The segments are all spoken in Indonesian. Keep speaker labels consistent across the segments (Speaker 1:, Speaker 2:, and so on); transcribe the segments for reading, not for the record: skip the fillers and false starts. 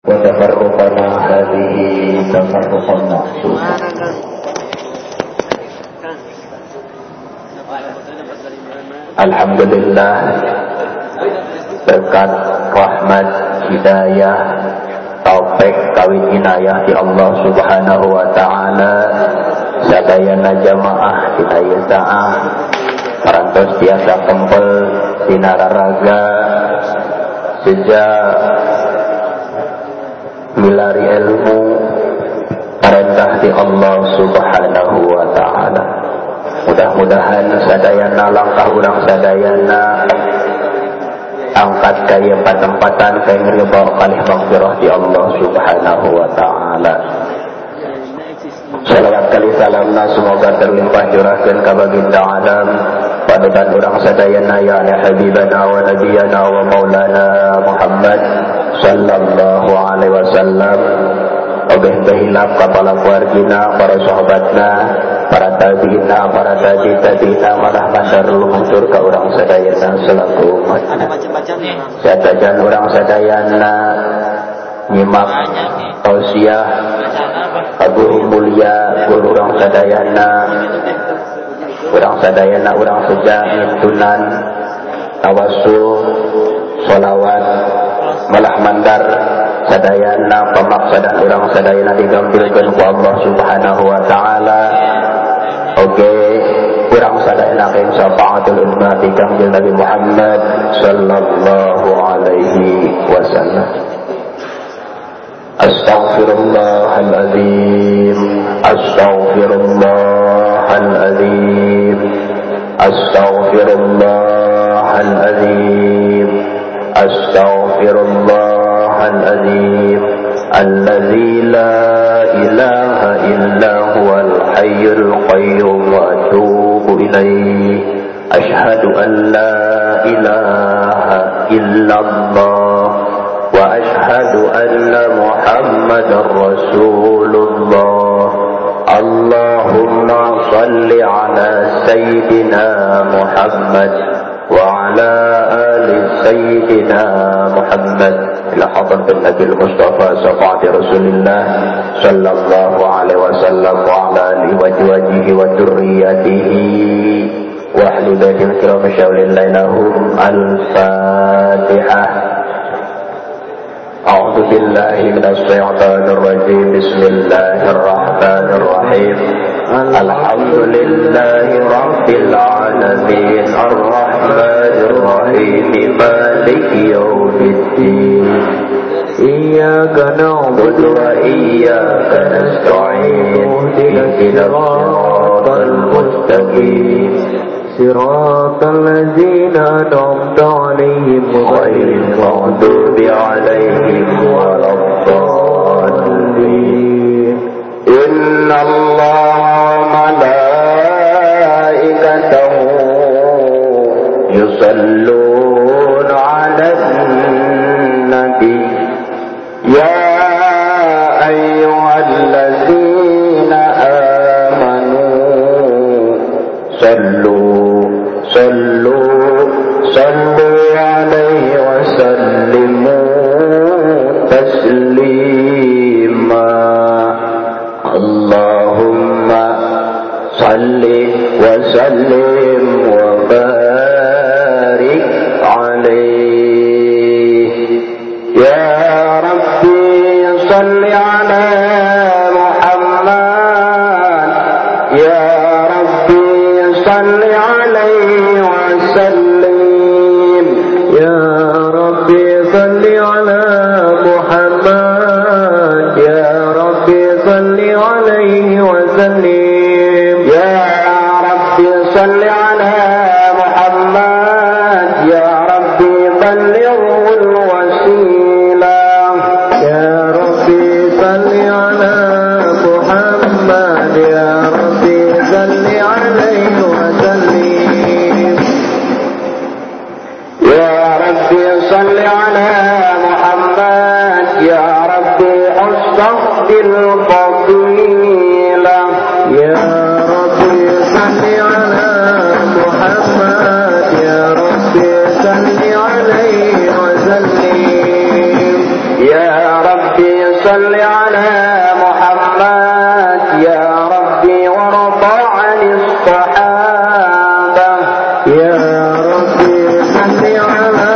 Speaker 1: وتفرقنا هذه تفرقا معصوما. Alhamdulillah, berkat rahmat, hidayah, taufik, kawin inayah di Allah Subhanahu wa Ta'ala, sadayana jamaah hidayah sa'ah parantos tiasa kempel dinararaga sejak milari ilmu perintah di Allah Subhanahu wa Ta'ala. Mudah-mudahan sadayana langkah urang sadayana angkat kaya patempatan kaya ngeriba kalih maghfirah di Allah Subhanahu wa Ta'ala. Salawat kali salamna semoga terlimpah curahkan ka baginda alam panutan urang sadayana ya habibana wa nabiyana wa maulana Muhammad sallallahu alaihi wasallam. Obeh behilap kepala keluargina, para sahabatna, para tabi'ina, para tabi'ina, malah bandar lumusur ke orang sadayana selaku umat. Sadajan orang sadayana nyimak tausiah Abu mulia guru orang sadayana, orang sejak mintunan tawasul solawat malah mandar sadayana pemaksadan orang sadayana digampilkan ku Allah Subhanahu wa Ta'ala. Oke, orang sadayana kain syafaatul ummati kangjeng Nabi Muhammad sallallahu alaihi wasallam. Astaghfirullahaladzim, astaghfirullahaladzim, astaghfirullahaladzim, astaghfirullahaladzim, alladzi la ilaha illa huwal hayyul qayyum wa atubu ilaihi. Asyhadu an la ilaha illallah wa asyhadu anna Muhammadar Rasulullah. Allahumma salli ala sayyidina Muhammad wa ala ali sayyidina Muhammad ila hadratin Nabil Mustafa syafaati Rasulillah sallallahu alaihi wasallam wa ala alihi wa wajhihi wa dzurriyyatihi wa ahli baitil kiram syawlillahi lahum. Al-Fatihah. A'udzu billahi minasy syaithanir rajim. Bismillahir rahmanir rahim. Alhamdulillahi rabbil alamin arrahmanir rahim maliki yaumiddin. Iyyaka na'budu wa iyyaka nasta'in. Ihdinas siratal mustaqim. Siratal ladzina an'amta 'alaihim ghairil maghdubi 'alaihim waladdallin. Innallaha wa malaikatahu yusalluna 'alan nabi ya ayyuhalladzina amanu sallu alaihi wa sallimu taslima. Allahumma salli wa sallim wa barik alaihi. Ya Rabbi salli ala Muhammad. Ya Rabbi salli alaihi wa sallim. Ya Rabbi salli ala Muhammad. Ya Rabbi salli alaihi wa sallim. Ya Rabbi salli ala Muhammad. Ya Rabbi ballighul wasilah. Ya Rabbi salli ala Muhammad. Ya Rabbi salli alaihi wa sallim. Ya Rabbi salli ala Muhammad. Ya Rabbi astaghfir fadilah. Ya Rabbi salli ala Muhammad. Ya Rabbi salli alaihi wa sallim. Ya Rabbi صل على محمد يا ربي وارض عن الصحابة يا ربي صل على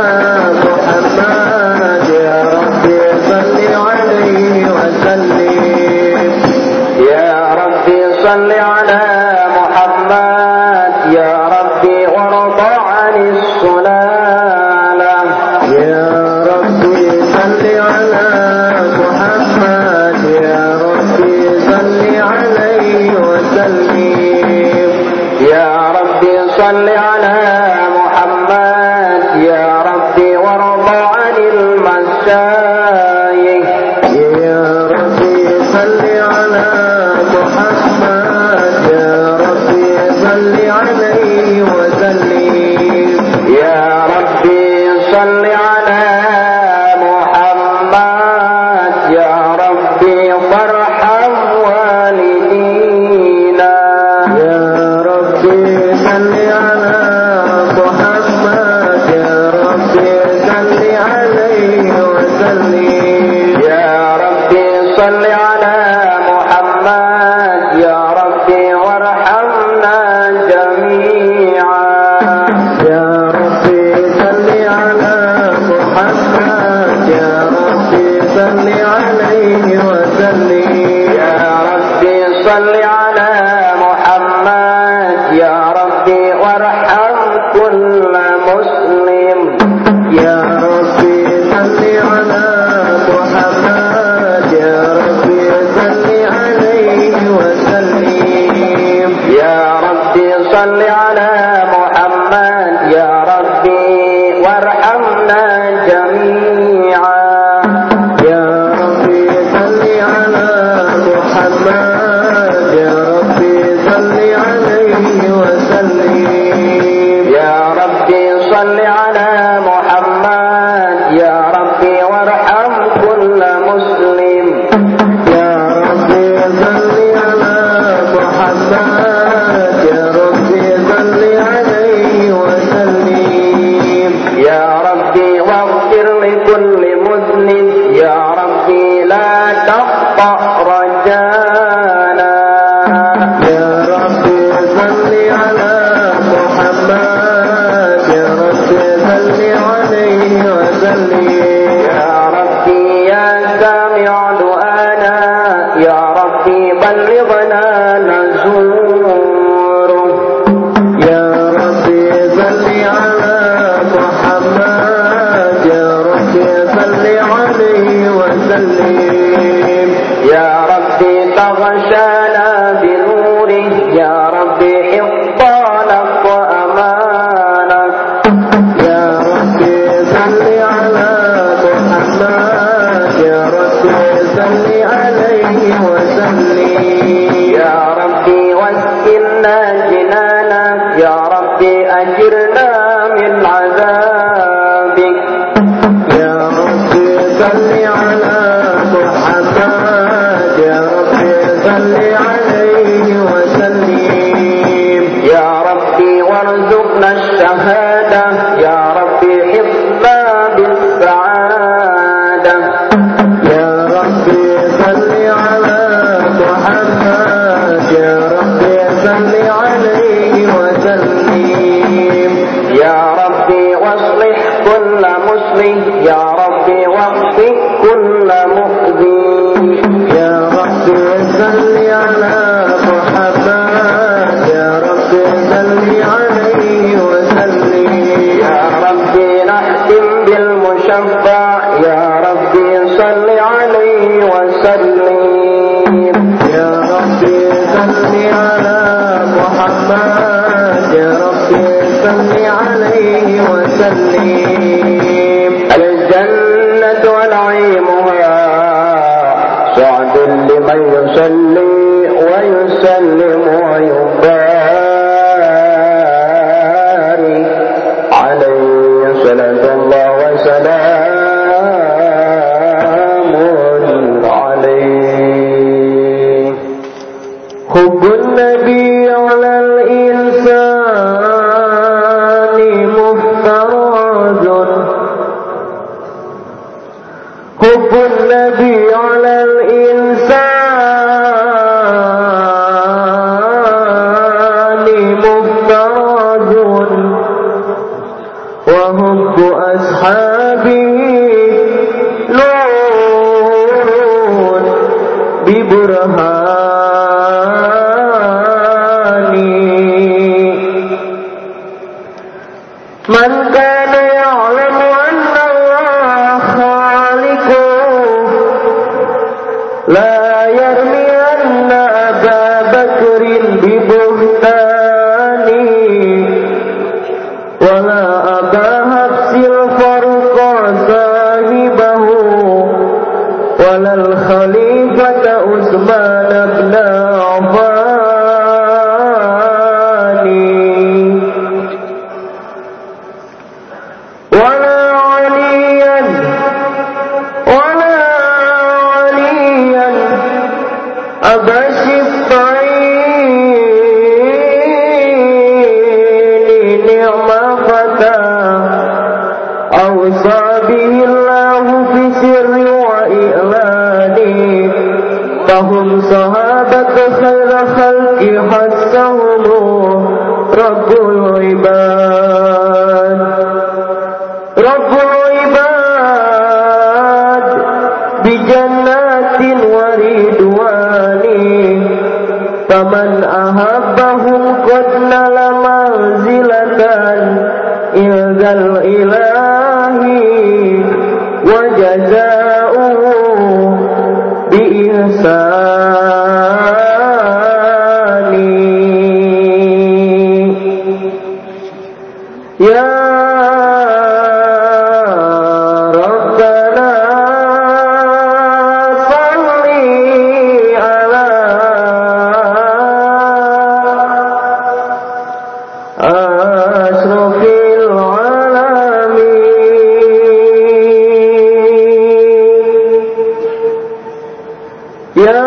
Speaker 1: محمد يا ربي صل عليه وسلم يا ربي صل على محمد يا ربي وارض عن السلالة يا ربي صل على محمد يا ربي صل عليه وسلم يا ربي صل على محمد يا ربي وارض عن المشايخ يا ربي صل على محمد يا ربي صل عليه وسلم يا ربي صل على محمد يا ربي فارحم والدينا يا ربي صل على محمد يا ربي صل عليه وسلم يا ربي صل على محمد يا ربي وارحمنا جميعا يا ربي صل على محمد يا ربي صل عليه وسلم يا ربي صل على محمد يا ربي وارحم كل مسلم يا ربي صل على محمد يا ربي صل عليه وسلم يا ربي صل على محمد يا ربي وارحمنا جميعا يا ربي صل على محمد يا ربي صل عليه وسلم يا ربي صل على محمد يا ربي وارحم كل مسلم يا ربي صل على محمد يا ربي صل عليه وسلم يا ربي واغفر لكل مذنب يا ربي لا تقطع رجانا يا ربي صل على محمد يا ربي صل عليه وسلم يا ربي يا سامع دعانا يا ربي بلغنا نزوره يا ربي صل على محمد يا ربي صل عليه وسلم يا ربي تغشانا بنوره يا ربي حفظانك وأمانك يا ربي صل على محمد يا ربي صل عليه وسلم يا ربي وسكننا جنانك يا ربي أجرنا من عذابك يا ربي صل على محمد يا ربي صل عليه وسلم يا ربي وارزقنا الشهادة يا ربي حفظنا بالسعادة يا ربي صل على محمد يا ربي صل عليه وسلم يا ربي واصلح كل مسلم يا ربي واغفر كل مؤذي يا ربي صل على محمد يا ربي صل عليه وسلم يا ربي نختم بالمشفع يا ربي صل عليه وسلم يا ربي صل على محمد يا ربي صل عليه وسلم الجنة ونعيمها سعد لمن يصلي ويسلم ويبارك عليه صلاة الله وسلام عليه حب النبي على الإنسان مفترض حب النبي على biburhani man kana ya'lamu anna Allah khaliquh la yarmiyanna Aba Bakrin bibuhtani wala Aba Hafsil farqa sahibahu walal khalifata Utsman ibn Affani wala aliyan Aba Shiftaini ni'ma fata awsa bihi Allahu fi sirri wa i'lani fahum sahabat khaira khalqi hassahum Rabbul ibad bi jannatin wa ridwani faman ahabbahum qad nala manzilatan ilzal ilahi wa jazaa'uhu bi ihsani ya Rabbana salli ala asrafil alamin ya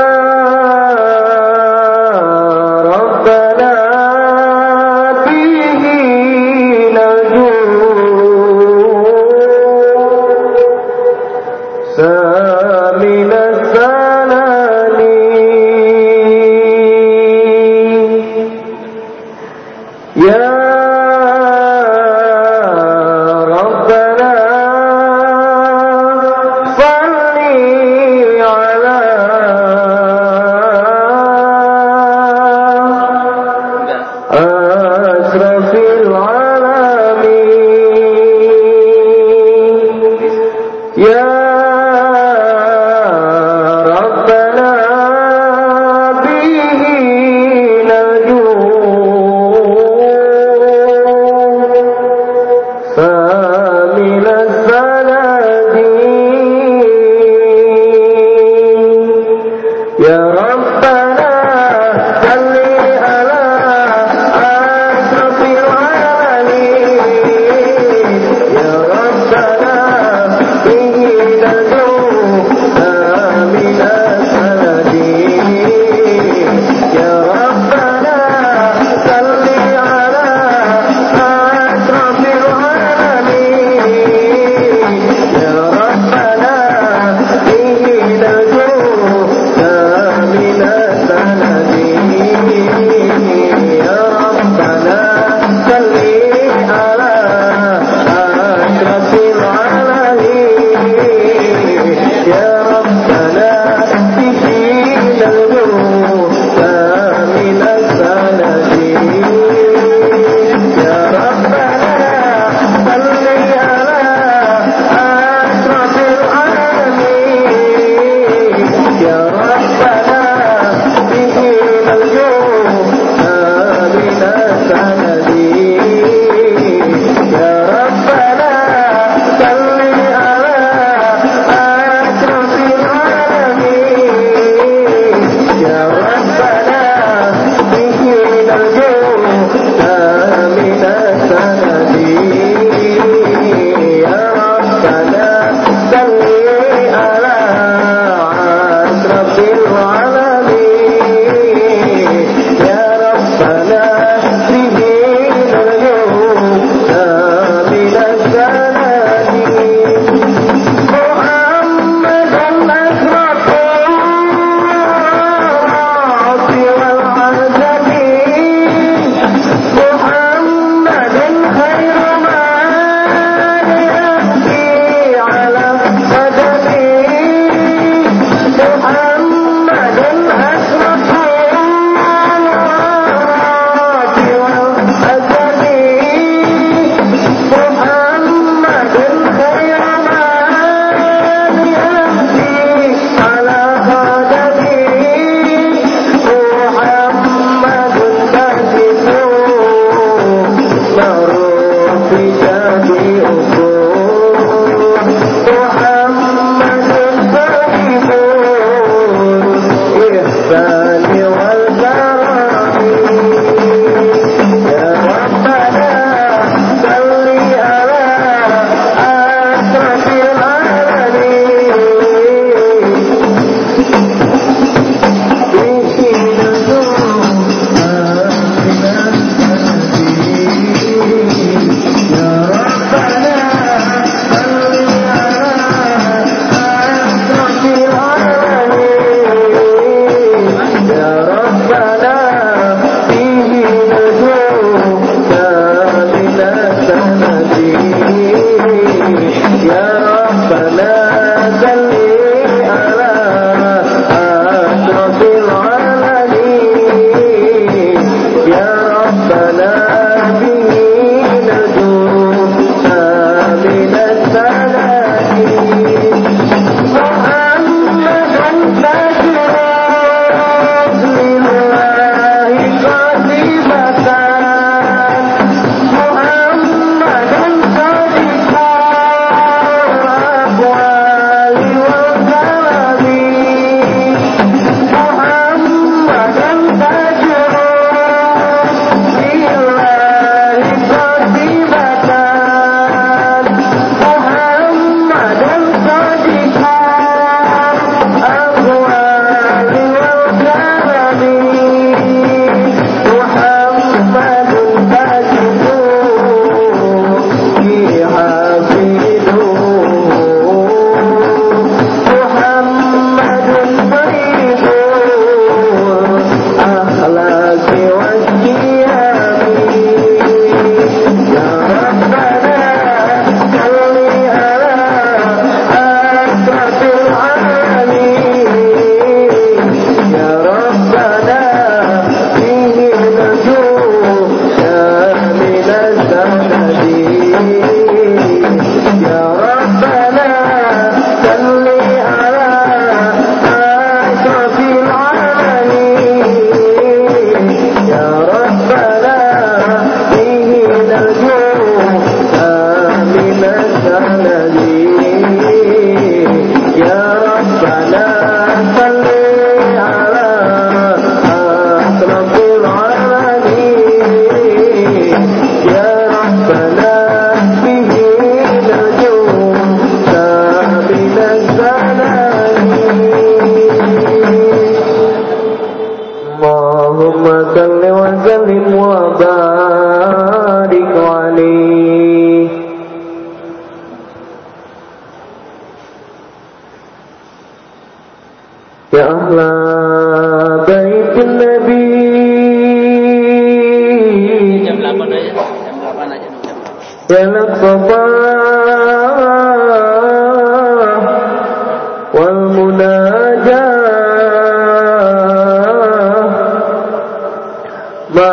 Speaker 1: Rabbana bihi narju samina salani ya Rabbana salli ala Ya ahla baitin nabi.
Speaker 2: Jam 8 aja.
Speaker 1: Ya laqsafa wal munajah ma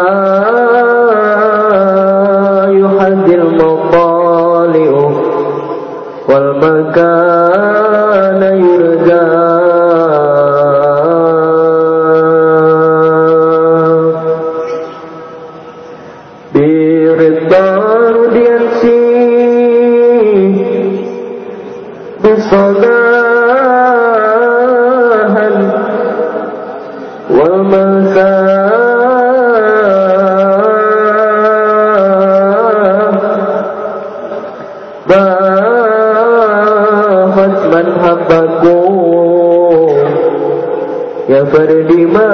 Speaker 1: yuhaddil maqali'u wal makana yurja صلاحا والمساء باخت من حبكم يا فردي ما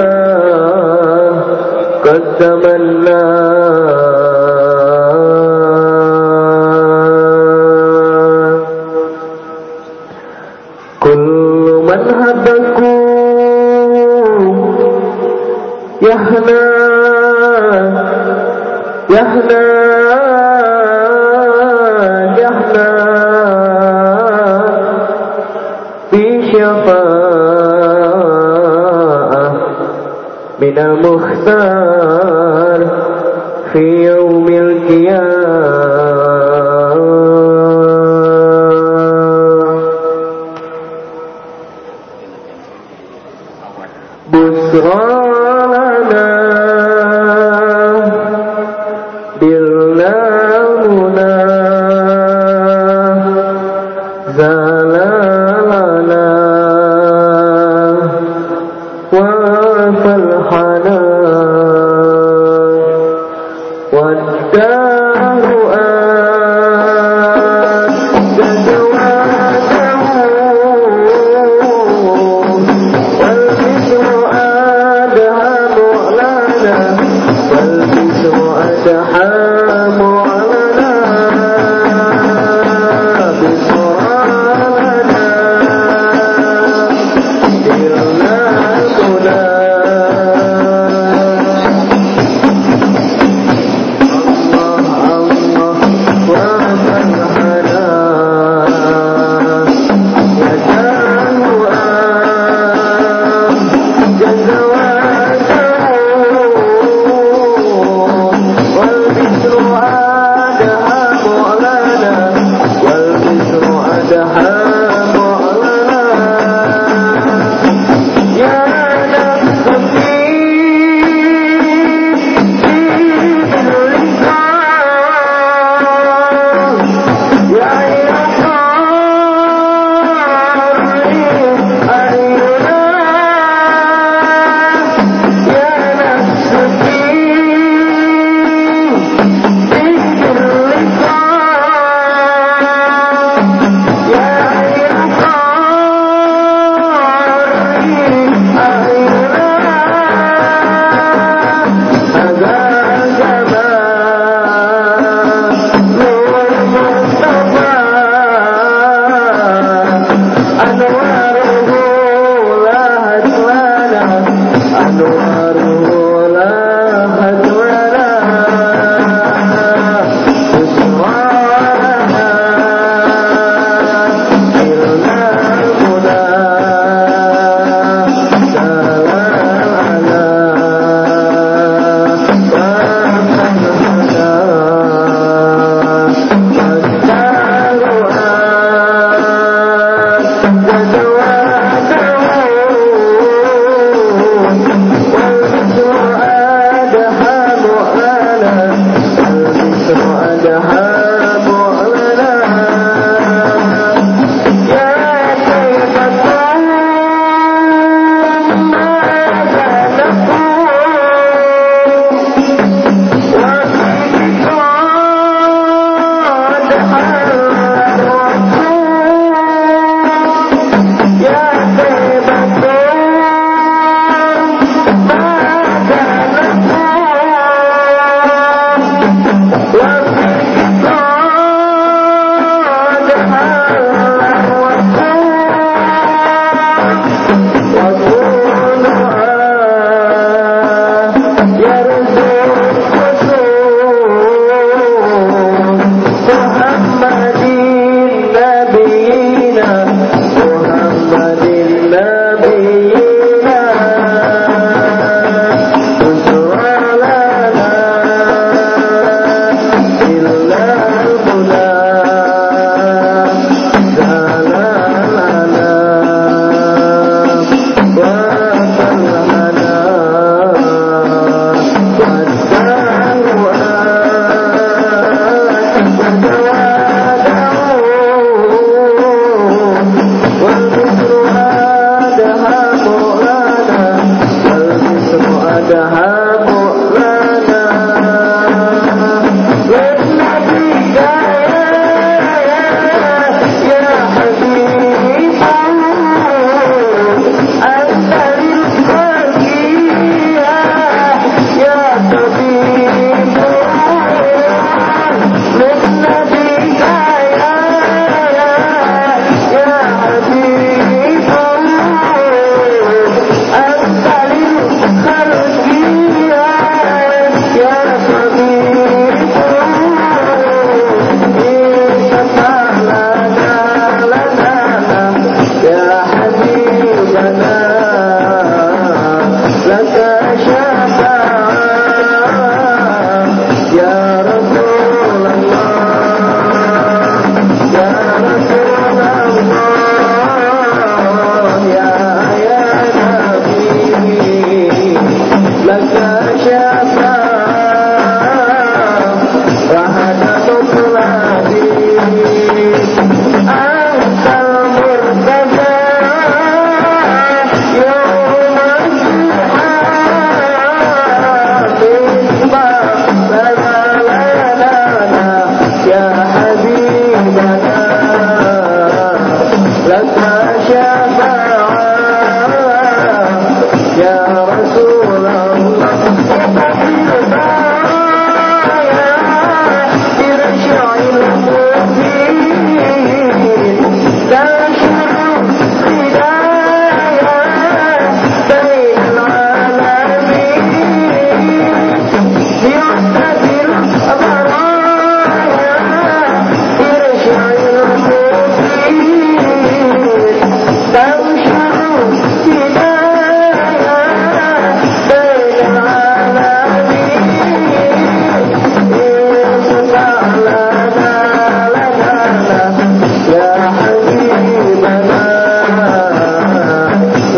Speaker 1: قدم Yahna Bi syafa'ah Minal mukhtar Fi yaumil qiyam Busra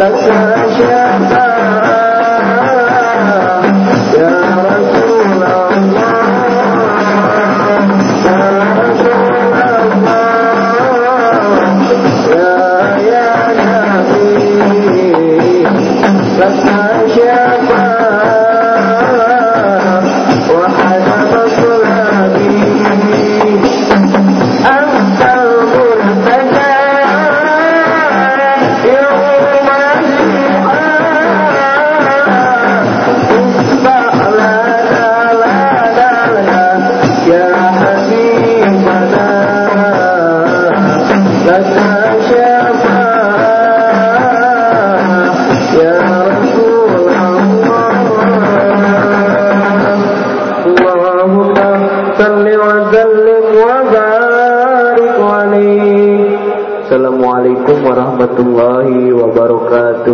Speaker 1: Assalamualaikum warahmatullahi wabarakatuh.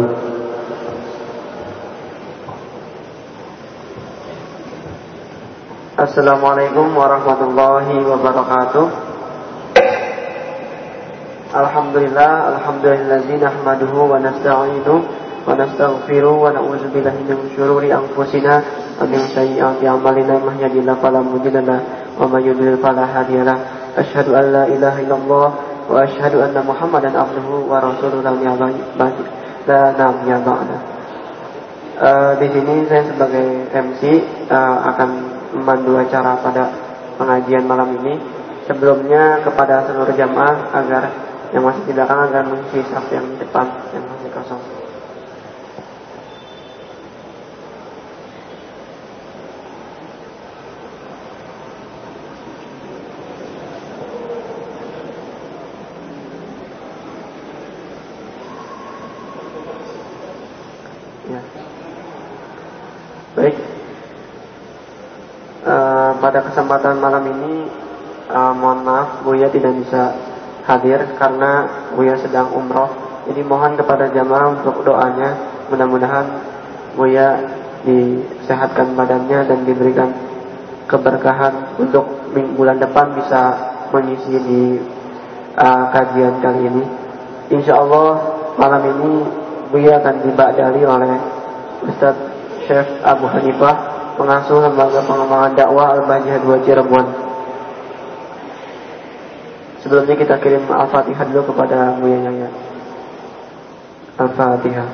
Speaker 1: Assalamualaikum warahmatullahi wabarakatuh. Alhamdulillahi nahmaduhu wa nasta'inuhu wa nastaghfiruhu wa na'udzu billahi min syururi anfusina wa min sayyiati a'malina, may yahdihillahu fala mudilla lahu wa may yudlil fala hadiya lahu. Asyhadu an la ilaha illallah wa asyhadu anna Muhammadan abduhu wa rasuluhu la nabiyya ba'da. Di sini saya sebagai MC akan memandu acara pada pengajian malam ini. Sebelumnya kepada seluruh jamaah agar yang masih di belakang agar mengisi saf yang depan yang masih kosong. Ya. Baik. Pada kesempatan malam ini mohon maaf Buya tidak bisa hadir karena Buya sedang umroh. Jadi mohon kepada jamaah untuk doanya, mudah-mudahan Buya disehatkan badannya dan diberikan keberkahan untuk bulan depan bisa mengisi di kajian kali ini. Insya Allah malam ini Buya akan dibadali oleh Ustaz Syekh Abu Hanifah, pengasuh Lembaga Pengembangan Dakwah Al-Bahjah 2 Cirebon. Sebelumnya kita kirim Al-Fatihah dulu kepada Buya Yaya. Al-Fatihah.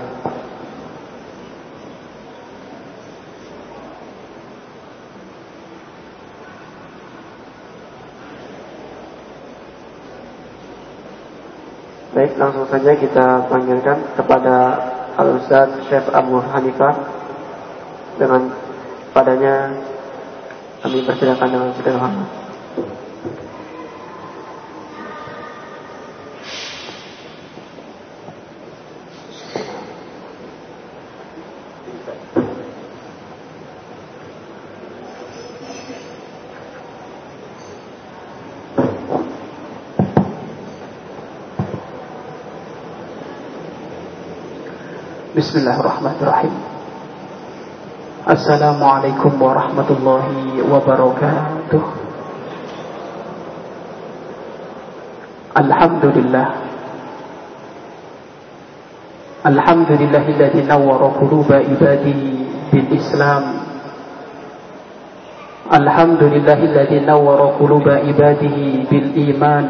Speaker 1: Baik, langsung saja kita panggilkan kepada Al-Ustaz Syekh Abu Hanifah. Dengan padanya kami persilakan dengan segala hormat.
Speaker 2: Bismillahirrahmanirrahim. Assalamualaikum warahmatullahi wabarakatuh. Alhamdulillah. Alhamdulillahilladzi nawwara quluba ibadihi bil Islam. Alhamdulillahilladzi nawwara quluba ibadihi bil iman.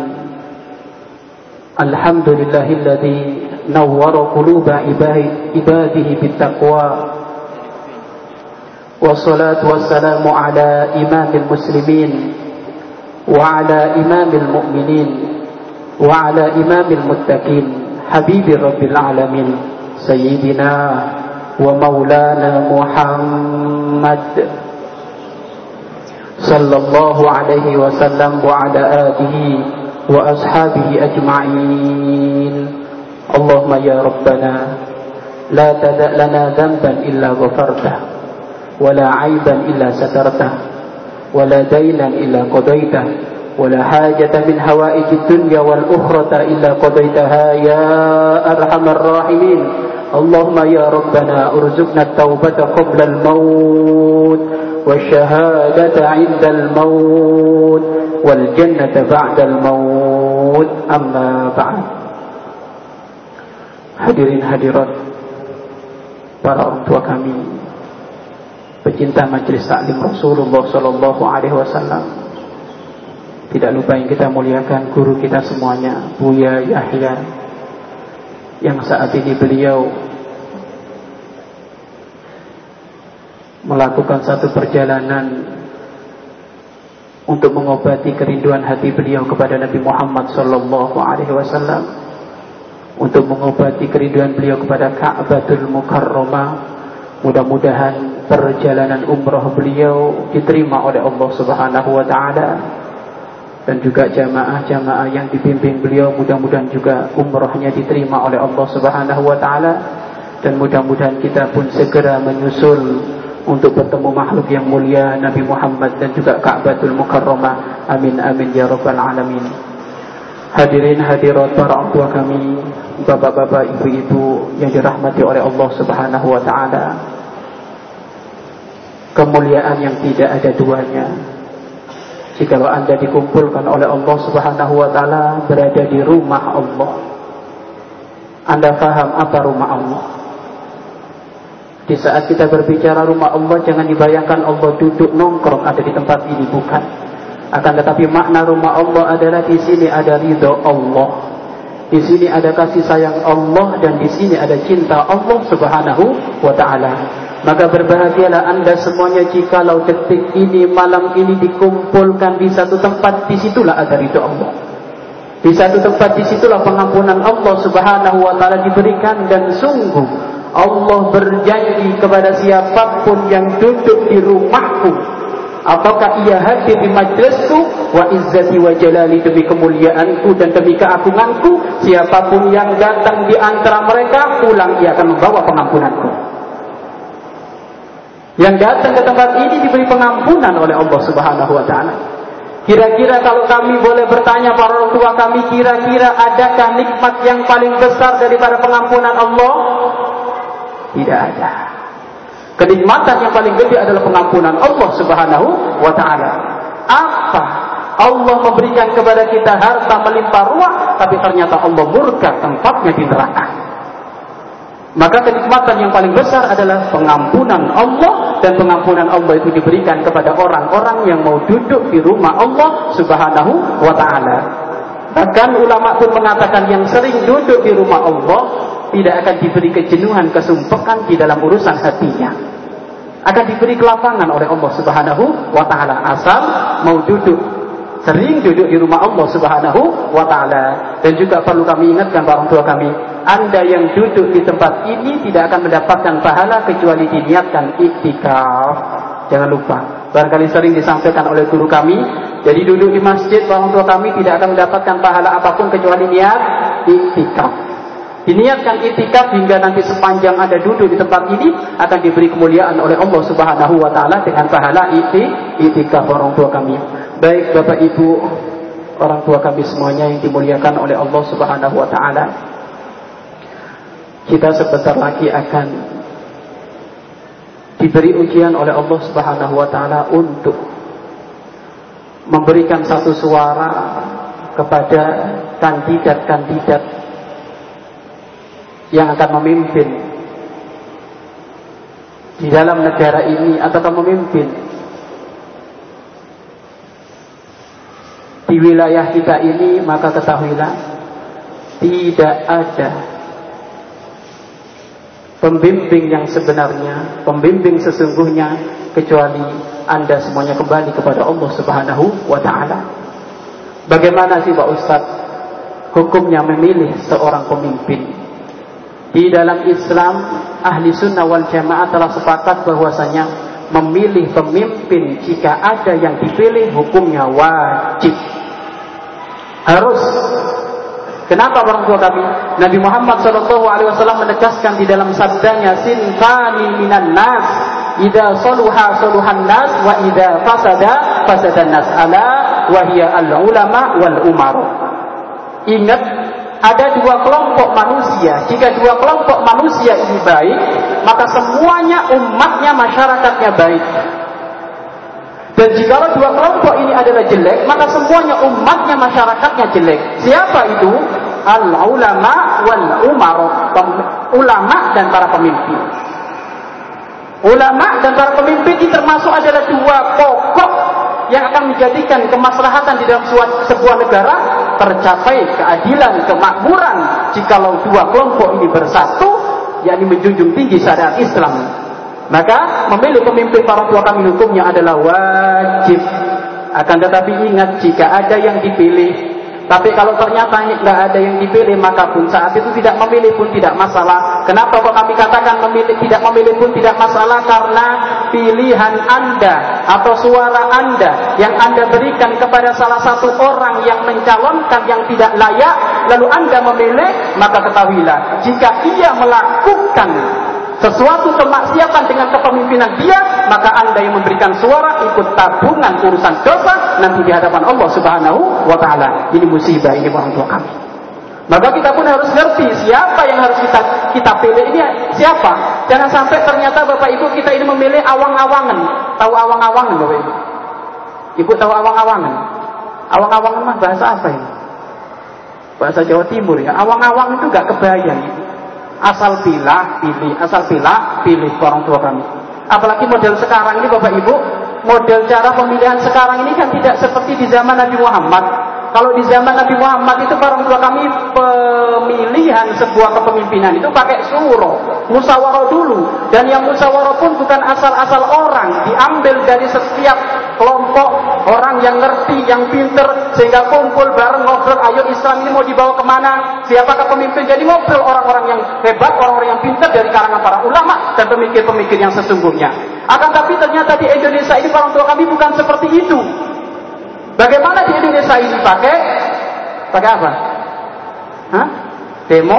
Speaker 2: Alhamdulillahilladzi nawwara quluba ibadihi bit taqwa. Wassalatu wassalamu ala imamil muslimin wa ala imamil mu'minin wa ala imamil muttaqin habibi rabbil alamin sayyidina wa maulana Muhammad sallallahu alaihi wasallam wa ala alihi wa ashabihi ajma'in. Allahumma ya Rabbana la tada' lana dhanban illa ghafartah ولا عيبا إلا سترته ولا دينا إلا قضيته ولا حاجة من حوائج الدنيا والأخرة إلا قضيتها يا أرحم الراحمين. اللهم يا ربنا ارزقنا التوبة قبل الموت والشهادة عند الموت والجنة بعد الموت. أما بعد. Hadirin hadirat para orang tua kami, pecinta majelis taklim Rasulullah sallallahu alaihi wasallam. Tidak lupa yang kita muliakan guru kita semuanya, Buya Yahya, yang saat ini beliau melakukan satu perjalanan untuk mengobati kerinduan hati beliau kepada Nabi Muhammad sallallahu alaihi wasallam, untuk mengobati kerinduan beliau kepada Ka'batul Mukarramah. Mudah-mudahan perjalanan umrah beliau diterima oleh Allah Subhanahu wa taala, dan juga jamaah-jamaah yang dibimbing beliau mudah-mudahan juga umrahnya diterima oleh Allah Subhanahu wa taala, dan mudah-mudahan kita pun segera menyusul untuk bertemu makhluk yang mulia Nabi Muhammad dan juga Ka'batul Mukarramah. Amin amin ya rabbal alamin. Hadirin hadirat para orang tua kami, bapak-bapak, ibu-ibu yang dirahmati oleh Allah Subhanahu wa taala. Kemuliaan yang tidak ada duanya jikalau Anda dikumpulkan oleh Allah Subhanahu wa taala berada di rumah Allah. Anda faham apa rumah Allah? Di saat kita berbicara rumah Allah, jangan dibayangkan Allah duduk nongkrong ada di tempat ini, bukan. Akan tetapi makna rumah Allah adalah di sini ada ridho Allah, di sini ada kasih sayang Allah, dan di sini ada cinta Allah Subhanahu wa taala. Maka berbahagialah Anda semuanya jikalau detik ini, malam ini dikumpulkan di satu tempat. Disitulah ada ridho Allah, di satu tempat disitulah pengampunan Allah Subhanahu wa taala diberikan. Dan sungguh Allah berjanji kepada siapapun yang duduk di rumahku, apakah ia hadir di majlisku, wa izzati wa jalali, demi kemuliaanku dan demi keagunganku, siapapun yang datang di antara mereka, pulang ia akan membawa pengampunanku. Yang datang ke tempat ini diberi pengampunan oleh Allah Subhanahu wa taala. Kira-kira kalau kami boleh bertanya para orang tua kami, kira-kira adakah nikmat yang paling besar daripada pengampunan Allah? Tidak ada. Kenikmatan yang paling gede adalah pengampunan Allah Subhanahu wa taala. Apa? Allah memberikan kepada kita harta melimpah ruah, tapi ternyata Allah murka, tempatnya di neraka. Maka kenikmatan yang paling besar adalah pengampunan Allah, dan pengampunan Allah itu diberikan kepada orang-orang yang mau duduk di rumah Allah Subhanahu wa taala. Bahkan ulama pun mengatakan yang sering duduk di rumah Allah tidak akan diberi kejenuhan, kesumpekan di dalam urusan hatinya. Akan diberi kelapangan oleh Allah Subhanahu wa taala, asal mau duduk, sering duduk di rumah Allah Subhanahu wa taala. Dan juga perlu kami ingatkan para orang tua kami, Anda yang duduk di tempat ini tidak akan mendapatkan pahala kecuali diniatkan iktikaf. Jangan lupa, barangkali sering disampaikan oleh guru kami, jadi duduk di masjid para orang tua kami tidak akan mendapatkan pahala apapun kecuali niat iktikaf. Diniatkan iktikaf hingga nanti sepanjang Anda duduk di tempat ini akan diberi kemuliaan oleh Allah Subhanahu wa taala dengan pahala iktikaf orang tua kami. Baik Bapak Ibu, orang tua kami semuanya yang dimuliakan oleh Allah Subhanahu wa taala, kita sebentar lagi akan diberi ujian oleh Allah Subhanahu wa taala untuk memberikan satu suara kepada kandidat-kandidat yang akan memimpin di dalam negara ini atau memimpin di wilayah kita ini. Maka ketahuilah, tidak ada pembimbing yang sebenarnya, pembimbing sesungguhnya, kecuali Anda semuanya kembali kepada Allah Subhanahu wa ta'ala. Bagaimana sih Pak Ustadz hukumnya memilih seorang pemimpin? Di dalam Islam, ahli sunnah wal jamaah telah sepakat bahwasanya memilih pemimpin, jika ada yang dipilih, hukumnya wajib, harus. Kenapa orang tua kami? Nabi Muhammad SAW menegaskan di dalam sabdanya, sinfani minan nas, idza saluha saluhan nas, wa idza fasada fasadan nas, ala wa hiya al ulama wal umara. Ingat, ada dua kelompok manusia. Jika dua kelompok manusia ini baik, maka semuanya umatnya, masyarakatnya baik. Dan jika dua kelompok ini adalah jelek, maka semuanya umatnya, masyarakatnya jelek. Siapa itu? Al-ulama wal umara, ulama dan para pemimpin. Ulama dan para pemimpin ini termasuk adalah dua pokok yang akan menjadikan kemaslahatan di dalam sebuah negara tercapai keadilan, kemakmuran jikalau dua kelompok ini bersatu, yakni menjunjung tinggi syariat Islam. Maka memilih pemimpin para tua kami hukumnya adalah wajib. Akan tetapi ingat, jika ada yang dipilih, tapi kalau ternyata nggak ada yang dipilih, maka pun saat itu tidak memilih pun tidak masalah. Kenapa kok kami katakan tidak memilih pun tidak masalah? Karena pilihan Anda atau suara Anda yang Anda berikan kepada salah satu orang yang mencalonkan yang tidak layak, lalu Anda memilih, maka ketahuilah, jika ia melakukan sesuatu kemaksiatan dengan kepemimpinan dia, maka Anda yang memberikan suara ikut tabungan urusan dosa nanti di hadapan Allah Subhanahu wa Ta'ala. Ini musibah, ini orang tua kami. Maka kita pun harus ngerti siapa yang harus kita pilih ini siapa. Jangan sampai ternyata Bapak Ibu kita ini memilih awang-awangan. Tahu awang-awangan Bapak Ibu? Ibu tahu awang-awangan? Awang-awangan mah bahasa apa ini? Bahasa Jawa Timur ya. Awang-awang itu gak kebayang. Asal pilih, pilih orang tua kami. Apalagi model sekarang ini Bapak Ibu, model cara pemilihan sekarang ini kan tidak seperti di zaman Nabi Muhammad. Kalau di zaman Nabi Muhammad itu orang tua kami pemilihan sebuah kepemimpinan itu pakai syuro, musyawarah dulu. Dan yang musyawarah pun bukan asal-asal orang, diambil dari setiap kelompok orang yang ngerti, yang pinter, sehingga kumpul bareng ngobrol, ayo Islam ini mau dibawa kemana, siapakah pemimpin. Jadi ngobrol orang-orang yang hebat, orang-orang yang pinter dari kalangan para ulama dan pemikir-pemikir yang sesungguhnya. Akan tapi ternyata di Indonesia ini orang tua kami bukan seperti itu. Bagaimana di Indonesia ini pakai apa? Hah? Demo?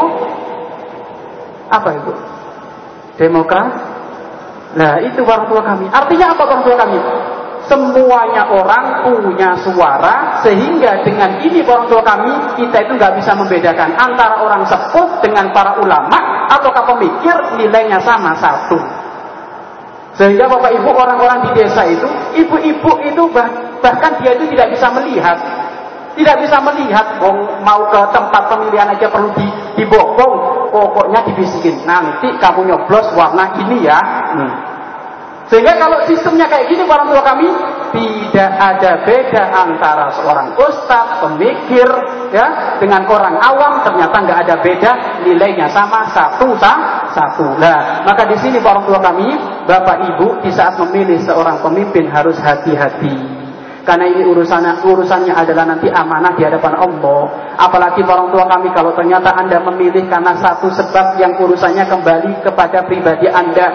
Speaker 2: Apa itu? Demokrat? Nah itu orang tua kami. Artinya apa orang tua kami? Semuanya orang punya suara, sehingga dengan ini orang tua kami, kita itu nggak bisa membedakan antara orang sepuh dengan para ulama ataukah pemikir, nilainya sama satu. Sehingga Bapak Ibu orang-orang di desa itu, ibu-ibu itu bahkan dia itu tidak bisa melihat, mau ke tempat pemilihan aja perlu dibokong, pokoknya dibisikin, nanti kamu nyoblos warna ini ya. Sehingga kalau sistemnya kayak gini orang tua kami, tidak ada beda antara seorang ustaz, pemikir ya dengan orang awam, ternyata nggak ada beda, nilainya sama satu. Nah, maka di sini orang tua kami, Bapak Ibu, di saat memilih seorang pemimpin harus hati-hati. Karena ini urusannya adalah nanti amanah di hadapan Allah. Apalagi orang tua kami kalau ternyata Anda memilih karena satu sebab yang urusannya kembali kepada pribadi Anda.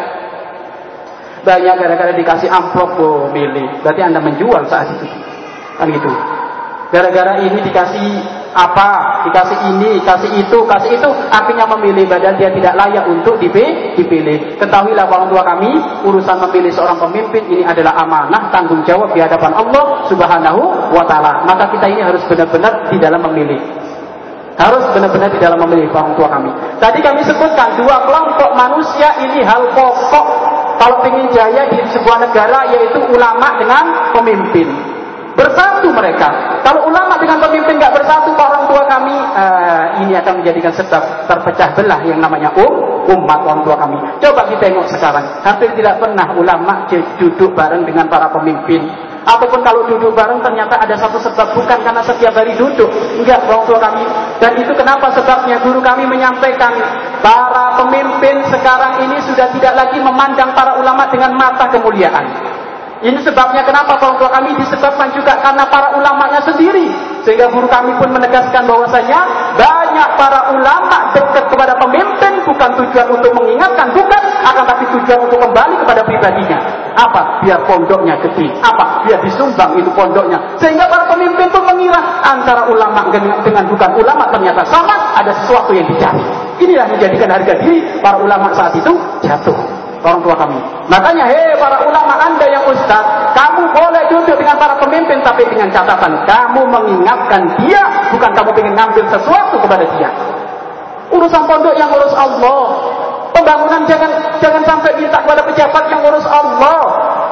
Speaker 2: Banyak gara-gara dikasih amplop milih, berarti Anda menjual saat itu. Kan gitu. Gara-gara ini dikasih apa, dikasih ini, kasih itu, akhirnya memilih padahal dia tidak layak untuk dipilih. Ketahuilah orang tua kami, urusan memilih seorang pemimpin ini adalah amanah, tanggung jawab di hadapan Allah Subhanahu wa Ta'ala. Maka kita ini harus benar-benar di dalam memilih. Harus benar-benar di dalam memilih orang tua kami. Tadi kami sebutkan dua kelompok manusia ini hal pokok kalau ingin jaya di sebuah negara, yaitu ulama dengan pemimpin. Bersatu mereka. Kalau ulama dengan pemimpin nggak bersatu, orang tua kami, ini akan menjadikan sebab terpecah belah yang namanya umat orang tua kami. Coba kita tengok sekarang, hampir tidak pernah ulama duduk bareng dengan para pemimpin. Ataupun kalau duduk bareng ternyata ada satu sebab, bukan karena setiap hari duduk, enggak orang tua kami. Dan itu kenapa sebabnya guru kami menyampaikan, para pemimpin sekarang ini sudah tidak lagi memandang para ulama dengan mata kemuliaan. Ini sebabnya kenapa orang tua kami, disebabkan juga karena para ulamanya sendiri. Sehingga guru kami pun menegaskan bahwasanya banyak para ulama dekat kepada pemimpin bukan tujuan untuk mengingatkan, bukan, akan tapi tujuan untuk kembali kepada pribadinya. Apa? Biar pondoknya gede. Apa? Biar disumbang itu pondoknya. Sehingga para pemimpin pun mengira antara ulama dengan bukan ulama ternyata sama, ada sesuatu yang dicari. Inilah menjadikan harga diri para ulama saat itu jatuh. Orang tua kami. Makanya, para ulama Anda yang ustaz, kamu boleh duduk dengan para pemimpin, tapi dengan catatan kamu mengingatkan dia, bukan kamu ingin ngambil sesuatu kepada dia. Urusan pondok yang urus Allah. Pembangunan jangan sampai minta kepada pejabat, yang urus Allah.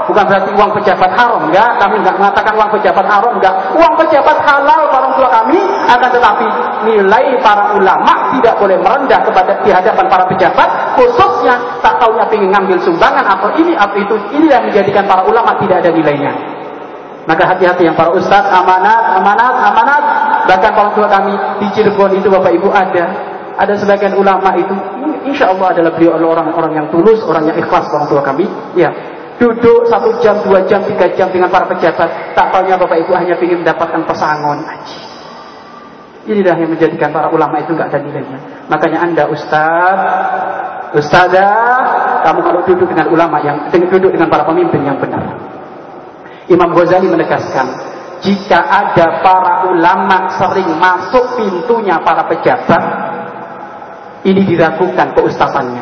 Speaker 2: Bukan berarti uang pejabat haram, enggak. Kami enggak mengatakan uang pejabat haram, enggak. Uang pejabat halal orang tua kami, akan tetapi nilai para ulama tidak boleh merendah kepada di hadapan para pejabat, khususnya tak taunya pengen ngambil sumbangan atau ini atau itu. Ini yang menjadikan para ulama tidak ada nilainya. Maka hati-hati yang para ustaz, amanat. Bahkan orang tua kami di Cirebon itu Bapak Ibu ada sebagian ulama itu, insya Allah adalah beliau orang-orang yang tulus, orang yang ikhlas orang tua kami. Ya, duduk 1 jam, 2 jam, 3 jam dengan para pejabat, tak taunya Bapak Ibu hanya ingin mendapatkan pesangon aja. Inilah yang menjadikan para ulama itu nggak ada nilainya. Makanya Anda ustazah, kamu kalau duduk dengan ulama duduk dengan para pemimpin yang benar. Imam Ghazali menegaskan, jika ada para ulama sering masuk pintunya para pejabat, ini diragukan keustasannya.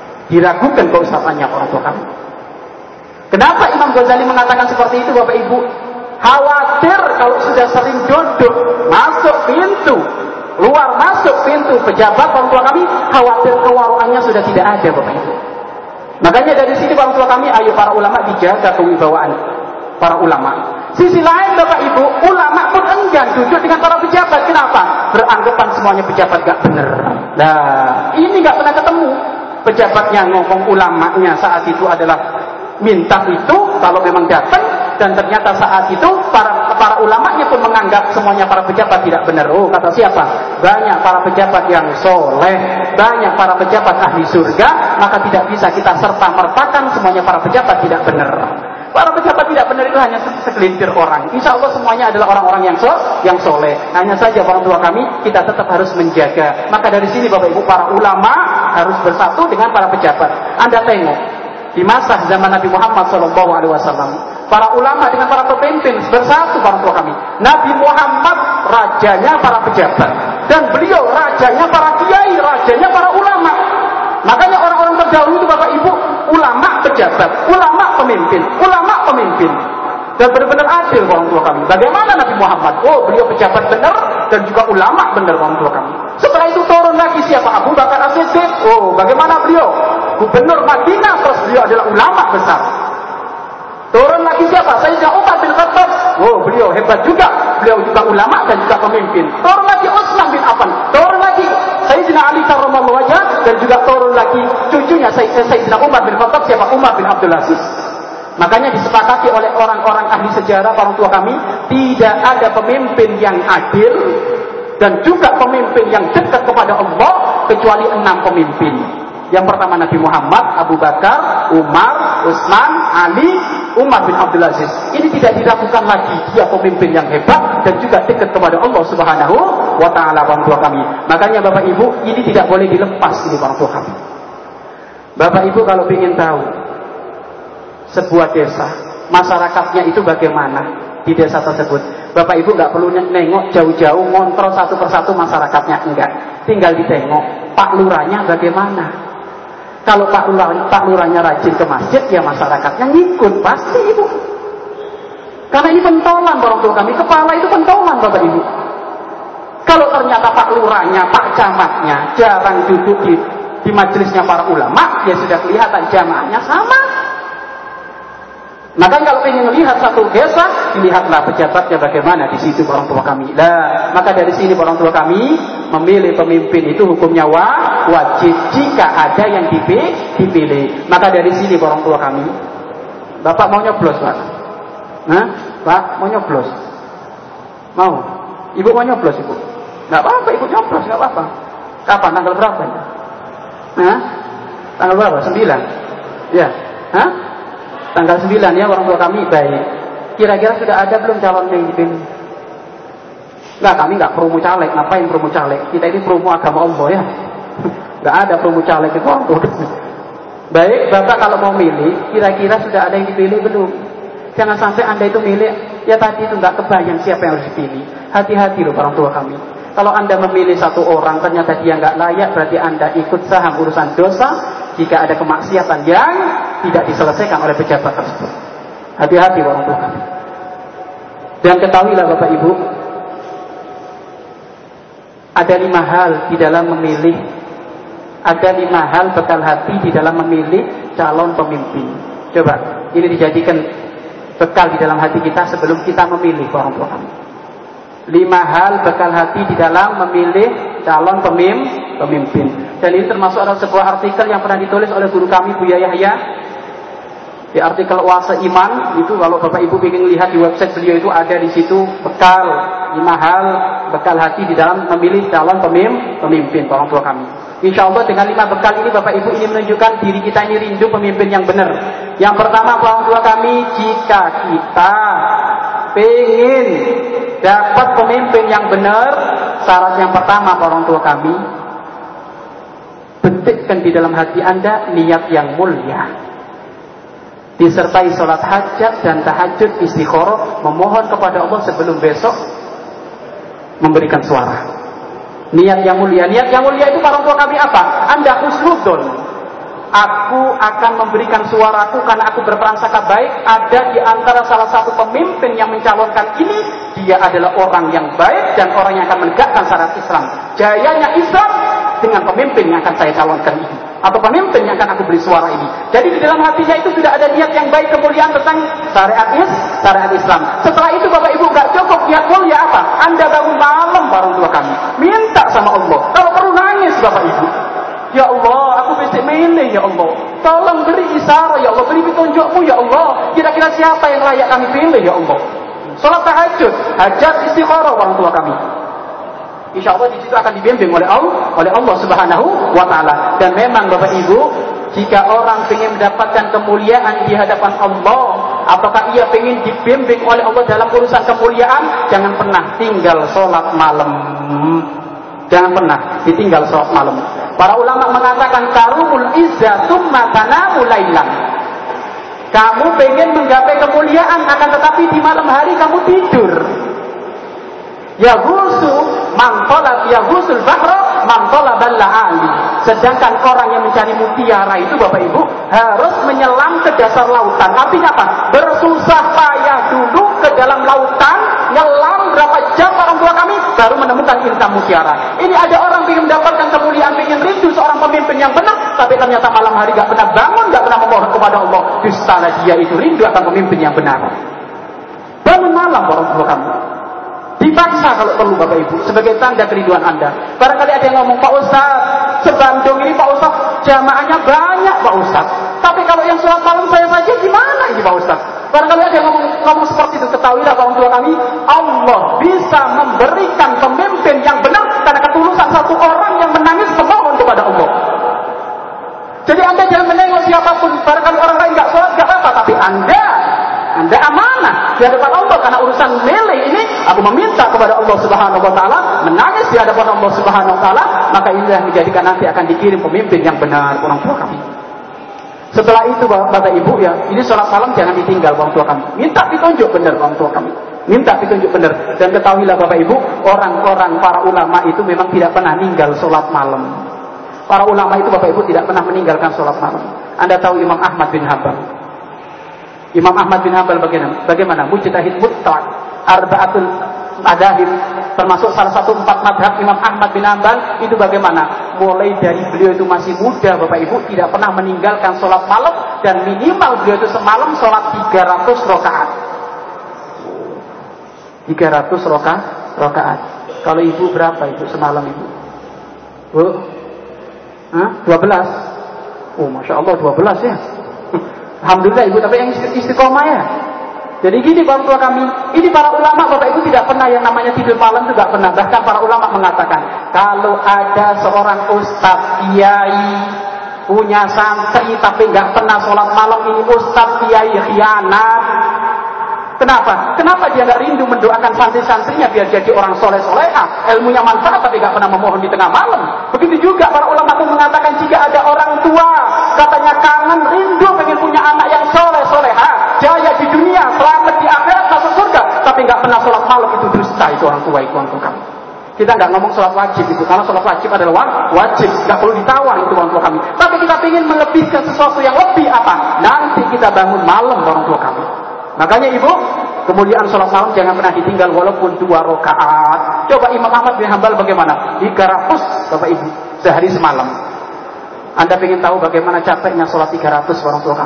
Speaker 2: Orang tua kami. Kenapa Imam Ghazali mengatakan seperti itu Bapak Ibu? Khawatir kalau sudah sering duduk masuk pintu, luar masuk pintu pejabat orang tua kami, khawatir kewaruannya sudah tidak ada Bapak Ibu. Makanya dari sini orang tua kami, ayo para ulama dijaga kewibawaan para ulama. Sisi lain Bapak Ibu, ulama pun enggan duduk dengan para pejabat. Kenapa? Beranggapan semuanya pejabat gak benar. Nah, ini gak pernah ketemu. Pejabatnya ngomong ulamanya saat itu adalah minta itu kalau memang datang, dan ternyata saat itu para ulamanya pun menganggap semuanya para pejabat tidak benar. Oh, kata siapa? Banyak para pejabat yang soleh, banyak para pejabat ahli surga, maka tidak bisa kita serta-mertakan semuanya para pejabat tidak benar. Para pejabat tidak benar itu hanya segelintir orang. Insya Allah semuanya adalah orang-orang yang soleh. Hanya saja orang tua kami, kita tetap harus menjaga. Maka dari sini Bapak Ibu, para ulama harus bersatu dengan para pejabat. Anda tengok, di masa zaman Nabi Muhammad SAW, para ulama dengan para pemimpin bersatu orang tua kami. Nabi Muhammad rajanya para pejabat, dan beliau rajanya para kiai, rajanya para ulama. Makanya orang-orang terdahulu itu Bapak Ibu, ulama pejabat, ulama pemimpin, dan benar-benar adil orang tua kami. Bagaimana Nabi Muhammad? Oh, beliau pejabat benar dan juga ulama benar orang tua kami. Setelah itu turun lagi siapa? Abu Bakar As-Siddiq. Oh, bagaimana beliau? Gubernur Madinah, terus beliau adalah ulama besar. Turun lagi siapa? Sayyidina Umar bin Khattab. Oh, beliau hebat juga. Beliau juga ulama dan juga pemimpin. Turun lagi Utsman bin Affan. Turun lagi Sayyidina Ali karramallahu wajhah, dan juga turun lagi cucunya Sayyidina Umar bin Khattab, siapa? Umar bin Abdul Aziz. Makanya disepakati oleh orang-orang ahli sejarah orang tua kami, tidak ada pemimpin yang adil dan juga pemimpin yang dekat kepada Allah kecuali 6 pemimpin. Yang pertama Nabi Muhammad, Abu Bakar, Umar, Utsman, Ali, Umar bin Abdul Aziz. Ini tidak diragukan lagi, dia pemimpin yang hebat dan juga dekat kepada Allah Subhanahu wa ta'ala orang tua kami. Makanya Bapak Ibu, ini tidak boleh dilepas ini orang tua kami. Bapak Ibu kalau ingin tahu sebuah desa, masyarakatnya itu bagaimana di desa tersebut, Bapak Ibu nggak perlu nengok jauh-jauh ngontrol satu persatu masyarakatnya, enggak. Tinggal ditengok Pak Lurahnya bagaimana. Kalau Pak Lurahnya rajin ke masjid, ya masyarakatnya ngikut pasti Ibu. Karena ini pentolan orang tua kami, kepala itu pentolan Bapak Ibu. Kalau ternyata Pak Lurahnya, Pak Camatnya jarang duduk di majelisnya para ulama, ya sudah kelihatan jamaahnya sama. Maka kalau ingin melihat satu desa, dilihatlah pejabatnya bagaimana di situ orang tua kami. Nah, maka dari sini orang tua kami memilih pemimpin itu hukumnya wajib jika ada yang dipilih. Maka dari sini orang tua kami. Bapak mau nyoblos, Pak? Hah? Pak mau nyoblos? Mau? Ibu mau nyoblos, Ibu? Nggak apa-apa, Ibu nyoblos, nggak apa-apa. Kapan? Tanggal berapa? Hah? Tanggal berapa? 9? Ya. Hah? Tanggal 9 ya orang tua kami. Baik. Kira-kira sudah ada belum calon yang dipilih? Enggak, kami enggak promo caleg. Ngapain promo caleg? Kita ini promo agama Allah ya. Enggak ada promo caleg itu orang tua. Baik, Bapak kalau mau milih, kira-kira sudah ada yang dipilih belum? Jangan sampai Anda itu milih, ya tadi itu enggak kebayang siapa yang harus dipilih. Hati-hati loh orang tua kami. Kalau Anda memilih satu orang ternyata dia enggak layak, berarti Anda ikut saham urusan dosa jika ada kemaksiatan yang tidak diselesaikan oleh pejabat tersebut. Hati-hati orang tua kami. Dan ketahuilah Bapak Ibu, ada 5 hal di dalam memilih, ada 5 hal bekal hati di dalam memilih calon pemimpin. Coba Ini dijadikan bekal di dalam hati kita sebelum kita memilih orang tua kami. 5 hal bekal hati di dalam memilih calon pemimpin. Dan ini termasuk adalah sebuah artikel yang pernah ditulis oleh guru kami Buya Yahya. Di artikel Oase Iman itu, kalau Bapak Ibu ingin lihat di website beliau itu ada di situ bekal 5 hal bekal hati di dalam memilih calon pemimpin orang tua kami. Insya Allah dengan 5 bekal ini Bapak Ibu ini menunjukkan diri kita ini rindu pemimpin yang benar. Yang pertama orang tua kami, jika kita pengen dapat pemimpin yang benar, syarat yang pertama orang tua kami, betikkan di dalam hati Anda niat yang mulia, disertai sholat hajat dan tahajud istikharah, memohon kepada Allah sebelum besok memberikan suara. Niat yang mulia itu para orang tua kami apa? Anda husnudzon, aku akan memberikan suaraku karena aku berprasangka baik ada di antara salah satu pemimpin yang mencalonkan ini, dia adalah orang yang baik dan orang yang akan menegakkan syariat Islam, jayanya Islam dengan pemimpin yang akan saya calonkan ini, atau pemimpin yang akan aku beri suara ini. Jadi di dalam hatinya itu sudah ada niat yang baik, kemuliaan tentang syariat Islam. Setelah itu Bapak Ibu gak cukup niat mulia apa? Anda bangun malam bareng tua kami, minta sama Allah, kalau perlu nangis Bapak Ibu, ya Allah aku mesti milih ya Allah, tolong beri isyarat ya Allah, beri petunjukmu ya Allah, kira-kira siapa yang layak kami pilih ya Allah. Salat tahajud, hajat istikharah orang tua kami, insya Allah di situ akan dibimbing oleh Allah Subhanahu wa Ta'ala. Dan memang Bapak Ibu, jika orang ingin mendapatkan kemuliaan di hadapan Allah, apakah ia ingin dibimbing oleh Allah dalam urusan kemuliaan, jangan pernah tinggal sholat malam. Jangan pernah ditinggal sholat malam. Para ulama mengatakan karumul izzah tsumma tanamu lailan. Kamu pengen menggapai kemuliaan, akan tetapi di malam hari kamu tidur. Yahusu mantolat yahusul bahra mantolabal la'ali. Sedangkan orang yang mencari mutiara itu Bapak Ibu harus menyelam ke dasar lautan. Artinya apa? Bersusah payah dulu ke dalam lautan, nyelam berapa jam orang tua kami baru menemukan intan mutiara. Ini ada orang ingin mendapatkan kemuliaan, ingin rindu seorang pemimpin yang benar, tapi ternyata malam hari gak pernah bangun, gak pernah memohon kepada Allah. Dustana dia itu rindu akan pemimpin yang benar. Bangun malam orang tua kami, dipaksa kalau perlu Bapak Ibu, sebagai tanda kerinduan Anda. Barangkali ada yang ngomong, Pak Ustaz, sebandung ini Pak Ustaz jamaahnya banyak Pak Ustaz, tapi kalau yang sholat malam saya saja gimana ini Pak Ustaz? Barangkali ada yang ngomong seperti itu. Ketahuilah orang tua kami, Allah bisa memberikan pemimpin yang benar karena ketulusan satu orang yang menangis memohon kepada Allah. Jadi Anda jangan menengok siapapun. Barangkali orang lain gak sholat gak apa-apa, tapi Anda amanah di hadapan Allah, karena urusan milih ini aku meminta kepada Allah Subhanahu wa Ta'ala, menangis di hadapan Allah Subhanahu wa Ta'ala, maka inilah menjadikan nanti akan dikirim pemimpin yang benar orang tua kami. Setelah itu Bapak Ibu ya, ini sholat malam jangan ditinggal orang tua kami, minta petunjuk benar orang tua kami, minta petunjuk benar. Dan ketahuilah Bapak Ibu, orang-orang para ulama itu memang tidak pernah meninggal sholat malam. Para ulama itu Bapak Ibu tidak pernah meninggalkan sholat malam. Anda tahu Imam Ahmad bin Hanbal? Imam Ahmad bin Hanbal bagaimana? Mujtahid mutlak, arba'atul madhahib, termasuk salah satu 4 madhab Imam Ahmad bin Hanbal itu bagaimana? Mulai dari beliau itu masih muda Bapak Ibu tidak pernah meninggalkan sholat malam, dan minimal beliau itu semalam sholat 300 rakaat. 300 rakaat. Kalau ibu berapa ibu semalam ibu? Bu? 12? Oh Masya Allah 12 ya. Alhamdulillah ibu, tapi yang istiqomah ya. Jadi gini orang tua kami, ini para ulama Bapak Ibu tidak pernah yang namanya tidur malam itu tidak pernah. Bahkan para ulama mengatakan, kalau ada seorang ustadz kiai punya santri tapi nggak pernah sholat malam, ini ustadz kiai khianat. Kenapa? Kenapa dia nggak rindu mendoakan santri-santrinya biar jadi orang soleh-soleha, ilmunya manfaat tapi nggak pernah memohon di tengah malam? Begitu juga para ulama pun mengatakan, jika ada orang tua katanya kangen, rindu pengen punya anak yang soleh-soleha, jaya di dunia, selamat di akhirat, masuk surga, tapi nggak pernah sholat malam, itu dusta. Itu orang tua, itu orang tua kami. Kita nggak ngomong sholat wajib itu, karena sholat wajib adalah wajib, nggak perlu ditawar itu orang tua kami. Tapi kita ingin melebihkan sesuatu yang lebih apa? Nanti kita bangun malam orang tua kami. Makanya ibu, kemuliaan sholat malam jangan pernah ditinggal walaupun 2 rakaat. Coba Imam Ahmad bin Hanbal bagaimana? 300 Bapak Ibu sehari semalam. Anda ingin tahu bagaimana capeknya sholat 300 orang tua kami?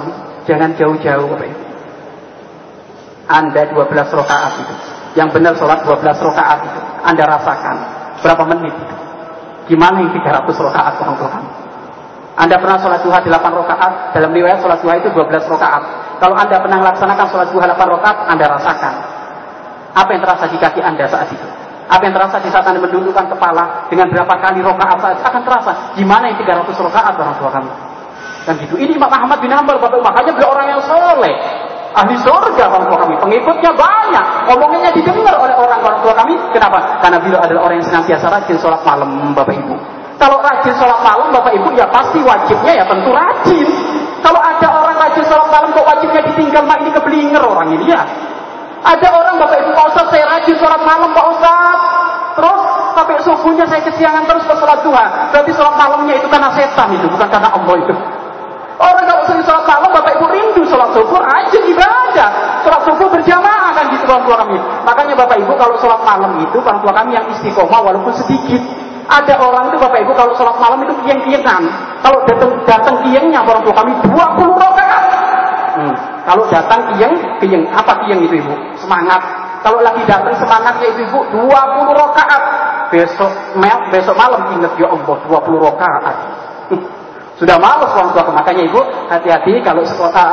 Speaker 2: Jangan jauh-jauh Bapak Ibu. Anda 12 rakaat itu, yang benar sholat 12 rakaat itu, Anda rasakan berapa menit itu? Gimana yang 300 rakaat orang tua kamu? Anda pernah sholat duha 8 rakaat, dalam riwayat sholat duha itu 12 rakaat. Kalau Anda pernah melaksanakan sholat duha 8 rakaat, Anda rasakan apa yang terasa di kaki Anda saat itu. Apa yang terasa di saat Anda mendudukkan kepala dengan berapa kali rakaat saat itu, akan terasa gimana yang 300 rakaat orang tua kamu. Dan gitu. Ini Imam Ahmad bin Hanbal, Bapak, makanya beliau orang yang soleh, ahli surga orang tua kami, pengikutnya banyak, omongannya didengar oleh orang tua kami. Kenapa? Karena beliau adalah orang yang senantiasa rajin sholat malam, Bapak Ibu. Kalau rajin sholat malam, Bapak Ibu, ya pasti wajibnya ya tentu rajin. Kalau ada orang rajin sholat malam kok wajibnya ditinggal, mak ini kebelinger orang ini ya. Ada orang, Bapak Ibu, Pak Ustaz saya rajin sholat malam Pak Ustaz, terus sampai subuhnya saya kesiangan terus ke sholat duha. Berarti sholat malamnya itu karena setan itu, bukan karena Allah itu. Orang kalau sering sholat malam, Bapak Ibu rindu sholat subuh, rajin ibadah. Sholat subuh berjamaah kan gitu orang tua kami. Makanya Bapak Ibu kalau sholat malam itu, orang tua kami yang istiqomah walaupun sedikit. Ada orang itu Bapak Ibu kalau sholat malam itu kiyeng-kiyengan. Kalau datang kiyengnya orang tua kami 20 rakaat. Kalau datang kiyeng, apa kiyeng itu Ibu? Semangat. Kalau lagi datang semangatnya itu Ibu 20 rakaat. Besok malam ingat ya Allah 20 rakaat. Sudah malas orang tua. Makanya Ibu hati-hati kalau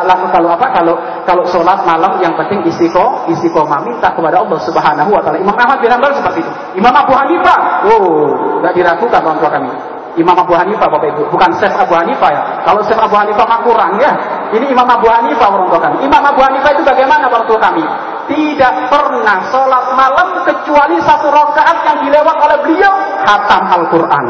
Speaker 2: sholat malam, yang penting istiqomah, minta kepada Allah Subhanahu wa taala. Imam Ahmad bin Hanbal seperti itu. Imam Abu Hanifah, enggak diragukan orang tua kami. Imam Abu Hanifah Bapak Ibu, bukan Syekh Abu Hanifah ya. Kalau Syekh Abu Hanifah mah kurang ya. Ini Imam Abu Hanifah orang tua kami. Imam Abu Hanifah itu bagaimana orang tua kami? Tidak pernah sholat malam kecuali 1 rakaat yang dilewat oleh beliau khatam Al-Quran.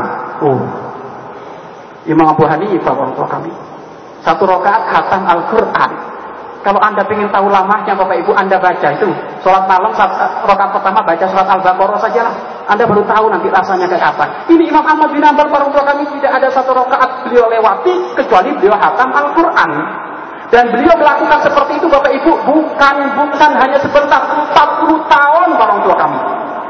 Speaker 2: Imam Abu Hanifah orang tua kami 1 rakaat khatam Al-Quran. Kalau Anda ingin tahu lamanya Bapak Ibu, Anda baca itu sholat malam rakaat pertama baca surat Al-Baqarah saja lah. Anda baru tahu nanti rasanya kayak apa. Ini Imam Ahmad bin Hanbal orang tua kami tidak ada 1 rakaat beliau lewati kecuali beliau khatam Al-Quran. Dan beliau melakukan seperti itu Bapak Ibu bukan hanya sebentar, 40 tahun orang tua kami.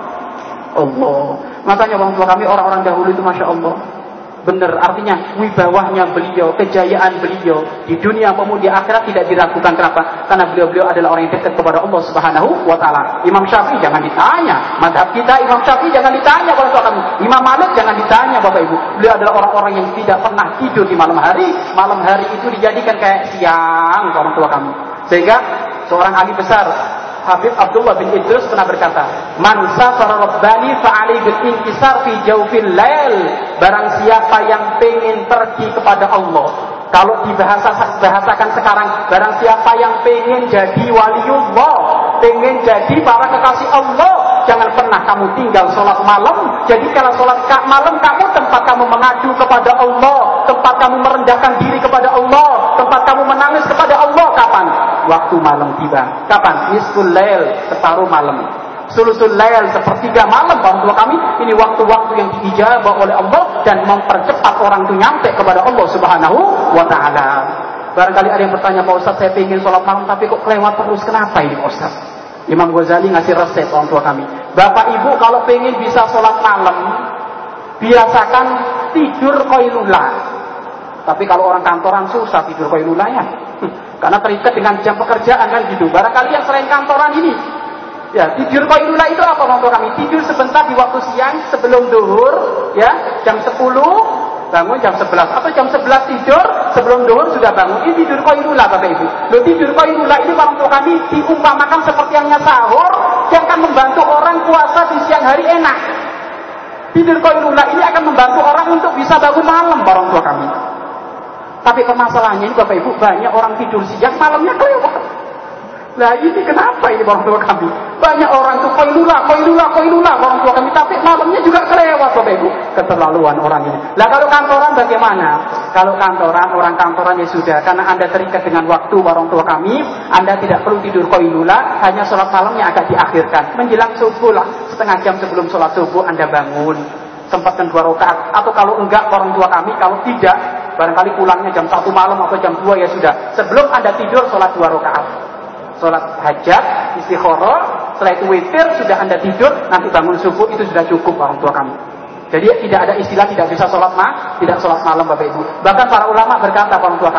Speaker 2: Allah. Makanya orang tua kami orang-orang dahulu itu Masya Allah, benar, artinya wibawahnya beliau, kejayaan beliau di dunia maupun di akhirat tidak diragukan. Kenapa? Karena beliau adalah orang yang dekat kepada Allah Subhanahu wa taala. Imam Syafi'i jangan ditanya, madhab kita Imam Syafi'i jangan ditanya kalau tua kami. Imam Malik jangan ditanya Bapak Ibu. Beliau adalah orang-orang yang tidak pernah tidur di malam hari. Malam hari itu dijadikan kayak siang orang tua kami. Sehingga seorang ahli besar Habib Abdullah bin Idrus pernah berkata, "Man safara rabbani fa'alaihi bil inkisar fi jawfil lail." Barang siapa yang pengen pergi kepada Allah, kalau dibahasakan sekarang, barang siapa yang pengen jadi waliullah, pengen jadi para kekasih Allah, jangan pernah kamu tinggal sholat malam. Jadi kalau sholat malam kamu tempat kamu mengadu kepada Allah, tempat kamu merendahkan diri kepada Allah, tempat kamu menangis kepada Allah. Kapan? Waktu malam tiba. Kapan? Nisful lail, separuh malam. Sulusul lail, sepertiga malam orang tua kami. Ini waktu-waktu yang diijabah oleh Allah dan mempercepat orang itu nyampe kepada Allah Subhanahu wa taala. Barangkali ada yang bertanya, Pak Ustaz saya ingin sholat malam tapi kok kelewat terus, kenapa ini Pak Ustaz? Imam Ghazali ngasih resep orang tua kami. Bapak Ibu kalau pengen bisa sholat malam, biasakan tidur qailullah. Tapi kalau orang kantoran susah tidur qailullah ya. Karena terikat dengan jam pekerjaan kan gitu. Barangkali yang sering kantoran ini, ya tidur qailullah itu apa orang tua kami? Tidur sebentar di waktu siang sebelum duhur, ya jam 10 bangun jam 11 atau jam 11 tidur sebelum duhur sudah bangun. Ini tidur qailullah Bapak Ibu. Loh, tidur qailullah ini orang tua kami diumpamakan seperti yang sahur yang akan membantu orang puasa di siang hari enak. Tidur qailullah ini akan membantu orang untuk bisa bangun malam orang tua kami. Tapi permasalahannya ini Bapak Ibu, banyak orang tidur siang malamnya kelewat. Nah ini kenapa ini orang tua kami? Banyak orang tuh qailullah orang tua kami, tapi malamnya juga kelewat Bapak Ibu. Keterlaluan orang ini. Lah kalau kantoran bagaimana? Kalau kantoran, orang kantoran ya sudah, karena Anda terikat dengan waktu orang tua kami, Anda tidak perlu tidur qailullah, hanya sholat malamnya agak diakhirkan. Menjelang subuh lah, setengah jam sebelum sholat subuh Anda bangun, sempatkan 2 rakaat. Atau kalau enggak orang tua kami, kalau tidak, barangkali pulangnya jam 1 malam atau jam 2 ya sudah. Sebelum Anda tidur sholat 2 rakaat. Sholat hajat, istikharah, setelah itu witir, sudah Anda tidur, nanti bangun subuh itu sudah cukup orang tua kami. Jadi tidak ada istilah tidak bisa sholat tidak sholat malam Bapak Ibu. Bahkan para ulama berkata orang tua kami,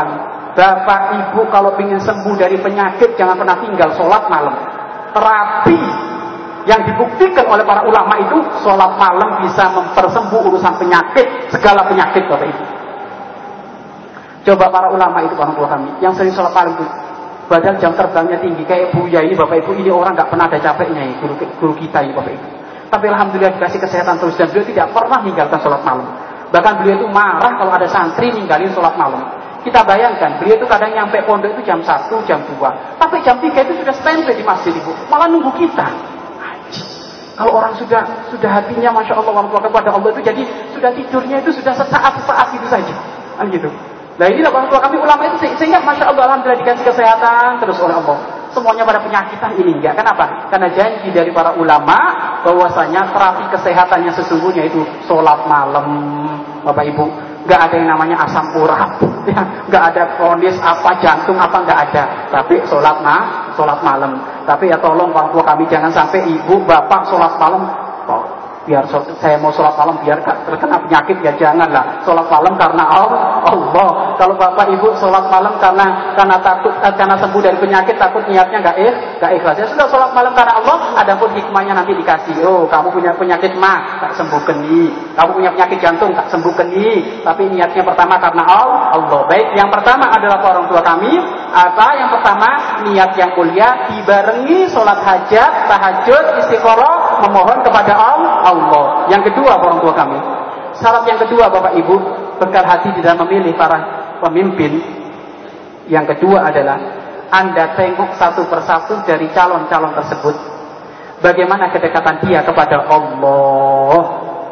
Speaker 2: Bapak ibu kalau ingin sembuh dari penyakit jangan pernah tinggal sholat malam. Terapi yang dibuktikan oleh para ulama itu sholat malam bisa mempersembuh urusan penyakit, segala penyakit Bapak Ibu. Coba para ulama itu orang tua kami yang sering sholat malam itu, badan jam terbangnya tinggi kayak Buya ini Bapak Ibu, ini orang nggak pernah ada capeknya ya, guru kita ini Bapak Ibu. Tapi alhamdulillah dikasih kesehatan terus dan beliau tidak pernah meninggalkan sholat malam. Bahkan beliau itu marah kalau ada santri ninggalin sholat malam. Kita bayangkan, beliau itu kadang nyampe pondok itu jam 1, jam 2. Tapi jam 3 itu sudah standby di masjid Ibu. Malah nunggu kita. Kalau orang sudah hatinya Masya Allah orang tua kepada Allah itu, jadi sudah tidurnya itu sudah sesaat itu saja. Kan gitu. Nah inilah orang tua kami ulama itu, sehingga Masya Allah alhamdulillah dikasih kesehatan terus oleh Allah. Semuanya pada penyakitan ini enggak. Kenapa? Karena janji dari para ulama bahwasanya terapi kesehatan yang sesungguhnya itu sholat malam Bapak Ibu. Enggak ada yang namanya asam urat, ya. Enggak ada kronis apa jantung apa, enggak ada. Tapi sholat malam. Tapi ya tolong orang tua kami jangan sampai ibu bapak sholat malam biar saya mau sholat malam biar terkena penyakit, ya janganlah. Sholat malam karena Allah. Kalau bapak ibu sholat malam karena takut, karena sembuh dari penyakit, takut niatnya nggak ikhlas. Ya sudah sholat malam karena Allah. Adapun hikmahnya nanti dikasih. Oh kamu punya penyakit tak sembuhkan nih. Kamu punya penyakit jantung tak sembuhkan nih. Tapi niatnya pertama karena Allah. Baik, yang pertama adalah orang tua kami. Yang pertama niat yang mulia dibarengi sholat hajat, tahajud, istiqoroh, memohon kepada Allah. Yang kedua orang tua kami, syarat yang kedua Bapak Ibu, bekal hati di dalam memilih para pemimpin. Yang kedua adalah Anda tengok satu persatu dari calon-calon tersebut, bagaimana kedekatan dia kepada Allah.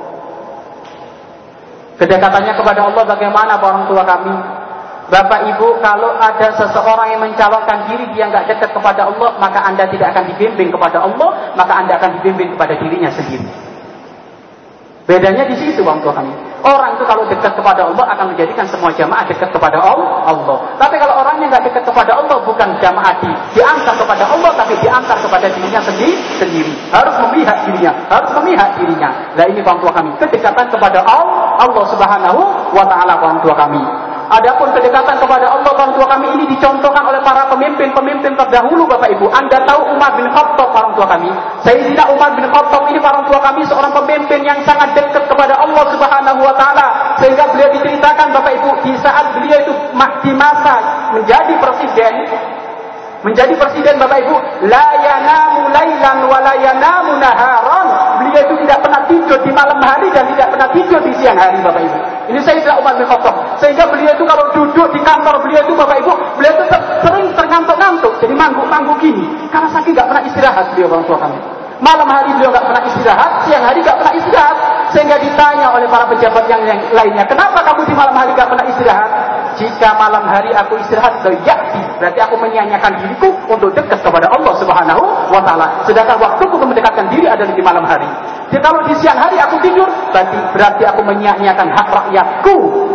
Speaker 2: Kedekatannya kepada Allah bagaimana orang tua kami? Bapak Ibu, kalau ada seseorang yang mencalonkan diri dia nggak dekat kepada Allah, maka Anda tidak akan dibimbing kepada Allah, maka Anda akan dibimbing kepada dirinya sendiri. Bedanya di situ orang tua kami. Orang itu kalau dekat kepada Allah akan menjadikan semua jamaah dekat kepada Allah. Tapi kalau orangnya nggak dekat kepada Allah, bukan jamaah diantar kepada Allah, tapi diantar kepada dirinya sendiri. Harus memihak dirinya. Nah ini orang tua kami, kedekatan kepada Allah Subhanahu wa Ta'ala orang tua kami. Adapun kedekatan kepada Allah orang tua kami ini dicontohkan oleh para pemimpin terdahulu Bapak Ibu. Anda tahu Umar bin Khattab orang tua kami. Sayyidina Umar bin Khattab ini orang tua kami seorang pemimpin yang sangat dekat kepada Allah Subhanahu wa Ta'ala, sehingga beliau diceritakan Bapak Ibu, di saat beliau itu di masa menjadi presiden Bapak Ibu, la yanamu lailan wa la yanamu naharan. Beliau itu tidak pernah tidur di malam hari dan tidak pernah tidur di siang hari Bapak Ibu. Ini Sayyidina Umar bin Khattab. Sehingga beliau itu kalau duduk di kantor beliau itu Bapak Ibu, beliau itu sering terngantuk-ngantuk, jadi mangguk-mangguk gini. Karena saking nggak pernah istirahat beliau orang tua kami. Malam hari beliau nggak pernah istirahat, siang hari nggak pernah istirahat. Sehingga ditanya oleh para pejabat yang lainnya, kenapa kamu di malam hari nggak pernah istirahat? Jika malam hari aku istirahat, berarti aku menyia-nyiakan diriku untuk dekat kepada Allah Subhanahu wa Ta'ala. Sedangkan waktuku untuk mendekatkan diri adalah di malam hari. Jadi kalau di siang hari aku tidur, berarti aku menyia-nyiakan hak rakyatku.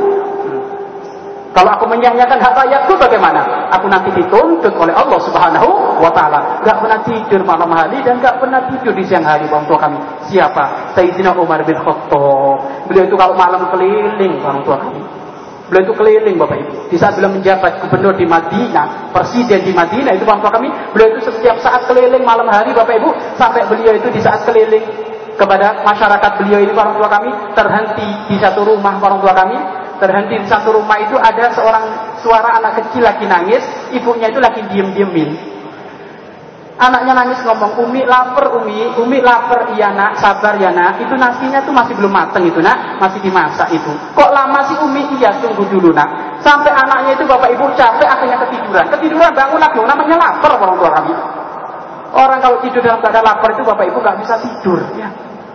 Speaker 2: Kalau aku menyia-nyiakan hak rakyatku bagaimana? Aku nanti dituntut oleh Allah Subhanahu wa Ta'ala. Gak pernah tidur malam hari dan gak pernah tidur di siang hari orang tua kami. Siapa? Sayyidina Umar bin Khattab. Beliau itu kalau malam keliling orang tua kami. Beliau itu keliling Bapak Ibu. Di saat beliau menjabat gubernur di Madinah, presiden di Madinah itu orang tua kami, beliau itu setiap saat keliling malam hari Bapak Ibu, sampai beliau itu di saat keliling kepada masyarakat beliau ini orang tua kami, terhenti di satu rumah orang tua kami. Terhenti di satu rumah itu ada suara anak kecil lagi nangis, ibunya itu lagi diem-diemin. Anaknya nangis ngomong, Umi lapar, Umi lapar, iya nak, sabar ya nak, itu nasinya tuh masih belum mateng itu nak, masih dimasak itu. Kok lama sih Umi? Iya tunggu dulu nak. Sampai anaknya itu Bapak Ibu capek akhirnya ketiduran bangun lagi, namanya lapar orang tua kami. Orang kalau tidur dalam keadaan lapar itu Bapak Ibu gak bisa tidur ya.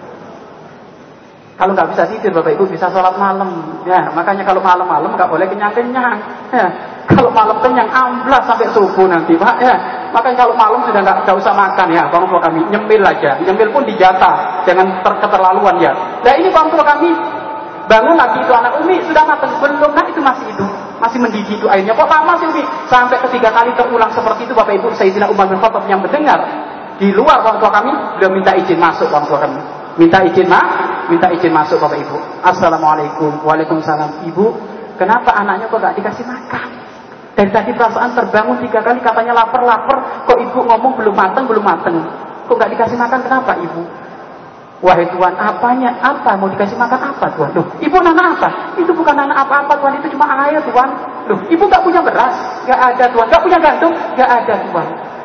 Speaker 2: Kalau nggak bisa tidur Bapak Ibu bisa sholat malam ya. Makanya kalau malam-malam nggak boleh kenyang-kenyang ya. Kalau malam kenyang amblas sampai subuh nanti Pak ya. Makanya kalau malam sudah nggak usah makan ya. Orang tua kami nyemil aja, nyemil pun dijatah, jangan keterlaluan ya. Nah ini orang tua kami bangun lagi itu anak Umi sudah matang belum? Nah itu masih hidup, masih mendidih itu airnya. Kok lama sih Umi? Sampai 3 kali terulang seperti itu Bapak Ibu. Sayyidina Umar bin Khattab yang mendengar di luar orang tua kami, beliau minta izin masuk orang tua kami. Minta izin masuk Bapak Ibu. Assalamualaikum. Waalaikumsalam. Ibu, kenapa anaknya kok gak dikasih makan? Dari tadi perasaan terbangun 3 kali katanya lapar. Kok ibu ngomong belum mateng. Kok nggak dikasih makan, kenapa ibu? Wahai Tuhan, apanya? Apa? Mau dikasih makan apa Tuhan? Loh, ibu nana apa? Itu bukan nana apa-apa Tuhan, itu cuma air Tuhan. Loh, ibu nggak punya beras? Nggak ada Tuhan. Nggak punya gandum? Nggak ada Tuhan.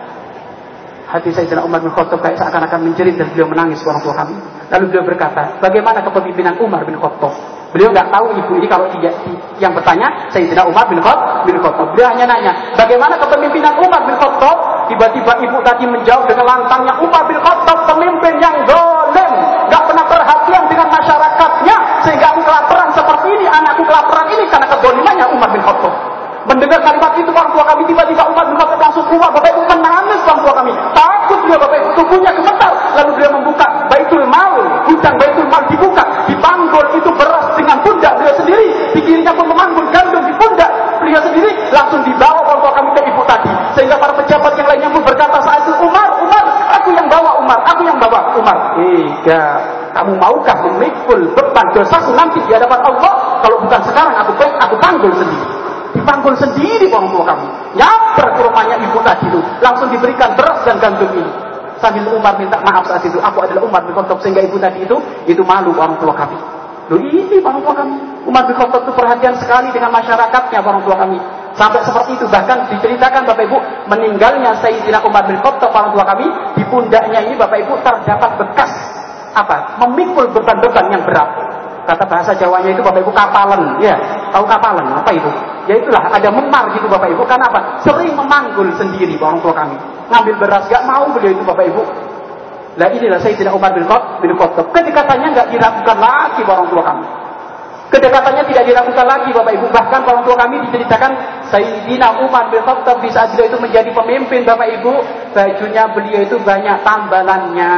Speaker 2: Hati Sayyidina Umar bin Khattab kayak seakan-akan menjerit dan beliau menangis orang tua kami. Lalu beliau berkata, bagaimana kepemimpinan Umar bin Khattab? Beliau nggak tahu ibu ini kalau yang bertanya Sayyidina Umar bin Khattab. Beliau hanya nanya, bagaimana kepemimpinan Umar bin Khattab? Tiba-tiba ibu tadi menjawab dengan lantangnya, Umar bin Khattab pemimpin yang zalim, nggak pernah perhatian dengan masyarakatnya, sehingga aku kelaparan seperti ini, anakku kelaparan ini karena kezalimannya Umar bin Khattab. Mendengar kalimat itu orang tua kami, tiba-tiba Umar bin Khattab langsung keluar. Bapak ibu menangis orang tua kami, takut beliau, bapak ibu tubuhnya gemetar. Lalu beliau membuka Baitul Mal, gudang Baitul Mal dibuka, dipanggul itu beras dengan pundak beliau sendiri, di kirinya pun memanggul gandum di pundak beliau sendiri, langsung dibawa orang tua kami ke ibu tadi. Sehingga para pejabat yang lainnya pun berkata saat itu, Umar, aku yang bawa Umar. Kamu maukah memikul beban dosaku nanti di hadapan Allah? Kalau bukan sekarang aku panggul sendiri. Dipanggul sendiri orang tua kami. Nyamper ke rumahnya ibu tadi itu, langsung diberikan beras dan gandum ini. Sambil Umar minta maaf saat itu, aku adalah Umar bin Khattab, sehingga ibu tadi itu malu orang tua kami. Loh, ini orang tua kami. Umar bin Khattab itu perhatian sekali dengan masyarakatnya orang tua kami. Sampai seperti itu, bahkan diceritakan Bapak Ibu, meninggalnya Sayyidina Umar bin Khattab orang tua kami, di pundaknya ini Bapak Ibu terdapat bekas memikul beban-beban yang berat. Kata bahasa Jawanya itu Bapak Ibu kapalan, ya. Tahu kapalan apa itu? Ya itulah, ada memar gitu Bapak Ibu. Karena apa? Sering memanggul sendiri orang tua kami. Ngambil beras gak mau beliau itu Bapak Ibu. Lah inilah Sayyidina Umar bin Khattab. Kedekatannya gak diragukan lagi orang tua kami. Kedekatannya tidak diragukan lagi Bapak Ibu. Bahkan orang tua kami diceritakan Sayyidina Umar bin Khattab di saat beliau itu menjadi pemimpin Bapak Ibu, bajunya beliau itu banyak tambalannya.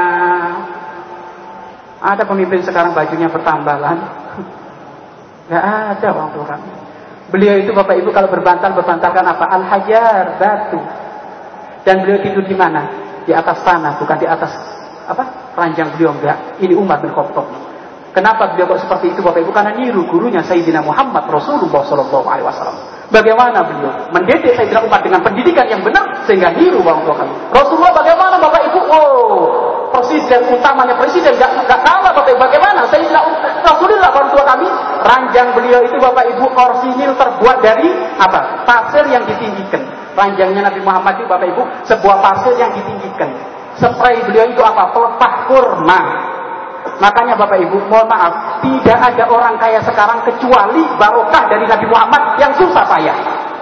Speaker 2: Ada pemimpin sekarang bajunya bertambalan? Gak ada orang tua kami. Beliau itu Bapak Ibu kalau berbantalkan apa? Al-hajar, batu. Dan beliau tidur di mana? Di atas tanah, bukan di atas ranjang beliau, enggak. Ini Umar bin Khattab. Kenapa beliau kok seperti itu Bapak Ibu? Karena niru gurunya Sayyidina Muhammad Rasulullah SAW. Bagaimana beliau mendidik Sayyidina Umar dengan pendidikan yang benar sehingga niru orang tua kami. Rasulullah bagaimana Bapak Ibu? Presiden utamanya presiden gak kalah Bapak Ibu. Bagaimana Sayyidina Rasulullah orang tua kami? Ranjang beliau itu Bapak Ibu orsinil terbuat dari pasir yang ditinggikan. Ranjangnya Nabi Muhammad itu Bapak Ibu sebuah pasir yang ditinggikan. Spray beliau itu pelepah kurma. Makanya Bapak Ibu, mohon maaf, tidak ada orang kaya sekarang kecuali barokah dari Nabi Muhammad yang susah payah.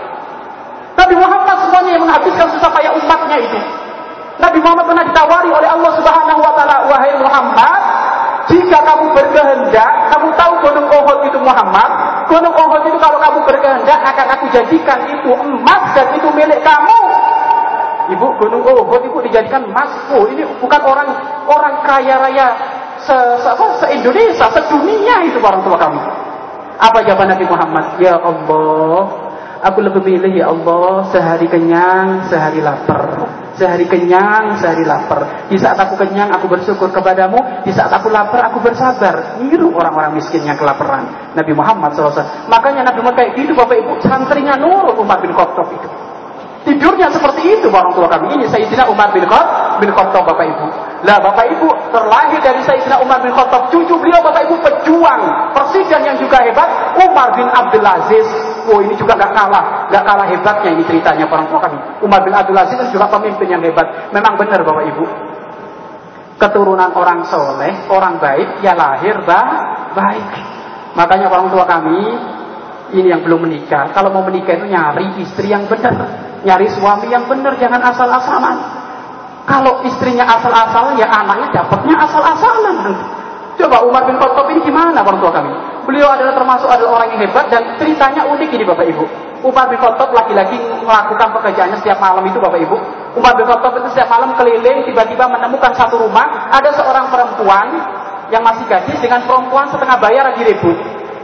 Speaker 2: Nabi Muhammad semuanya yang menghabiskan susah payah umatnya itu. Nabi Muhammad pernah ditawari oleh Allah Subhanahu wa taala, wahai Muhammad, jika kamu berkehendak, kamu tahu gunung Uhud itu Muhammad, gunung Uhud itu kalau kamu berkehendak akan aku jadikan itu emas dan itu milik kamu. Ibu, gunung Uhud itu dijadikan emas. Ini bukan orang kaya raya se-Indonesia, sedunia itu orang tua kami. Apa jawaban Nabi Muhammad? Ya Allah, aku lebih milih ya Allah sehari kenyang, sehari lapar. Sehari kenyang, sehari lapar. Di saat aku kenyang, aku bersyukur kepadamu. Di saat aku lapar, aku bersabar. Niru orang-orang miskin yang kelaparan. Nabi Muhammad SAW. Makanya Nabi Muhammad kayak gitu Bapak Ibu, santrinya nurut Umar bin Khattab itu. Tidurnya seperti itu orang tua kami. Ini Sayyidina Umar bin Khattab Bapak Ibu. Lah Bapak Ibu terlahir dari Sayyidina Umar bin Khattab, cucu beliau Bapak Ibu pejuang, presiden yang juga hebat, Umar bin Abdul Aziz. Ini juga gak kalah hebatnya ini ceritanya orang tua kami. Umar bin Abdul Aziz itu juga pemimpin yang hebat. Memang benar Bapak Ibu, keturunan orang soleh, orang baik, ya lahir baik. Makanya orang tua kami ini yang belum menikah, kalau mau menikah itu nyari istri yang benar, nyari suami yang benar, jangan asal-asalan. Kalau istrinya asal-asalan, ya anaknya dapatnya asal-asalan. Coba Umar bin Khattab ini gimana orang tua kami? Beliau termasuk orang yang hebat dan ceritanya unik ini Bapak Ibu. Umar bin Khattab lagi-lagi melakukan pekerjaannya setiap malam itu Bapak Ibu. Umar bin Khattab itu setiap malam keliling, tiba-tiba menemukan satu rumah, ada seorang perempuan yang masih gadis dengan perempuan setengah bayar lagi ribut.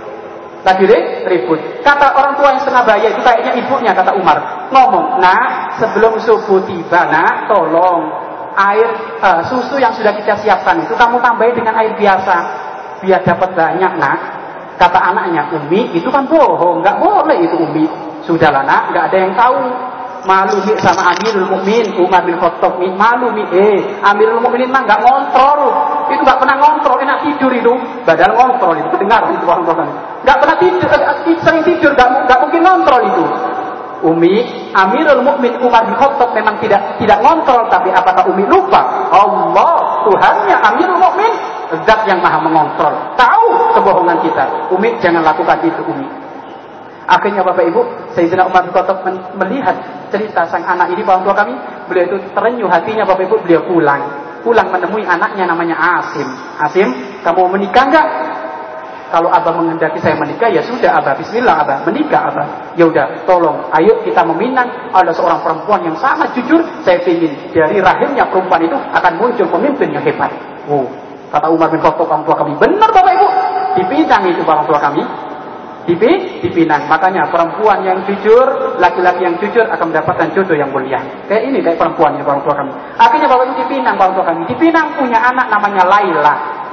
Speaker 2: Kata orang tua yang setengah bayar itu kayaknya ibunya, kata Umar. Ngomong, nak, sebelum subuh tiba, nak, tolong air susu yang sudah kita siapkan itu kamu tambahin dengan air biasa biar dapat banyak, nak. Kata anaknya, Umi itu kan bohong, nggak boleh itu Umi. Sudahlah nak, nggak ada yang tahu. Malu Mi sama Amirul Mukminin Umar bin Khattab, Mi malu Mi. Amirul Mukminin mah nggak ngontrol, itu nggak pernah ngontrol, enak tidur itu, badal ngontrol itu, dengar itu orang-orang, nggak pernah tidur, sering tidur, nggak mungkin ngontrol itu. Umi, Amirul Mukminin Umar bin Khattab memang tidak ngontrol, tapi apakah Umi lupa? Allah Tuhannya Amirul Mukminin, zat yang maha mengontrol, tahu kebohongan kita. Umi jangan lakukan itu Umi. Akhirnya Bapak Ibu, Sayyidina Umar bin Khattab melihat cerita sang anak ini, orang tua kami, beliau itu terenyuh hatinya Bapak Ibu, beliau pulang menemui anaknya namanya Asim. Asim, kamu mau menikah enggak? Kalau Abah menghendaki saya menikah, ya sudah Abah, bismillah Abah, menikah Abah. Ya udah, tolong, ayo kita meminang, ada seorang perempuan yang sangat jujur, saya ingin dari rahimnya perempuan itu akan muncul pemimpin yang hebat. Oh, kata Umar bin Khattab, orang tua kami, benar Bapak Ibu, dipinang itu orang tua kami. Dipinang. Makanya perempuan yang jujur, laki-laki yang jujur akan mendapatkan jodoh yang mulia. Kayak ini, kayak perempuan yang orang tua kami. Akhirnya Bapak Ibu dipinang orang tua kami. Dipinang punya anak namanya Laila.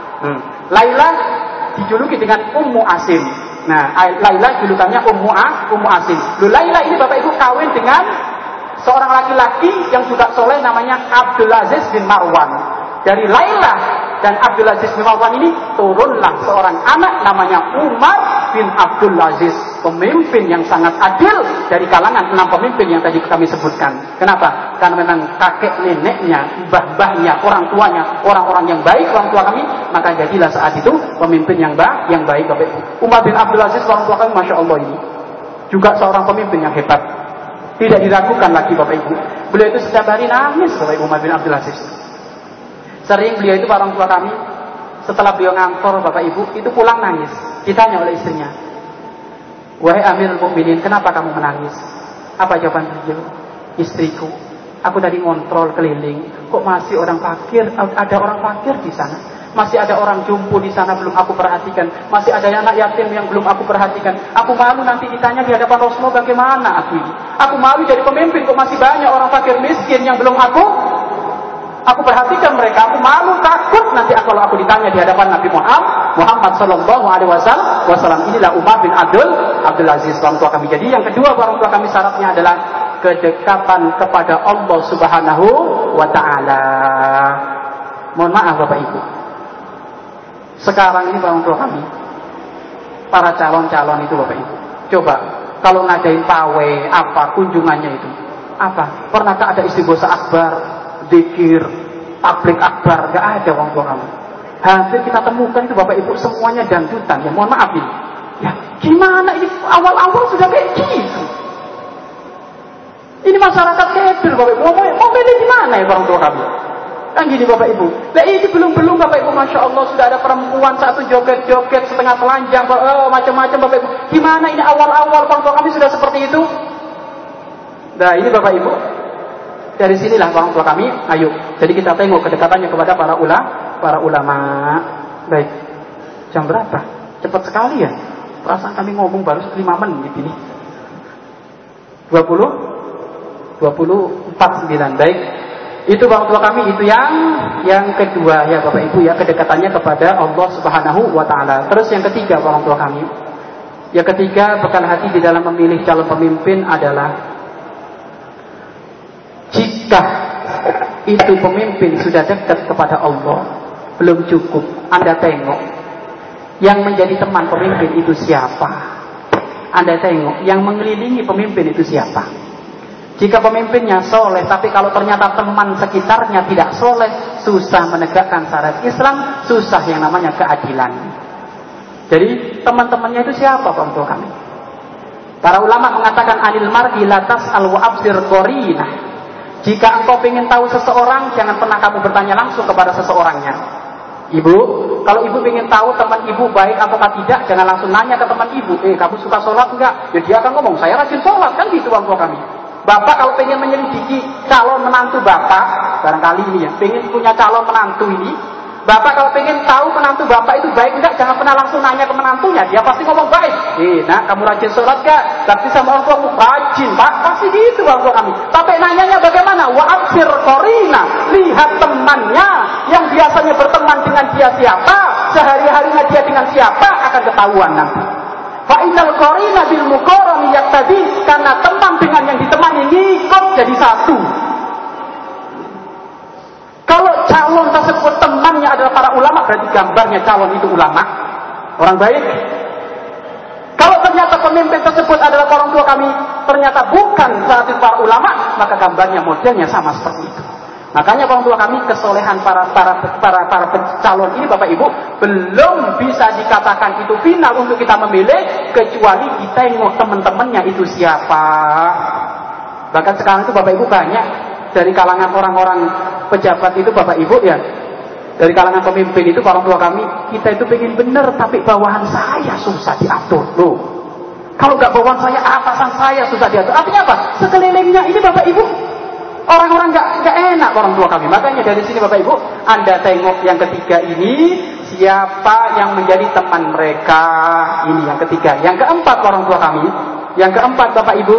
Speaker 2: Laila dijuluki dengan Ummu Asim. Nah, Laila julukannya Ummu Asim. Laila ini Bapak Ibu kawin dengan seorang laki-laki yang juga soleh namanya Abdul Aziz bin Marwan. Dari Laila dan Abdul Aziz bin Marwan ini turunlah seorang anak namanya Umar bin Abdul Aziz, pemimpin yang sangat adil dari kalangan 6 pemimpin yang tadi kami sebutkan. Kenapa? Karena memang kakek neneknya, mbah-mbahnya, orang tuanya, orang-orang yang baik, orang tua kami, maka jadilah saat itu pemimpin yang baik Bapak Ibu. Umar bin Abdul Aziz, orang tua kami, Masya Allah ini juga seorang pemimpin yang hebat, tidak diragukan lagi Bapak Ibu. Beliau itu setiap hari nangis Bapak Ibu, Umar bin Abdul Aziz. Sering beliau itu orang tua kami, setelah beliau ngantor Bapak Ibu, itu pulang nangis. Ditanya oleh istrinya, wahai Amirul Mukminin, kenapa kamu menangis? Apa jawaban beliau? Istriku, aku tadi ngontrol keliling, kok masih orang fakir, ada orang fakir di sana, masih ada orang jumbo di sana belum aku perhatikan, masih ada anak yatim yang belum aku perhatikan. Aku malu nanti ditanya di hadapan Rasulullah bagaimana aku ini. Aku malu jadi pemimpin, kok masih banyak orang fakir miskin yang belum aku perhatikan mereka. Aku malu, takut nanti kalau aku ditanya di hadapan Nabi Muhammad sallallahu alaihi wasallam. Inilah Umar bin Abdul Aziz, orang tua kami. Jadi yang kedua orang tua kami syaratnya adalah kedekatan kepada Allah Subhanahu wa taala. Mohon maaf Bapak Ibu, sekarang ini orang tua kami, para calon-calon itu Bapak Ibu, coba kalau ngadain pawe apa kunjungannya itu apa? Pernahkah ada istighosa akbar, zikir, tablik akbar? Gak ada orang tua kami. Hampir kita temukan itu Bapak Ibu semuanya dangdutan. Ya mohon maaf ini. Ya gimana ini awal-awal sudah kayak gitu. Ini masyarakat kecil Bapak Ibu. Mau beda gimana ya orang tua kami? Kan gini Bapak Ibu. Nah ini belum Bapak Ibu, Masya Allah sudah ada perempuan satu joget-joget setengah telanjang, macam-macam Bapak Ibu. Gimana ini awal-awal orang tua kami sudah seperti itu? Nah ini Bapak Ibu, dari sinilah orang tua kami, ayo. Jadi kita tengok kedekatannya kepada para ulama. Baik, jam berapa? Cepat sekali ya. Perasaan kami ngomong baru 5 menit ini. 24:9. Baik. Itu orang tua kami, itu yang kedua ya Bapak Ibu ya, kedekatannya kepada Allah Subhanahu wa taala. Terus yang ketiga orang tua kami. Yang ketiga, bekal hati di dalam memilih calon pemimpin adalah jika itu pemimpin sudah dekat kepada Allah, belum cukup. Anda tengok yang menjadi teman pemimpin itu siapa. Anda tengok yang mengelilingi pemimpin itu siapa. Jika pemimpinnya soleh, tapi kalau ternyata teman sekitarnya tidak soleh, susah menegakkan syariat Islam, susah yang namanya keadilan. Jadi teman-temannya itu siapa orang tua kami? Para ulama mengatakan anil mar'i la tas'al wa absir qarinah. Jika engkau ingin tahu seseorang, jangan pernah kamu bertanya langsung kepada seseorangnya. Ibu, kalau ibu ingin tahu teman ibu baik atau tidak, jangan langsung nanya ke teman ibu. Kamu suka sholat enggak? Ya dia akan ngomong, saya rajin sholat, kan gitu orang tua kami. Bapak kalau pengen menyelidiki calon menantu bapak, barangkali ini ya, pengen punya calon menantu ini, bapak kalau pengen tahu menantu bapak itu baik enggak, jangan pernah langsung nanya ke menantunya, dia pasti ngomong baik. Nak, kamu rajin sholat gak? Tapi sama orang tuamu rajin, Pak, pasti gitu orang tua kami. Tapi nanyanya bagaimana? Wa absir qarina, lihat temannya yang biasanya berteman dengan dengan dia siapa, sehari-harinya dia dengan siapa akan ketahuan nanti. Fa innal qarina bil muqarrani yaqtadi, karena teman dengan yang ditemani ngikut jadi satu. Kalau calon tersebut temannya adalah para ulama, berarti gambarnya calon itu ulama, orang baik. Kalau ternyata pemimpin tersebut adalah orang tua kami, ternyata bukan saat itu para ulama, maka gambarnya modelnya sama seperti itu. Makanya orang tua kami, kesolehan para calon ini Bapak Ibu belum bisa dikatakan itu final untuk kita memilih, kecuali kita tengok teman-temannya itu siapa. Bahkan sekarang itu Bapak Ibu banyak dari kalangan orang-orang pejabat itu Bapak Ibu ya, dari kalangan pemimpin itu orang tua kami, kita itu pengen benar tapi bawahan saya susah diatur loh. Kalau nggak bawahan saya, atasan saya susah diatur. Artinya apa? Sekelilingnya ini Bapak Ibu orang-orang nggak enak orang tua kami. Makanya dari sini Bapak Ibu, Anda tengok yang ketiga ini, siapa yang menjadi teman mereka. Ini yang ketiga. Yang keempat orang tua kami, yang keempat Bapak Ibu,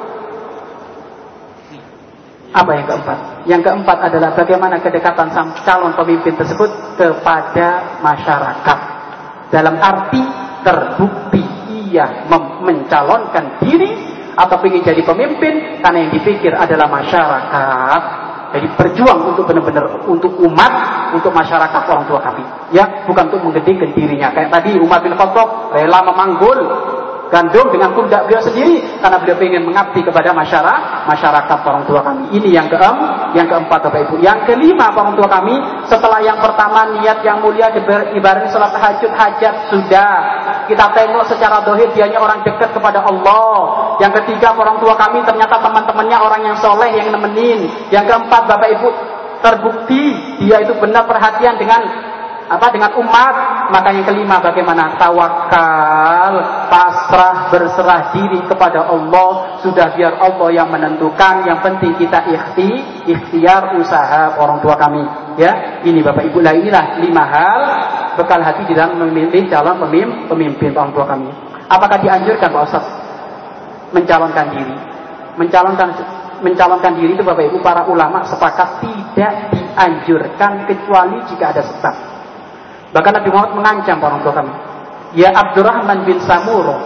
Speaker 2: apa yang keempat? Yang keempat adalah bagaimana kedekatan calon pemimpin tersebut kepada masyarakat. Dalam arti terbukti ia mencalonkan diri atau ingin jadi pemimpin karena yang dipikir adalah masyarakat. Jadi berjuang untuk benar-benar untuk umat, untuk masyarakat orang tua kami. Ya, bukan untuk menggedingkan dirinya. Kayak tadi Umar bin Khattab rela memanggul gandum dengan pundak beliau sendiri karena beliau ingin mengabdi kepada masyarakat orang tua kami. Ini yang keempat Bapak Ibu. Yang kelima orang tua kami, setelah yang pertama niat yang mulia ibaratnya salat tahajud, hajat sudah. Kita tengok secara dohir dianya orang dekat kepada Allah. Yang ketiga orang tua kami ternyata teman-temannya orang yang soleh yang nemenin. Yang keempat Bapak Ibu terbukti dia itu benar perhatian dengan umat. Maka yang kelima bagaimana tawakal, pasrah, berserah diri kepada Allah. Sudah biar Allah yang menentukan, yang penting kita ikhtiar usaha orang tua kami. Ya, ini Bapak Ibu, lah inilah 5 hal bekal hati di dalam memilih calon pemimpin orang tua kami. Apakah dianjurkan Pak Ustaz mencalonkan diri? Mencalonkan diri itu Bapak Ibu para ulama sepakat tidak dianjurkan kecuali jika ada sebab. Bahkan Nabi Muhammad mengancam orang tua kami, ya Abdurrahman bin Samuro,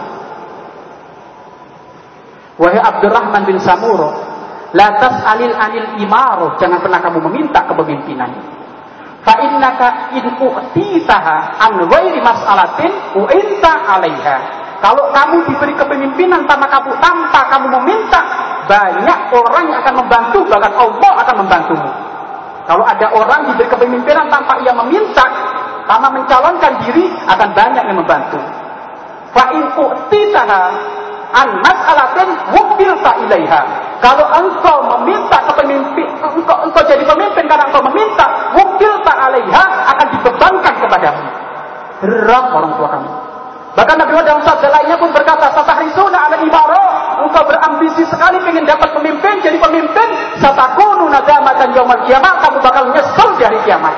Speaker 2: wahai Abdurrahman bin Samuro, la tas'alil anil imaroh, jangan pernah kamu meminta kepemimpinan. Fa innaka in u'titaha an ghairi mas'alatin u'inta 'alaiha. Kalau kamu diberi kepemimpinan tanpa kamu meminta, banyak orang yang akan membantu, bahkan Allah akan membantumu. Kalau ada orang diberi kepemimpinan tanpa ia meminta, karena mencalonkan diri, akan banyak yang membantu. Fa in u'titaha an mas'alatin wukilta ilaiha. Kalau engkau meminta kepemimpinan, engkau jadi pemimpin karena engkau meminta, wukilta alaiha, akan dibebankan kepadamu. Berat orang tua kamu. Bahkan Nabi Muhammad dalam sabda lainnya pun berkata, "Tatahrisuna 'ala imarah." Engkau berambisi sekali ingin dapat pemimpin, jadi pemimpin, satakunu nadamatan yaumil qiyamah, kamu bakal nyesel di hari kiamat.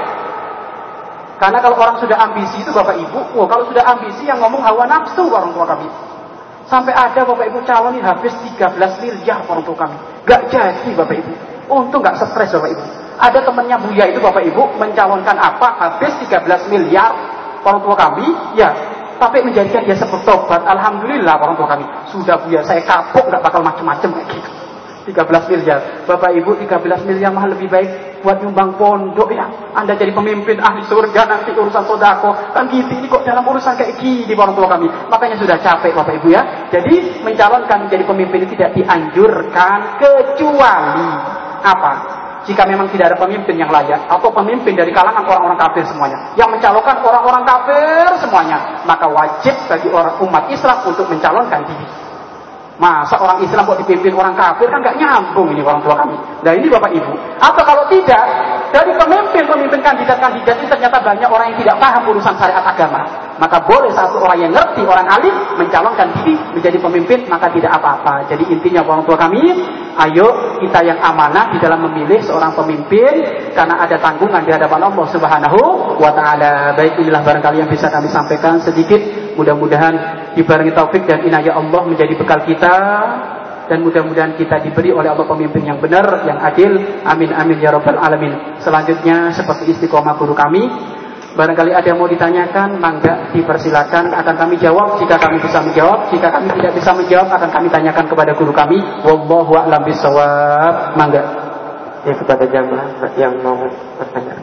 Speaker 2: Karena kalau orang sudah ambisi itu Bapak Ibu, kalau sudah ambisi yang ngomong hawa nafsu orang tua kami. Sampai ada Bapak Ibu calon ini habis 13 miliar orang tua kami. Gak jadi Bapak Ibu. Untung gak stres Bapak Ibu. Ada temannya Buya itu Bapak Ibu mencalonkan habis 13 miliar orang tua kami, ya. Tapi menjadikan dia sepertobat. Alhamdulillah orang tua kami. Sudah Buya, saya kapok gak bakal macem-macem kayak gitu. 13 miliar. Bapak Ibu 13 miliar mah lebih baik buat nyumbang pondok ya. Anda jadi pemimpin ahli surga nanti urusan sodako. Kan gitu, ini kok dalam urusan kayak gini orang tua kami. Makanya sudah capek Bapak Ibu ya. Jadi mencalonkan menjadi pemimpin itu tidak dianjurkan kecuali apa? Jika memang tidak ada pemimpin yang layak atau pemimpin dari kalangan orang-orang kafir semuanya. Yang mencalonkan orang-orang kafir semuanya. Maka wajib bagi orang umat Islam untuk mencalonkan diri. Masa orang Islam kok dipimpin orang kafir, kan gak nyambung ini orang tua kami. Nah ini Bapak Ibu. Atau kalau tidak, dari pemimpin kandidat ini ternyata banyak orang yang tidak paham urusan syariat agama. Maka boleh satu orang yang ngerti, orang alim, mencalonkan diri menjadi pemimpin, maka tidak apa-apa. Jadi intinya orang tua kami, ayo kita yang amanah di dalam memilih seorang pemimpin, karena ada tanggungan di hadapan Allah Subhanahu wa Ta'ala. Baik, inilah barangkali yang bisa kami sampaikan sedikit. Mudah-mudahan dibarengi taufik dan inayah Allah menjadi bekal kita, dan mudah-mudahan kita diberi oleh Allah pemimpin yang benar, yang adil. Amin amin ya rabbal alamin. Selanjutnya seperti istiqomah guru kami, Barangkali ada yang mau ditanyakan, mangga dipersilakan, akan kami jawab jika kami bisa menjawab. Jika kami tidak bisa menjawab, akan kami tanyakan kepada guru kami. Wallahu a'lam bishawab. Mangga.
Speaker 3: Ya, kepada jamaah yang mau bertanya.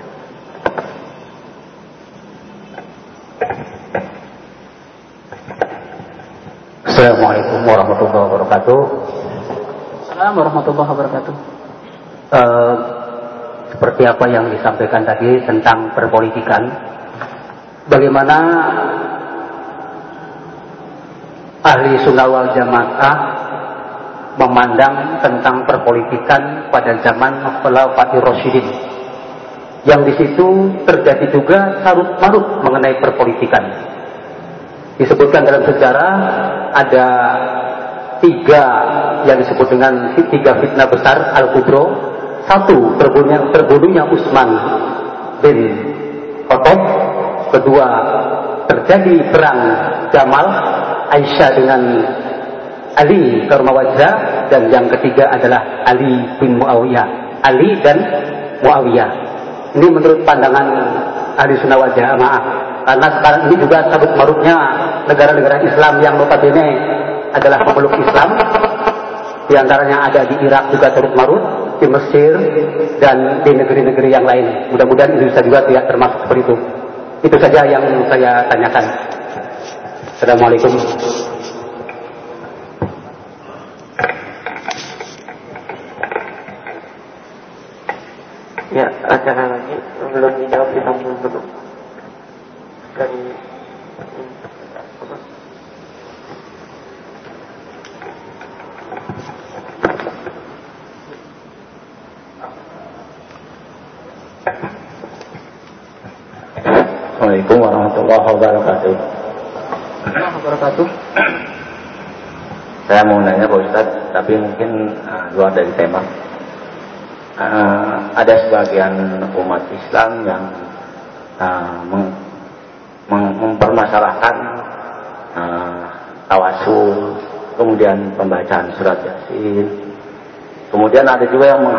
Speaker 4: Assalamualaikum warahmatullahi wabarakatuh.
Speaker 2: Assalamualaikum warahmatullahi wabarakatuh.
Speaker 4: Seperti apa yang disampaikan tadi tentang perpolitikan, bagaimana ahli sunnah wal jamaah memandang tentang perpolitikan pada zaman Khulafaur Rasyidin, yang di situ terjadi juga carut marut mengenai perpolitikan. Disebutkan dalam sejarah ada 3 yang disebut dengan 3 fitnah besar al-kubro. 1, terbunuhnya Utsman bin Khattab. 2, terjadi perang Jamal Aisyah dengan Ali Karmawajah. Dan yang ketiga adalah Ali bin Muawiyah, Ali dan Muawiyah. Ini menurut pandangan ahli sunnah wal jamaah. Karena sekarang ini juga sabut marutnya negara-negara Islam yang notabene adalah pemeluk Islam. Di antaranya ada di Irak juga turut marut, di Mesir, dan di negeri-negeri yang lain. Mudah-mudahan Indonesia juga tidak termasuk seperti itu. Itu saja yang saya tanyakan. Assalamualaikum.
Speaker 3: Ya, ada lagi belum dijawab, ditanggung dulu dari
Speaker 4: Assalamualaikum warahmatullahi wabarakatuh. Saya mau nanya Pak Ustadz, tapi mungkin luar dari tema. Ada sebagian umat Islam yang mempermasalahkan tawasul, kemudian pembacaan surat Yasin. Kemudian ada juga yang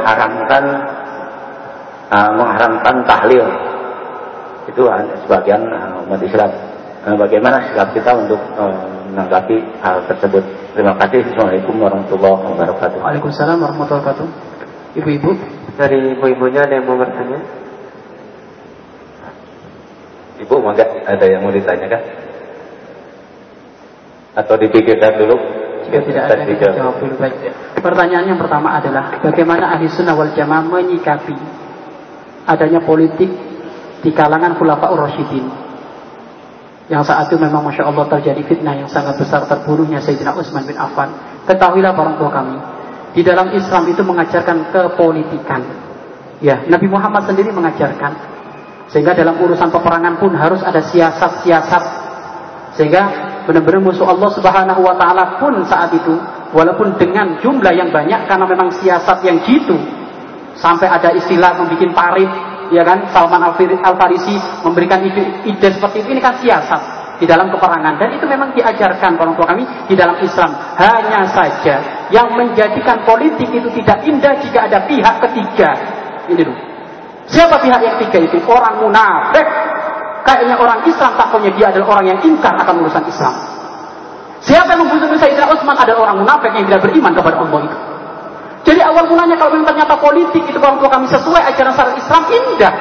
Speaker 4: mengharamkan tahlil. Itu sebagian umat Islam. Bagaimana sikap kita untuk menanggapi hal tersebut? Terima kasih. Assalamualaikum warahmatullahi wabarakatuh.
Speaker 2: Waalaikumsalam warahmatullahi wabarakatuh. Ibu-ibu,
Speaker 3: dari ibu-ibunya ada yang mau bertanya?
Speaker 4: Ibu, mangga, ada yang mau ditanyakan? Atau dipikirkan dulu?
Speaker 2: Jika tidak ada, kita jawab dulu. Baik. Pertanyaan yang pertama adalah, bagaimana ahli sunnah wal jamaah menyikapi adanya politik di kalangan Khulafaur Rasyidin, yang saat itu memang Masya Allah terjadi fitnah yang sangat besar, terbunuhnya Sayyidina Utsman bin Affan. Ketahuilah para orang tua kami, di dalam Islam itu mengajarkan kepolitikan. Ya, Nabi Muhammad sendiri mengajarkan. Sehingga dalam urusan peperangan pun harus ada siasat-siasat. Sehingga benar-benar musuh Allah Subhanahu wa taala pun saat itu, walaupun dengan jumlah yang banyak, karena memang siasat yang jitu, sampai ada istilah membuat parit, ya kan, Salman Al-Farisi memberikan ide seperti ini kan siasat di dalam peperangan. Dan itu memang diajarkan orang tua kami di dalam Islam. Hanya saja yang menjadikan politik itu tidak indah jika ada pihak ketiga. Ini dulu. Siapa pihak yang ketiga itu? Orang munafik. Kayaknya orang Islam takutnya dia adalah orang yang ingkar akan urusan Islam. Siapa yang membunuh Sayyidina Utsman adalah orang munafik yang tidak beriman kepada Allah itu. Jadi awal mulanya kalau memang ternyata politik itu orang tua kami sesuai ajaran syariat Islam, indah.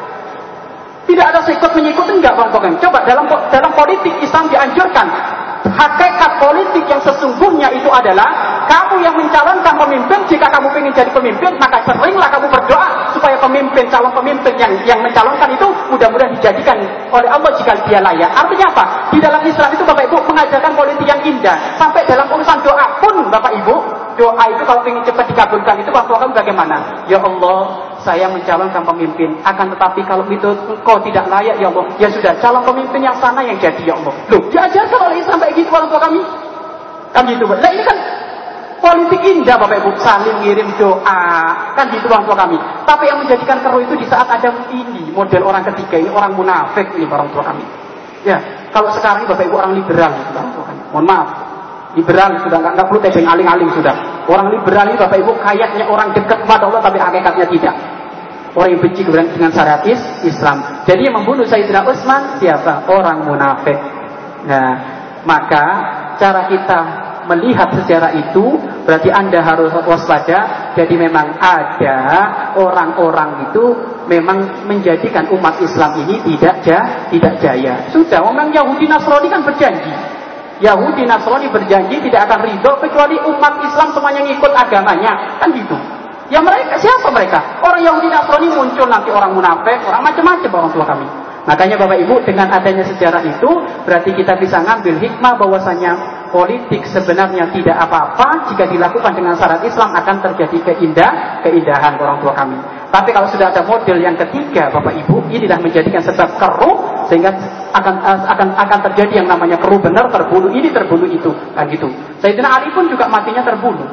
Speaker 2: Tidak ada seikut menyikut, enggak orang tua kami. Coba dalam politik Islam dianjurkan. Hakikat politik yang sesungguhnya itu adalah kamu yang mencalonkan pemimpin. Jika kamu ingin jadi pemimpin, maka seringlah kamu berdoa supaya calon pemimpin yang mencalonkan itu mudah-mudahan dijadikan oleh Allah jika dia layak. Artinya apa? Di dalam Islam itu Bapak Ibu mengajarkan politik yang indah. Sampai dalam urusan doa pun Bapak Ibu, doa itu kalau ingin cepat dikabulkan itu waktu kamu bagaimana? Ya Allah, saya mencalonkan pemimpin, akan tetapi kalau itu engkau tidak layak ya Allah, ya sudah, calon pemimpin yang sana yang jadi ya Allah. Loh, diajarkan oleh Islam kayak gitu orang tua kami. Kan gitu, Nah ini kan politik indah Bapak Ibu, saling ngirim doa, kan gitu orang tua kami. Tapi yang menjadikan keruh itu di saat ada ini model orang ketiga ini, orang munafik ini orang tua kami. Ya, kalau sekarang Bapak Ibu orang liberal orang tua kami. Mohon maaf. Liberal sudah nggak perlu tebing aling-aling sudah. Orang liberal ini Bapak Ibu kayaknya orang dekat kepada Allah tapi hakikatnya tidak. Orang yang benci dengan syariat Islam. Jadi yang membunuh Sayyidina Utsman siapa? Orang munafik. Nah, maka cara kita melihat sejarah itu berarti Anda harus waspada. Jadi memang ada orang-orang itu memang menjadikan umat Islam ini tidak jaya. Sudah, memang Yahudi Nasrani kan berjanji. Yahudi Nasrani berjanji tidak akan ridho kecuali umat Islam semuanya ngikut agamanya, kan gitu. Ya mereka, siapa mereka? Orang Yahudi Nasrani muncul nanti orang munafik, orang macam-macam orang tua kami. Makanya Bapak Ibu, dengan adanya sejarah itu berarti kita bisa ngambil hikmah bahwasanya politik sebenarnya tidak apa-apa jika dilakukan dengan syarat Islam akan terjadi keindahan orang tua kami. Tapi kalau sudah ada model yang ketiga Bapak Ibu, inilah menjadikan sebab keruh sehingga akan terjadi yang namanya keruh benar, terbunuh ini terbunuh itu, kan gitu. Sayyidina Ali pun juga matinya terbunuh.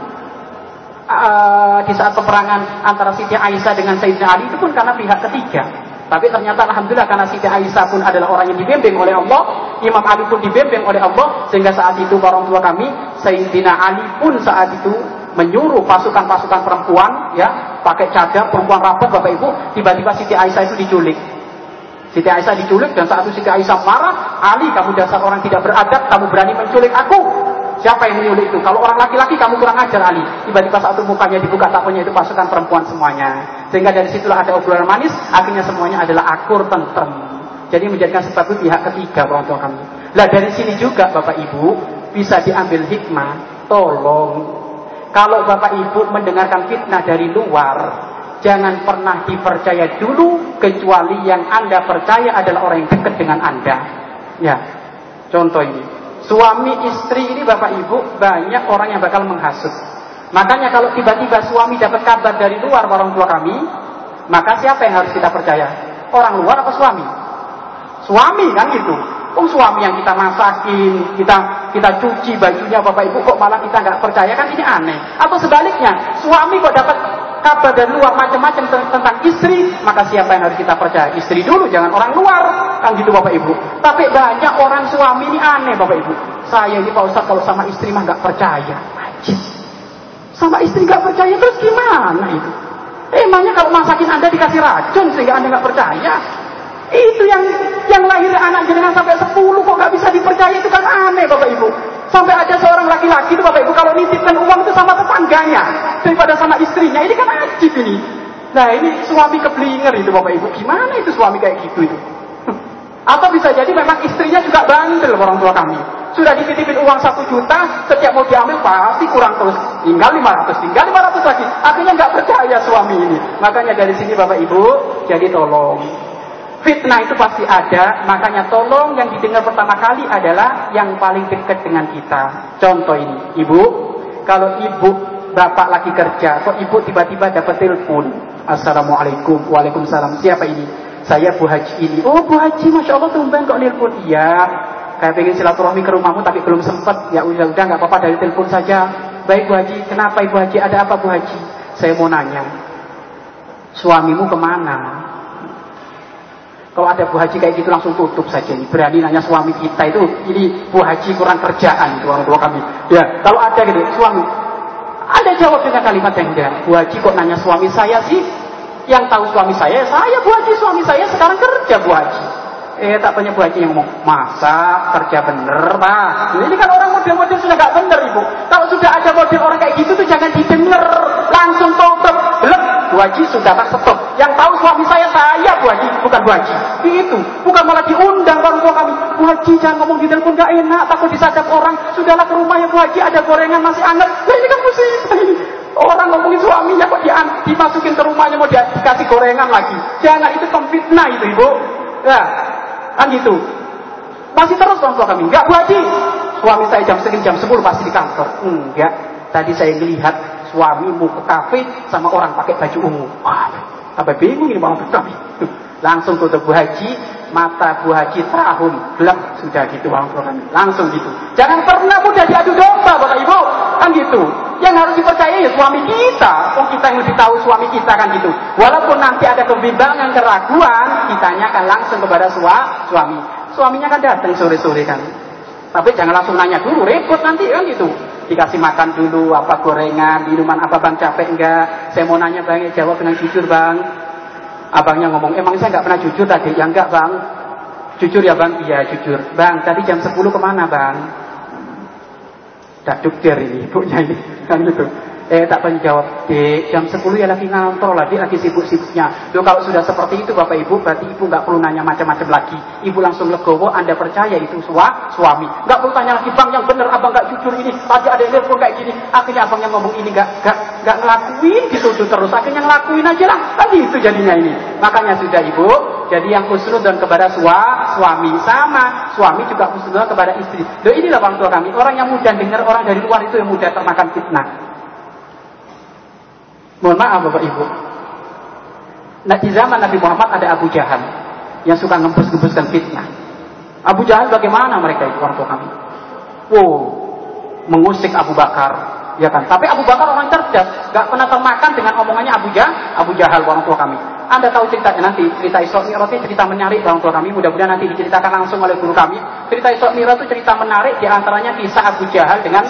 Speaker 2: Di saat peperangan antara Siti Aisyah dengan Sayyidina Ali itu pun karena pihak ketiga. Tapi ternyata alhamdulillah karena Siti Aisyah pun adalah orang yang dibimbing oleh Allah, Imam Ali pun dibimbing oleh Allah, sehingga saat itu orang tua kami Sayyidina Ali pun saat itu menyuruh pasukan-pasukan perempuan ya pakai cadar, perempuan rapat Bapak Ibu, tiba-tiba Siti Aisyah itu diculik. Siti Aisyah diculik dan saat itu Siti Aisyah marah, Ali kamu dasar orang tidak beradab, kamu berani menculik aku. Siapa yang menyulik itu? Kalau orang laki-laki kamu kurang ajar Ali. Tiba-tiba saat itu mukanya dibuka taponya itu pasukan perempuan semuanya. Sehingga dari situlah ada obrolan manis, akhirnya semuanya adalah akur tentrem. Jadi menjadikan sebab itu pihak ketiga orang tua kami. Lah dari sini juga Bapak Ibu bisa diambil hikmah. Tolong, kalau Bapak Ibu mendengarkan fitnah dari luar, jangan pernah dipercaya dulu kecuali yang Anda percaya adalah orang yang dekat dengan Anda. Ya, contoh ini. Suami istri ini Bapak Ibu banyak orang yang bakal menghasut. Makanya kalau tiba-tiba suami dapat kabar dari luar orang tua kami, maka siapa yang harus kita percaya? Orang luar apa suami? Suami kan gitu. Suami yang kita masakin, kita cuci bajunya Bapak Ibu, kok malah kita nggak percaya, kan ini aneh. Atau sebaliknya, suami kok dapat kabar dari luar macam-macam tentang istri, maka siapa yang harus kita percaya? Istri dulu, jangan orang luar, kan gitu Bapak Ibu. Tapi banyak orang suami ini aneh Bapak Ibu. Saya ini Pak Ustaz kalau sama istri mah nggak percaya. Ajib. Sama istri nggak percaya terus gimana itu? Emangnya kalau masakin Anda dikasih racun sehingga Anda nggak percaya? Itu yang lahir anak jenengan sampai 10 kok nggak bisa dipercaya, itu kan aneh Bapak Ibu. Sampai ada seorang laki-laki itu Bapak Ibu kalau nitipkan uang itu sama tetangganya daripada sama istrinya, ini kan ajib ini. Nah ini suami keblinger itu Bapak Ibu, gimana itu suami kayak gitu itu? Atau bisa jadi memang istrinya juga bandel orang tua kami. Sudah dititipin uang 1 juta, setiap mau diambil pasti kurang terus, tinggal 500 lagi. Akhirnya nggak percaya suami ini. Makanya dari sini Bapak Ibu, jadi tolong. Fitnah itu pasti ada, makanya tolong yang didengar pertama kali adalah yang paling dekat dengan kita. Contoh ini, Ibu, kalau Ibu, Bapak lagi kerja, kok Ibu tiba-tiba dapat telepon, Assalamualaikum, Waalaikumsalam, siapa ini? Saya Bu Haji ini. Oh Bu Haji, Masya Allah tumben kok telepon. Iya, kayak pengen silaturahmi ke rumahmu tapi belum sempat. Ya udah nggak apa-apa, dari telepon saja. Baik Bu Haji, kenapa Ibu Haji? Ada apa Bu Haji? Saya mau nanya, suamimu kemana? Kalau ada Bu Haji kayak gitu langsung tutup saja. Berani nanya suami kita itu, ini Bu Haji kurang kerjaan itu orang tua kami. Ya, kalau ada gitu, suami, ada jawab dengan kalimat yang enggak. Bu Haji kok nanya suami saya sih? Yang tahu suami saya Bu Haji, suami saya sekarang kerja Bu Haji. Tak tanya Bu Haji yang ngomong, masa kerja bener Pak? Ini kan orang model-model sudah gak bener Ibu. Kalau sudah ada model orang kayak gitu tuh jangan didengar, langsung tutup. Belum, Bu Haji sudah tak stop. Yang tahu suami saya Bu Haji, bukan Bu Haji. Itu, bukan malah diundang orang tua kami. Bu Haji jangan ngomong di telepon gak enak, takut disadap orang. Sudahlah ke rumahnya Bu Haji, ada gorengan masih hangat. Nah ini kan musibah ini. Orang ngomongin suaminya kok dimasukin ke rumahnya mau dikasih gorengan lagi. Jangan, itu pemfitnah itu Ibu. Ya, kan gitu. Masih terus orang tua kami, enggak Bu Haji, suami saya jam 10 pasti di kantor. Enggak, tadi saya melihat suamimu ke kafe sama orang pakai baju ungu. Apa bingung ini orang kami. Langsung tutup Bu Haji, mata Bu Haji tahun gelap, sudah gitu orang tua kami. Langsung gitu. Jangan pernah mudah diadu domba Bapak Ibu, kan gitu. Yang harus dipercaya ya suami kita. Kita yang lebih tahu suami kita kan gitu. Walaupun nanti ada kebimbangan, keraguan, ditanyakan langsung kepada suami. Suaminya kan datang sore-sore kan. Tapi jangan langsung nanya dulu, repot nanti kan gitu. Dikasih makan dulu, apa gorengan, minuman apa Bang, capek enggak? Saya mau nanya Bang, jawab dengan jujur Bang. Abangnya ngomong, emang saya nggak pernah jujur tadi? Ya enggak bang. Jujur ya bang? Iya jujur. Bang, tadi jam 10 kemana bang? Tak jujur ini, ibunya ini. Kan gitu. Tak penjawab, Dek, jam 10 ya lagi ngantor lah, lagi sibuk-sibuknya. Loh kalau sudah seperti itu Bapak Ibu, berarti Ibu nggak perlu nanya macam-macam lagi. Ibu langsung legowo, Anda percaya itu suami. Nggak perlu tanya lagi, Bang yang bener, Abang nggak jujur ini. Tadi ada yang telepon kayak gini. Akhirnya Abang yang ngomong ini nggak ngelakuin, dituduh terus. Akhirnya ngelakuin aja lah. Tadi itu jadinya ini. Makanya sudah Ibu, jadi yang husnudzon kepada suami sama, suami juga husnudzon kepada istri. Loh inilah orang tua kami. Orang yang mudah dengar orang dari luar itu yang mudah termakan fitnah. Mohon maaf Bapak Ibu. Nah, di zaman Nabi Muhammad ada Abu Jahal yang suka ngembus-ngembuskan fitnah. Abu Jahal bagaimana mereka itu orang tua kami? Mengusik Abu Bakar, ya kan? Tapi Abu Bakar orang cerdas, gak pernah termakan dengan omongannya Abu Jahal orang tua kami. Anda tahu ceritanya nanti, cerita Isra Mi'raj itu cerita menarik orang tua kami. Mudah-mudahan nanti diceritakan langsung oleh guru kami. Cerita Isra Mi'raj itu cerita menarik, di antaranya kisah Abu Jahal dengan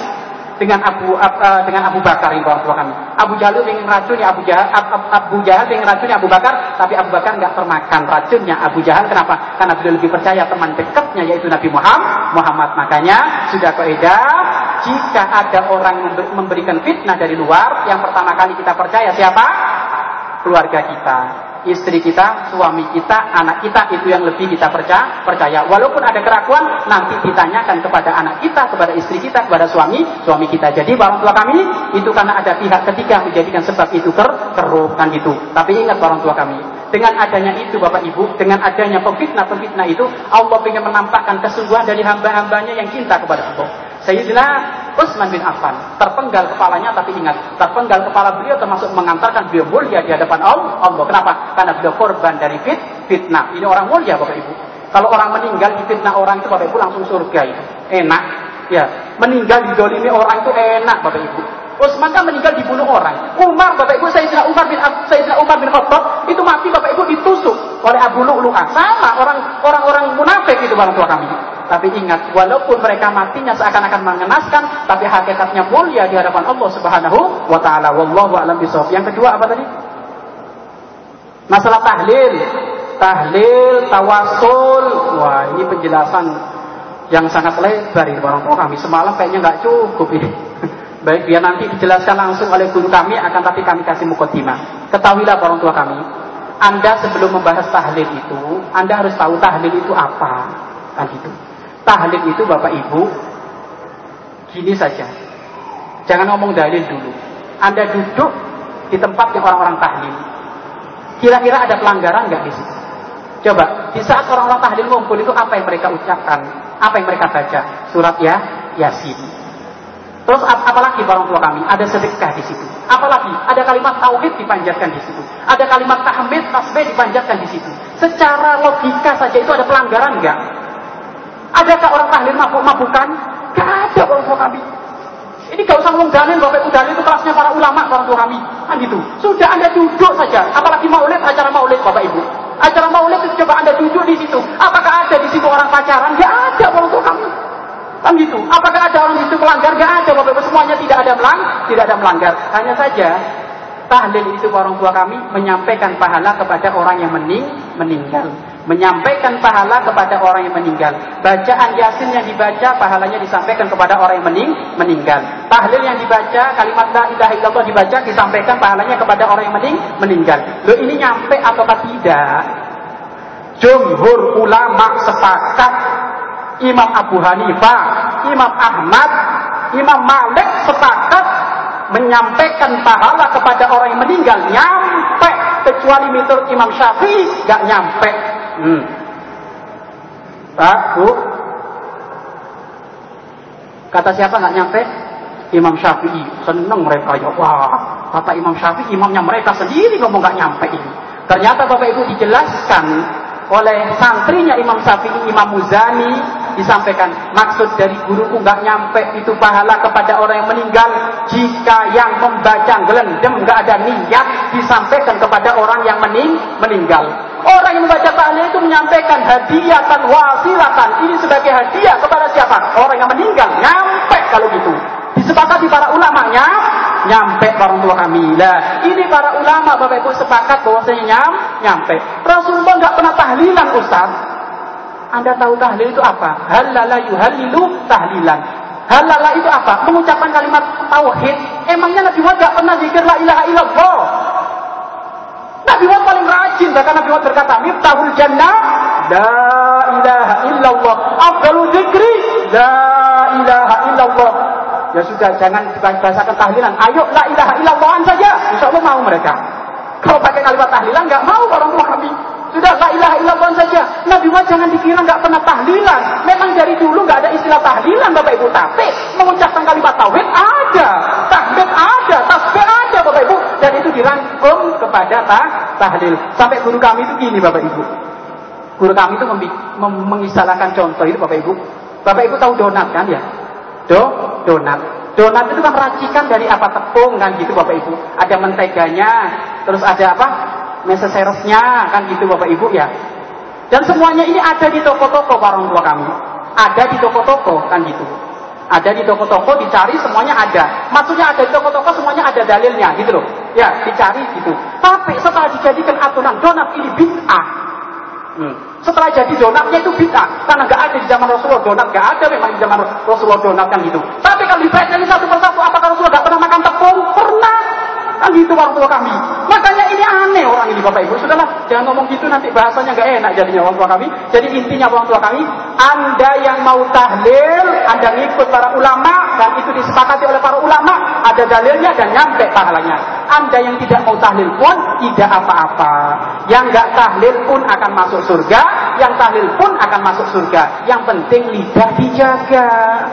Speaker 2: Abu Bakar ini orang tua kami. Abu Jahal ingin racunnya Abu Jahal ingin racunnya Abu Bakar, tapi Abu Bakar nggak termakan racunnya Abu Jahal. Kenapa? Karena beliau lebih percaya teman dekatnya yaitu Nabi Muhammad. Makanya sudah kaidah, jika ada orang memberikan fitnah dari luar, yang pertama kali kita percaya siapa? Keluarga kita, istri kita, suami kita, anak kita, itu yang lebih kita percaya. Walaupun ada keraguan, nanti ditanyakan kepada anak kita, kepada istri kita, kepada suami kita. Jadi orang tua kami itu karena ada pihak ketiga menjadikan sebab itu keruh kan gitu. Tapi ingat orang tua kami, dengan adanya itu Bapak Ibu, dengan adanya pemfitnah itu, Allah ingin menampakkan kesungguhan dari hamba-hambanya yang cinta kepada Allah. Sayyidina Utsman bin Affan terpenggal kepalanya, tapi ingat, terpenggal kepala beliau termasuk mengantarkan beliau mulia di hadapan Allah. Kenapa? Karena beliau korban dari fitnah. Ini orang mulia Bapak Ibu. Kalau orang meninggal di fitnah orang itu Bapak Ibu langsung surga itu. Enak. Ya, meninggal didolimi orang itu enak Bapak Ibu. Utsman kan meninggal dibunuh orang. Umar Bapak Ibu, Sayyidina Umar bin Khattab itu mati Bapak Ibu ditusuk oleh Abu Lu'lu'ah. Sama orang munafik itu orang tua kami. Tapi ingat, walaupun mereka matinya seakan-akan mengenaskan, tapi hakikatnya mulia di hadapan Allah Subhanahu wa taala. Wallahu a'lam bishawab. Yang kedua apa tadi? Masalah tahlil, tawasul. Wah, ini penjelasan yang sangat lebar ini orang tua kami. Semalam kayaknya nggak cukup ini. Baik, biar nanti dijelaskan langsung oleh guru kami, akan tapi kami kasih mukadimah. Ketahuilah orang tua kami, Anda sebelum membahas tahlil itu, Anda harus tahu tahlil itu apa. Kan gitu. Tahlil itu Bapak Ibu gini saja, jangan ngomong dalil dulu. Anda duduk di tempat yang orang-orang tahlil, kira-kira ada pelanggaran nggak di situ? Coba, di saat orang-orang tahlil ngumpul itu apa yang mereka ucapkan, apa yang mereka baca? Surat Yasin. Terus apalagi orang tua kami, ada sedekah di situ. Apalagi ada kalimat tauhid dipanjatkan di situ. Ada kalimat tahmid, tasbih dipanjatkan di situ. Secara logika saja itu ada pelanggaran nggak? Adakah orang tahlil mabuk-mabukan? Gak ada orang tua kami. Ini gak usah ngomong dalil, Bapak Ibu, dalil itu kelasnya para ulama orang tua kami. Kan gitu. Sudah Anda duduk saja. Apalagi maulid, acara maulid Bapak Ibu. Acara maulid itu coba Anda duduk di situ. Apakah ada di situ orang pacaran? Gak ada orang tua kami. Kan gitu. Apakah ada orang di situ melanggar? Gak ada Bapak Ibu. Semuanya tidak ada melanggar. Hanya saja tahlil itu orang tua kami menyampaikan pahala kepada orang yang meninggal. Menyampaikan pahala kepada orang yang meninggal. Bacaan Yasin yang dibaca, pahalanya disampaikan kepada orang yang meninggal. Tahlil yang dibaca, kalimat la ilaha illallah dibaca, disampaikan pahalanya kepada orang yang meninggal. Loh, ini nyampe atau tidak? Jumhur ulama sepakat. Imam Abu Hanifah, Imam Ahmad, Imam Malik sepakat menyampaikan pahala kepada orang yang meninggal. Nyampe, kecuali menurut Imam Syafi'i gak nyampe. Pak, Bu, kata siapa nggak nyampe? Imam Syafi'i. Seneng mereka ya. Wah, kata Imam Syafi'i, imamnya mereka sendiri ngomong nggak nyampe ini. Ternyata Bapak Ibu dijelaskan oleh santrinya Imam Syafi'i, Imam Muzani, disampaikan maksud dari guruku nggak nyampe itu pahala kepada orang yang meninggal jika yang membaca gelendem nggak ada niat disampaikan kepada orang yang meninggal. Orang yang membaca tahlil itu menyampaikan hadiatan wasilatan, ini sebagai hadiah kepada siapa? Orang yang meninggal. Nyampe kalau gitu. Disepakati para ulamanya nyampe orang tua kami. Lah, ini para ulama Bapak Ibu sepakat bahwasanya nyampe. Rasulullah enggak pernah tahlilan, Ustaz. Anda tahu tahlil itu apa? Halala yuhallilu tahlilan. Halala itu apa? Mengucapkan kalimat tauhid. Emangnya Nabi Muhammad enggak pernah zikir la ilaha illallah? Nabi Muhammad paling rajin, bahkan Nabi Muhammad berkata, "Miftahul jannah la ilaha illallah. Afdalul dzikri la ilaha illallah." Ya sudah, jangan dibahasakan tahlilan. Ayo la ilaha illallahan saja. Insyaallah mau mereka. Kalau pakai kalimat tahlilan enggak mau orang tua kami. Sudah la ilaha illallah saja. Nabi Muhammad jangan dikira enggak pernah tahlilan. Memang dari dulu enggak ada istilah tahlilan Bapak Ibu, tapi mengucapkan kalimat tauhid ada, tahmid ada, tasbih ada Bapak Ibu, dan itu dirangkum kepada tahlil. Sampai guru kami itu gini Bapak Ibu. Guru kami itu mengistilahkan contoh itu Bapak Ibu. Bapak Ibu tahu donat kan ya? Donat. Donat itu kan racikan dari apa, tepung kan gitu Bapak Ibu. Ada menteganya, terus ada apa? Meseserosnya kan gitu Bapak Ibu ya. Dan semuanya ini ada di toko-toko orang tua kami. Ada di toko-toko kan gitu. Ada di toko-toko, dicari semuanya ada. Maksudnya ada di toko-toko semuanya ada dalilnya gitu loh. Ya, dicari gitu. Tapi setelah dijadikan aturan donat ini bid'ah. Setelah jadi donatnya itu bid'ah. Karena nggak ada di zaman Rasulullah donat, nggak ada memang di zaman Rasulullah donat kan gitu. Tapi kalau dipelajari satu persatu, apakah Rasulullah nggak pernah makan tepung? Pernah. Kan gitu orang tua kami. Makanya ini aneh orang ini Bapak Ibu. Sudahlah, jangan ngomong gitu nanti bahasanya nggak enak jadinya orang tua kami. Jadi intinya orang tua kami, Anda yang mau tahlil, Anda ngikut para ulama dan itu disepakati oleh para ulama, ada dalilnya dan nyampe pahalanya. Anda yang tidak mau tahlil pun tidak apa-apa. Yang nggak tahlil pun akan masuk surga, yang tahlil pun akan masuk surga. Yang penting lidah dijaga.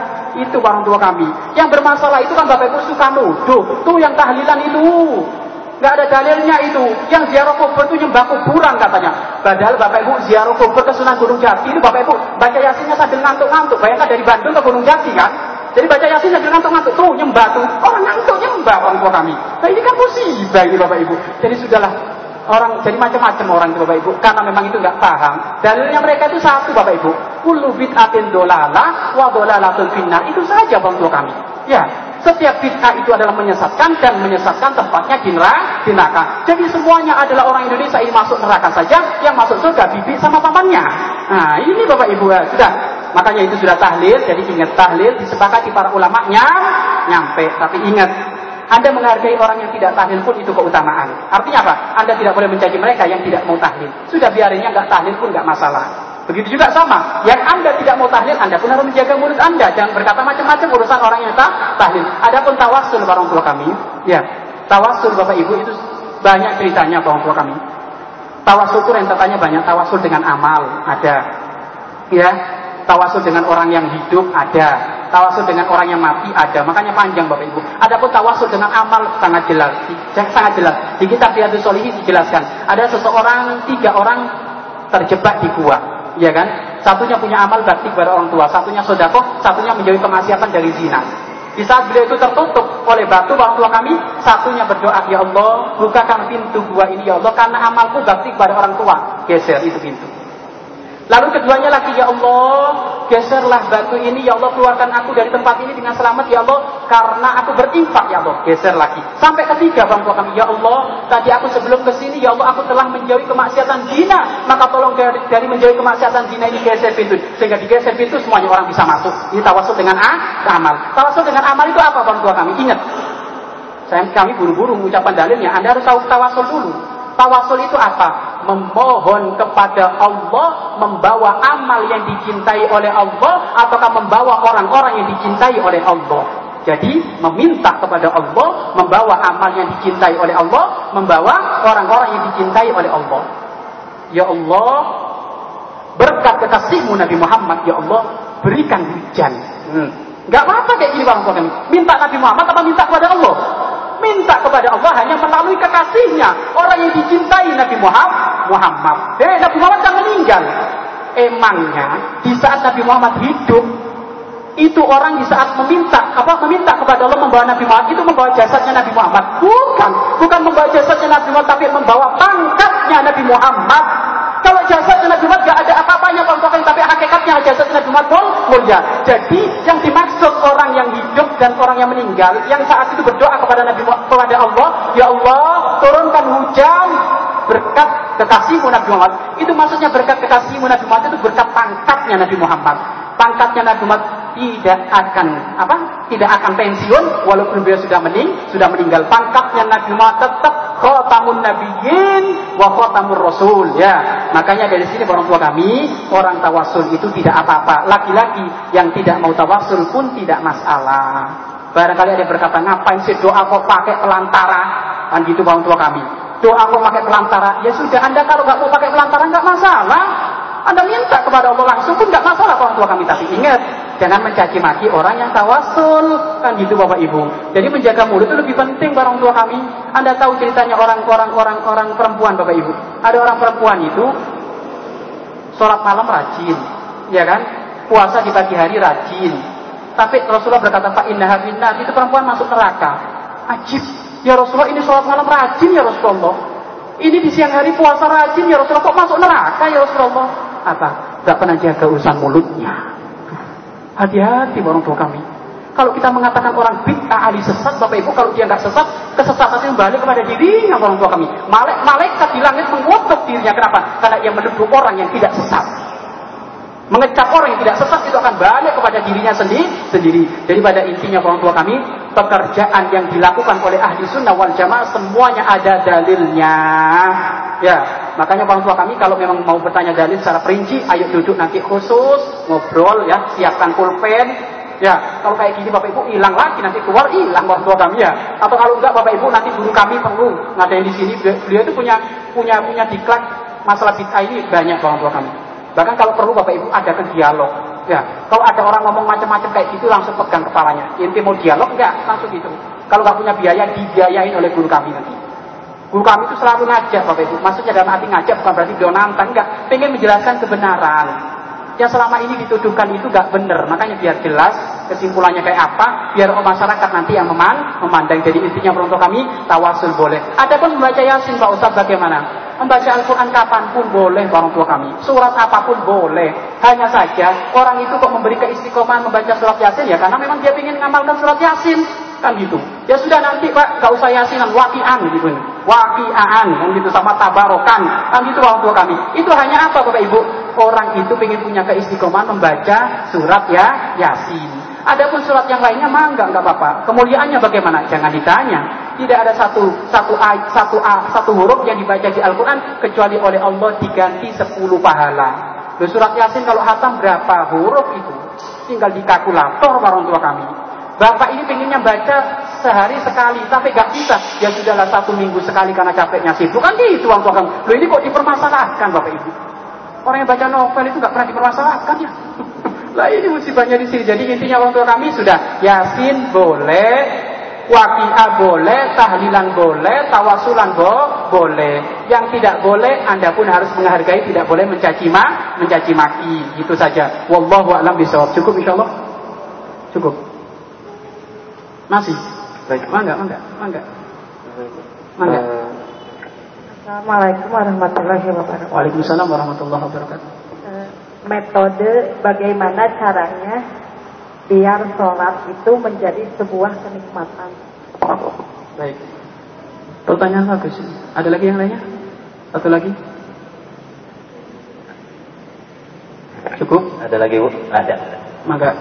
Speaker 2: Itu orang tua kami. Yang bermasalah itu kan Bapak Ibu suka nuduh. Tuh yang tahlilan itu nggak ada dalilnya itu. Yang ziarah kubur itu nyembah kuburan katanya. Padahal Bapak Ibu ziarah kubur ke Sunan Gunung Jati itu Bapak Ibu baca yasinnya sambil ngantuk-ngantuk. Bayangkan dari Bandung ke Gunung Jati kan. Jadi baca yasin sambil ngantuk-ngantuk. Tuh nyembah tuh. Orang ngantuk nyembah orang tua kami. Nah ini kan musibah ini Bapak Ibu. Jadi sudahlah. Orang jadi macam-macam orang itu Bapak Ibu, karena memang itu nggak paham. Dalilnya mereka itu satu Bapak Ibu, kullu bid'atin dolalah wa dolalatul finnar. Itu saja orang tua kami. Ya, setiap bid'ah itu adalah menyesatkan dan menyesatkan tempatnya di neraka. Jadi semuanya adalah orang Indonesia ini masuk neraka saja, yang masuk surga bibi sama pamannya. Nah ini Bapak Ibu ya, sudah. Makanya itu sudah tahlil. Jadi ingat tahlil disepakati para ulamanya nyampe. Tapi ingat, Anda menghargai orang yang tidak tahlil pun itu keutamaan. Artinya apa? Anda tidak boleh mencaci mereka yang tidak mau tahlil. Sudah biarinnya nggak tahlil pun nggak masalah. Begitu juga sama. Yang Anda tidak mau tahlil, Anda pun harus menjaga mulut Anda. Jangan berkata macam-macam urusan orang yang tahlil. Adapun tawassul orang tua kami, ya tawassul Bapak Ibu itu banyak ceritanya orang tua kami. Tawassul itu rentetannya banyak. Tawassul dengan amal ada, ya. Tawassul dengan orang yang hidup ada. Tawasul dengan orang yang mati ada, makanya panjang Bapak Ibu. Adapun tawasul dengan amal sangat jelas, sangat jelas. Di kitab Riyadhus Shalihin dijelaskan, ada seseorang, 3 orang terjebak di gua, ya kan? Satunya punya amal bakti kepada orang tua, satunya sedekah, satunya menjauhi kemaksiatan dari zina. Di saat beliau itu tertutup oleh batu orang tua kami, satunya berdoa, ya Allah, bukakan pintu gua ini ya Allah, karena amalku bakti kepada orang tua. Geser itu pintu. Lalu keduanya lagi, ya Allah, geserlah batu ini, ya Allah, keluarkan aku dari tempat ini dengan selamat, ya Allah, karena aku berinfak, ya Allah, geser lagi. Sampai ketiga orang tua kami, ya Allah, tadi aku sebelum ke sini, ya Allah, aku telah menjauhi kemaksiatan zina, maka tolong dari menjauhi kemaksiatan zina ini geser pintu, sehingga digeser pintu semuanya orang bisa masuk. Ini tawasul dengan amal. Tawasul dengan amal itu apa orang tua kami? Ingat, kami buru-buru mengucapkan dalilnya. Anda harus tahu tawasul dulu. Tawasul itu apa? Memohon kepada Allah, membawa amal yang dicintai oleh Allah, ataukah membawa orang-orang yang dicintai oleh Allah. Jadi meminta kepada Allah, membawa amal yang dicintai oleh Allah, membawa orang-orang yang dicintai oleh Allah. Ya Allah, berkat kekasihmu Nabi Muhammad, ya Allah, berikan hujan. Gak apa-apa kayak gini bang, minta Nabi Muhammad apa minta kepada Allah? Minta kepada Allah hanya melalui kekasihnya, orang yang dicintai Nabi Muhammad. Nabi Muhammad kan meninggal. Emangnya di saat Nabi Muhammad hidup, itu orang di saat meminta kepada Allah membawa Nabi Muhammad, itu membawa jasadnya Nabi Muhammad? Bukan membawa jasadnya Nabi Muhammad, tapi membawa pangkatnya Nabi Muhammad. Kalau jasadnya Nabi Muhammad gak ada apa-apanya, tapi malaikatnya aja Sayyidina Jumat mulia. Jadi yang dimaksud orang yang hidup dan orang yang meninggal, yang saat itu berdoa kepada kepada Allah, ya Allah turunkan hujan berkat kekasihmu Nabi Muhammad. Itu maksudnya berkat kekasihmu Nabi Muhammad itu berkat pangkatnya Nabi Muhammad. Pangkatnya Nabi Muhammad tidak akan pensiun walaupun beliau sudah meninggal. Pangkatnya Nabi Muhammad tetap khatamun nabiyyin wa khatamur rasul, ya. Makanya dari sini orang tua kami, orang tawasul itu tidak apa-apa. Laki-laki yang tidak mau tawasul pun tidak masalah. Barangkali ada yang berkata, ngapain sih doa kok pakai pelantara? Kan gitu orang tua kami. Doa kok pakai pelantara? Ya sudah, Anda kalau nggak mau pakai pelantara nggak masalah. Anda minta kepada Allah langsung pun nggak masalah orang tua kami. Tapi ingat, jangan mencaci maki orang yang tawasul, kan gitu Bapak Ibu. Jadi menjaga mulut itu lebih penting orang tua kami. Anda tahu ceritanya orang perempuan Bapak Ibu. Ada orang perempuan itu sholat malam rajin, ya kan? Puasa di pagi hari rajin. Tapi Rasulullah berkata, fa innaha finnar, itu perempuan masuk neraka. Ajib, ya Rasulullah, ini sholat malam rajin ya Rasulullah. Ini di siang hari puasa rajin ya Rasulullah, kok masuk neraka ya Rasulullah? Apa? Gak pernah jaga urusan mulutnya. Hati-hati orang tua kami. Kalau kita mengatakan orang bid'ah ahli sesat, Bapak Ibu, kalau dia nggak sesat, kesesatannya kembali kepada dirinya orang tua kami. Malaikat di langit mengutuk dirinya. Kenapa? Karena ia menuduh orang yang tidak sesat. Mengecap orang yang tidak sesat itu akan balik kepada dirinya sendiri. Jadi pada intinya orang tua kami, pekerjaan yang dilakukan oleh ahli sunnah wal jamaah semuanya ada dalilnya. Ya, makanya orang tua kami kalau memang mau bertanya dalil secara perinci, ayo duduk nanti khusus, ngobrol ya, siapkan pulpen. Ya, kalau kayak gini Bapak Ibu hilang lagi, nanti keluar hilang orang tua kami ya. Atau kalau enggak Bapak Ibu nanti guru kami perlu ngadain di sini, beliau itu punya diklat masalah bid'ah ini banyak orang tua kami. Bahkan kalau perlu Bapak Ibu adakan dialog. Ya, kalau ada orang ngomong macam-macam kayak gitu langsung pegang kepalanya. Inti mau dialog enggak, langsung gitu. Kalau nggak punya biaya, dibiayain oleh guru kami nanti. Guru kami itu selalu ngajak Bapak Ibu. Maksudnya dalam arti ngajak bukan berarti donantan, enggak. Pengen menjelaskan kebenaran. Yang selama ini dituduhkan itu enggak benar. Makanya biar jelas kesimpulannya kayak apa, biar masyarakat nanti yang memandang. Jadi intinya untuk kami tawasul boleh. Adapun membaca Yasin Pak Ustaz bagaimana? Membaca Al-Quran kapanpun boleh orang tua kami. Surat apapun boleh. Hanya saja orang itu kok memberi keistiqomahan membaca surat Yasin ya karena memang dia ingin mengamalkan surat Yasin. Kan gitu. Ya sudah nanti Pak, gak usah Yasinan, waqi'an gitu. Waqi'an, kan gitu, sama tabarokan. Kan gitu orang tua kami. Itu hanya apa Bapak Ibu? Orang itu ingin punya keistiqomahan membaca surat Yasin. Adapun surat yang lainnya mangga enggak apa-apa. Kemuliaannya bagaimana? Jangan ditanya. Tidak ada satu huruf yang dibaca di Al-Quran kecuali oleh Allah diganti 10 pahala. Loh, surat Yasin kalau hatam berapa huruf itu? Tinggal di kalkulator orang tua kami. Bapak ini pengennya baca sehari sekali, tapi gak bisa. Ya sudahlah 1 minggu sekali karena capeknya sibuk. Kan gitu orang tua kamu. Loh ini kok dipermasalahkan Bapak Ibu? Orang yang baca novel itu gak pernah dipermasalahkan ya. Lah ini musibahnya di sini. Jadi intinya orang tua kami sudah Yasin boleh, waqi'ah boleh, tahlilan boleh, tawasulan boleh. Yang tidak boleh Anda pun harus menghargai, tidak boleh mencaci maki. Gitu saja. Wallahu a'lam bishawab. Cukup insyaallah? Cukup. Masih? Baik, mangga.
Speaker 5: Assalamualaikum warahmatullahi wabarakatuh.
Speaker 2: Waalaikumsalam warahmatullahi wabarakatuh.
Speaker 5: Metode bagaimana caranya biar sholat itu menjadi sebuah kenikmatan.
Speaker 2: Baik. Pertanyaan bagus. Ada lagi yang lainnya? Satu lagi? Cukup?
Speaker 4: Ada lagi Bu? Ada.
Speaker 2: Mangga.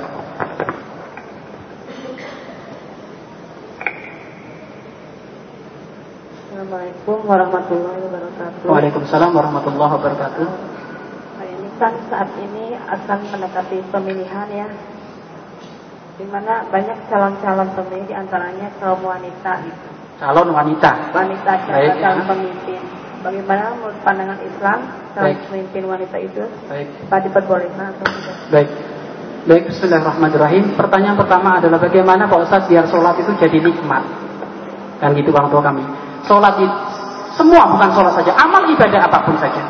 Speaker 5: Assalamualaikum warahmatullahi wabarakatuh.
Speaker 2: Waalaikumsalam warahmatullahi wabarakatuh.
Speaker 5: Ini kan saat ini akan mendekati pemilihan ya, dimana banyak calon-calon pemilih diantaranya kaum wanita gitu.
Speaker 2: Calon wanita.
Speaker 5: Calon pemimpin. Bagaimana menurut pandangan Islam calon pemimpin wanita itu?
Speaker 2: Baik.
Speaker 5: Apa diperbolehkan atau tidak?
Speaker 2: Baik. Bismillahirrahmanirrahim. Pertanyaan pertama adalah bagaimana Pak Ustaz biar sholat itu jadi nikmat? Kan gitu orang tua kami. Sholat itu semua, bukan sholat saja, amal ibadah apapun saja.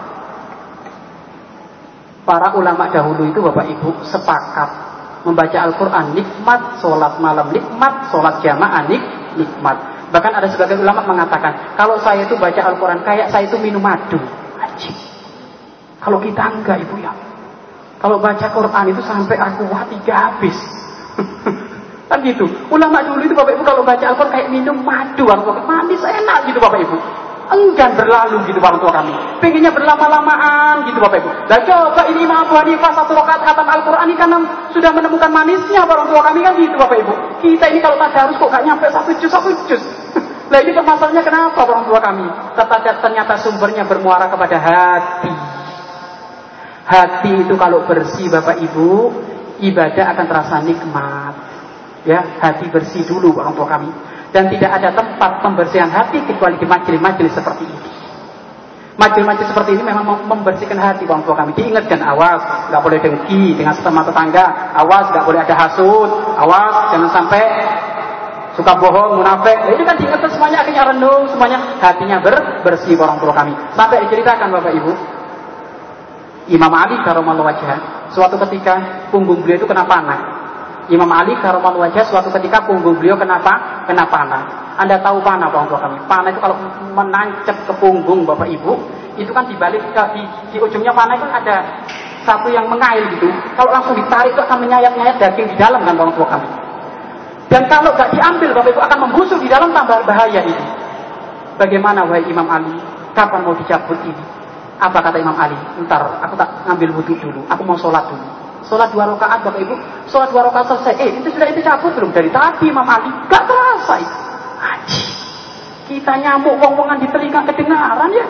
Speaker 2: Para ulama dahulu itu Bapak Ibu sepakat membaca Al-Quran nikmat, sholat malam nikmat, sholat jamaah nikmat. Bahkan ada sebagian ulama mengatakan kalau saya itu baca Al-Quran kayak saya itu minum madu. Ajib. Kalau kita enggak Ibu ya. Kalau baca Quran itu sampai aku hati habis. Kan gitu. Ulama dulu itu Bapak Ibu kalau baca Al-Quran kayak minum madu, manis enak gitu Bapak Ibu. Enggan berlalu gitu orang tua kami. Pengennya berlama-lamaan gitu Bapak Ibu. Dan coba ini Imam Abu Hanifah 1 rakaat khatam Al-Quran ini karena sudah menemukan manisnya orang tua kami kan gitu Bapak Ibu. Kita ini kalau tadarus kok gak nyampe 1 juz. Nah ini permasalahannya kenapa orang tua kami? Ternyata sumbernya bermuara kepada hati. Hati itu kalau bersih Bapak Ibu, ibadah akan terasa nikmat. Ya, hati bersih dulu orang tua kami. Dan tidak ada tempat pembersihan hati kecuali di majelis-majelis seperti ini. Majelis-majelis seperti ini memang membersihkan hati orang tua kami. Diingatkan, awas, nggak boleh dengki dengan sesama tetangga. Awas, nggak boleh ada hasud. Awas, jangan sampai suka bohong, munafik. Nah, ini kan diingatkan semuanya, akhirnya renung, semuanya hatinya bersih orang tua kami. Sampai diceritakan Bapak Ibu, Imam Ali karramallahu wajhah, suatu ketika punggung beliau itu kena panah. Imam Ali karramallahu wajhah suatu ketika punggung beliau kena panah. Anda tahu panah orang tua kami? Panah itu kalau menancap ke punggung Bapak Ibu, itu kan dibalik di ujungnya panah itu ada satu yang mengail gitu. Kalau langsung ditarik itu akan menyayat-nyayat daging di dalam kan orang tua kami. Dan kalau nggak diambil Bapak Ibu akan membusuk di dalam, tambah bahaya ini. Bagaimana wahai Imam Ali? Kapan mau dicabut ini? Apa kata Imam Ali? Ntar aku tak ngambil wudhu dulu, aku mau sholat dulu. Sholat 2 rakaat Bapak Ibu, sholat 2 rakaat selesai. Itu sudah cabut belum? Dari tadi Imam Ali gak terasa itu. Haji, kita nyamuk wong-wongan di telinga kedengaran ya.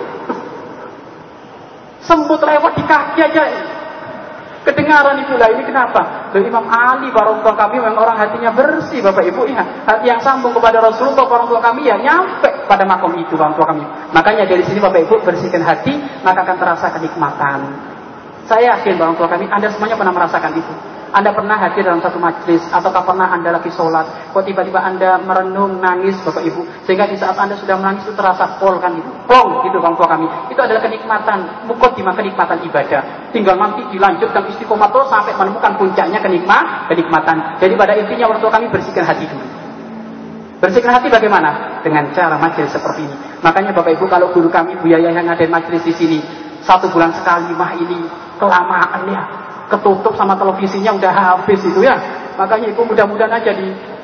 Speaker 2: Semut lewat di kaki aja kedengaran itulah. Ini kenapa? Dari Imam Ali orang tua kami memang orang hatinya bersih Bapak Ibu ya. Hati yang sambung kepada Rasulullah orang tua kami ya nyampe pada makom itu orang tua kami. Makanya dari sini Bapak Ibu bersihkan hati, maka akan terasa kenikmatan. Saya yakin orang tua kami, Anda semuanya pernah merasakan itu. Anda pernah hadir dalam satu majlis, ataukah pernah Anda lagi sholat, kok tiba-tiba Anda merenung, nangis Bapak Ibu, sehingga di saat Anda sudah menangis itu terasa pol kan gitu, plong gitu orang tua kami. Itu adalah kenikmatan, muqaddimah kenikmatan ibadah. Tinggal nanti dilanjutkan istiqomah terus sampai menemukan puncaknya kenikmatan. Jadi pada intinya orang tua kami bersihkan hati dulu. Bersihkan hati bagaimana? Dengan cara majelis seperti ini. Makanya Bapak Ibu kalau guru kami Bu Yaya yang ngadain majelis di sini 1 bulan sekali mah ini kelamaan ya, ketutup sama televisinya udah habis itu ya. Makanya Ibu mudah-mudahan aja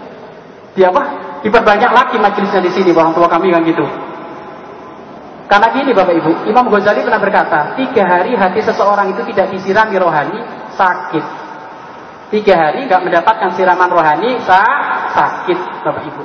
Speaker 2: diperbanyak lagi majelisnya di sini orang tua kami kan gitu. Karena gini Bapak Ibu, Imam Ghazali pernah berkata, 3 hari hati seseorang itu tidak disirami rohani sakit. 3 hari nggak mendapatkan siraman rohani sakit Bapak Ibu.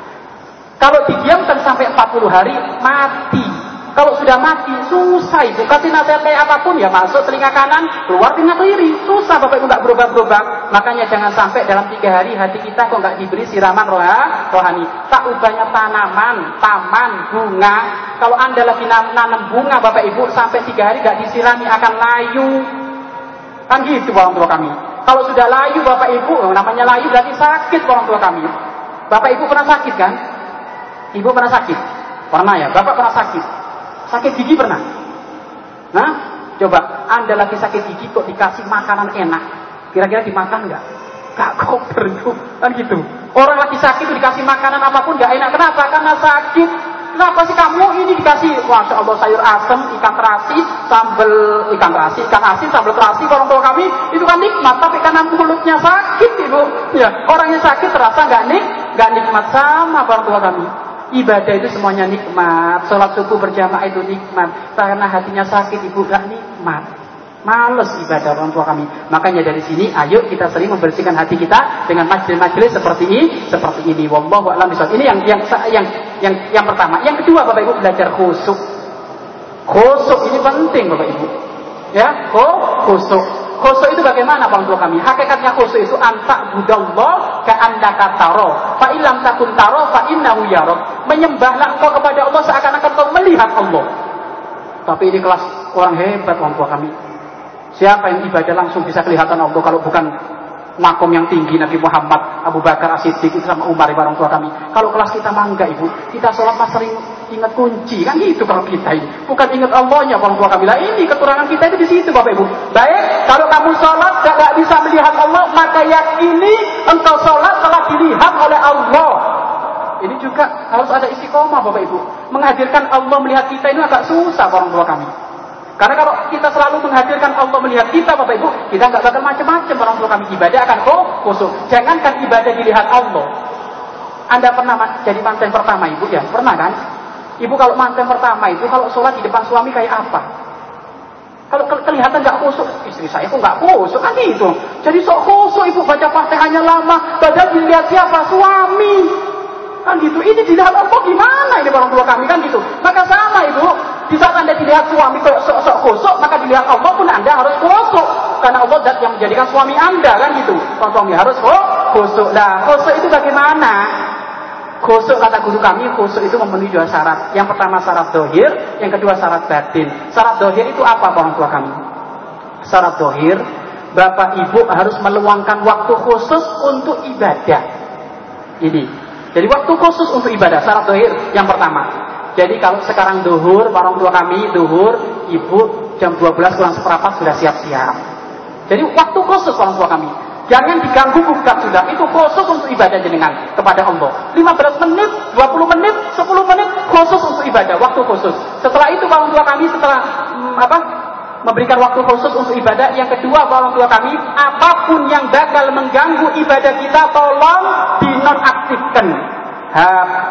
Speaker 2: Kalau didiamkan sampai 40 hari mati. Kalau sudah mati susah itu. Kasih nasihat kayak apapun ya masuk telinga kanan, keluar telinga kiri. Susah Bapak Ibu nggak berubah-berubah. Makanya jangan sampai dalam 3 hari hati kita kok nggak diberi siraman rohani. Tak ubahnya tanaman, taman, bunga. Kalau Anda lagi nanam bunga Bapak Ibu sampai 3 hari nggak disirami akan layu. Kan gitu orang tua kami. Kalau sudah layu Bapak Ibu, namanya layu berarti sakit orang tua kami. Bapak Ibu pernah sakit kan? Ibu pernah sakit? Pernah ya? Bapak pernah sakit? Sakit gigi pernah? Nah, coba Anda lagi sakit gigi kok dikasih makanan enak, kira-kira dimakan nggak? Gak koper itu, kan gitu. Orang lagi sakit itu dikasih makanan apapun nggak enak. Kenapa? Karena sakit. Kenapa sih kamu ini dikasih? Masya Allah sayur asem, ikan terasi, ikan asin, sambal terasi. Orang tua kami itu kan nikmat, tapi karena mulutnya sakit Ibu. Ya, orang yang sakit terasa nggak nikmat sama orang tua kami. Ibadah itu semuanya nikmat. Sholat subuh berjamaah itu nikmat. Karena hatinya sakit Ibu gak nikmat. Males ibadah orang tua kami. Makanya dari sini ayo kita sering membersihkan hati kita dengan majelis-majelis seperti ini. Wallahu a'lam bishawab. Ini yang pertama. Yang kedua Bapak Ibu belajar khusyuk. Khusyuk ini penting Bapak Ibu. Ya, khusyuk. Khusyuk itu bagaimana orang tua kami? Hakikatnya khusyuk itu anta budallah ka'annaka taro. Fa illam takun taro fa innahu yarak. Menyembahlah engkau kepada Allah seakan-akan engkau melihat Allah. Tapi ini kelas orang hebat orang tua kami. Siapa yang ibadah langsung bisa kelihatan Allah kalau bukan makom yang tinggi Nabi Muhammad, Abu Bakar As-Siddiq sama Umar orang tua kami. Kalau kelas kita mangga Ibu, kita sholat mas sering ingat kunci kan gitu kalau kita ini. Bukan ingat Allahnya orang tua kami. Lah ini kekurangan kita itu di situ Bapak Ibu. Baik, kalau kamu sholat gak bisa melihat Allah, maka yakini engkau sholat telah dilihat oleh Allah. Ini juga harus ada istiqomah Bapak Ibu. Menghadirkan Allah melihat kita ini agak susah orang tua kami. Karena kalau kita selalu menghadirkan Allah melihat kita, Bapak Ibu, kita nggak bakal macam-macam orang tua kami. Ibadah akan khusyuk. Jangankan ibadah dilihat Allah. Anda pernah jadi manten pertama Ibu ya? Pernah kan? Ibu kalau manten pertama itu kalau sholat di depan suami kayak apa? Kalau kelihatan nggak khusyuk, istri saya kok nggak khusyuk kan gitu. Jadi sok khusyuk Ibu baca Fatihahnya lama, padahal dilihat siapa? Suami. Kan gitu. Ini dilihat Allah gimana ini orang tua kami kan gitu. Maka sama Ibu, di saat Anda dilihat suami kayak sok khusyuk, maka dilihat Allah pun Anda harus khusyuk. Karena Allah zat yang menjadikan suami Anda kan gitu. Suami harus khusyuk. Nah, khusyuk itu bagaimana? Khusyuk kata guru kami, khusyuk itu memenuhi 2 syarat. Yang pertama syarat dohir, yang kedua syarat batin. Syarat dohir itu apa orang tua kami? Syarat dohir, Bapak Ibu harus meluangkan waktu khusus untuk ibadah. Ini. Jadi waktu khusus untuk ibadah, syarat dohir yang pertama. Jadi kalau sekarang duhur, orang tua kami duhur, Ibu jam 12 kurang seperempat sudah siap-siap. Jadi waktu khusus orang tua kami. Jangan diganggu gugat sudah, itu khusus untuk ibadah jenengan kepada Allah. 15 menit, 20 menit, 10 menit khusus untuk ibadah, waktu khusus. Setelah itu orang tua kami setelah memberikan waktu khusus untuk ibadah, yang kedua orang tua kami, apapun yang bakal mengganggu ibadah kita tolong dinonaktifkan. HP,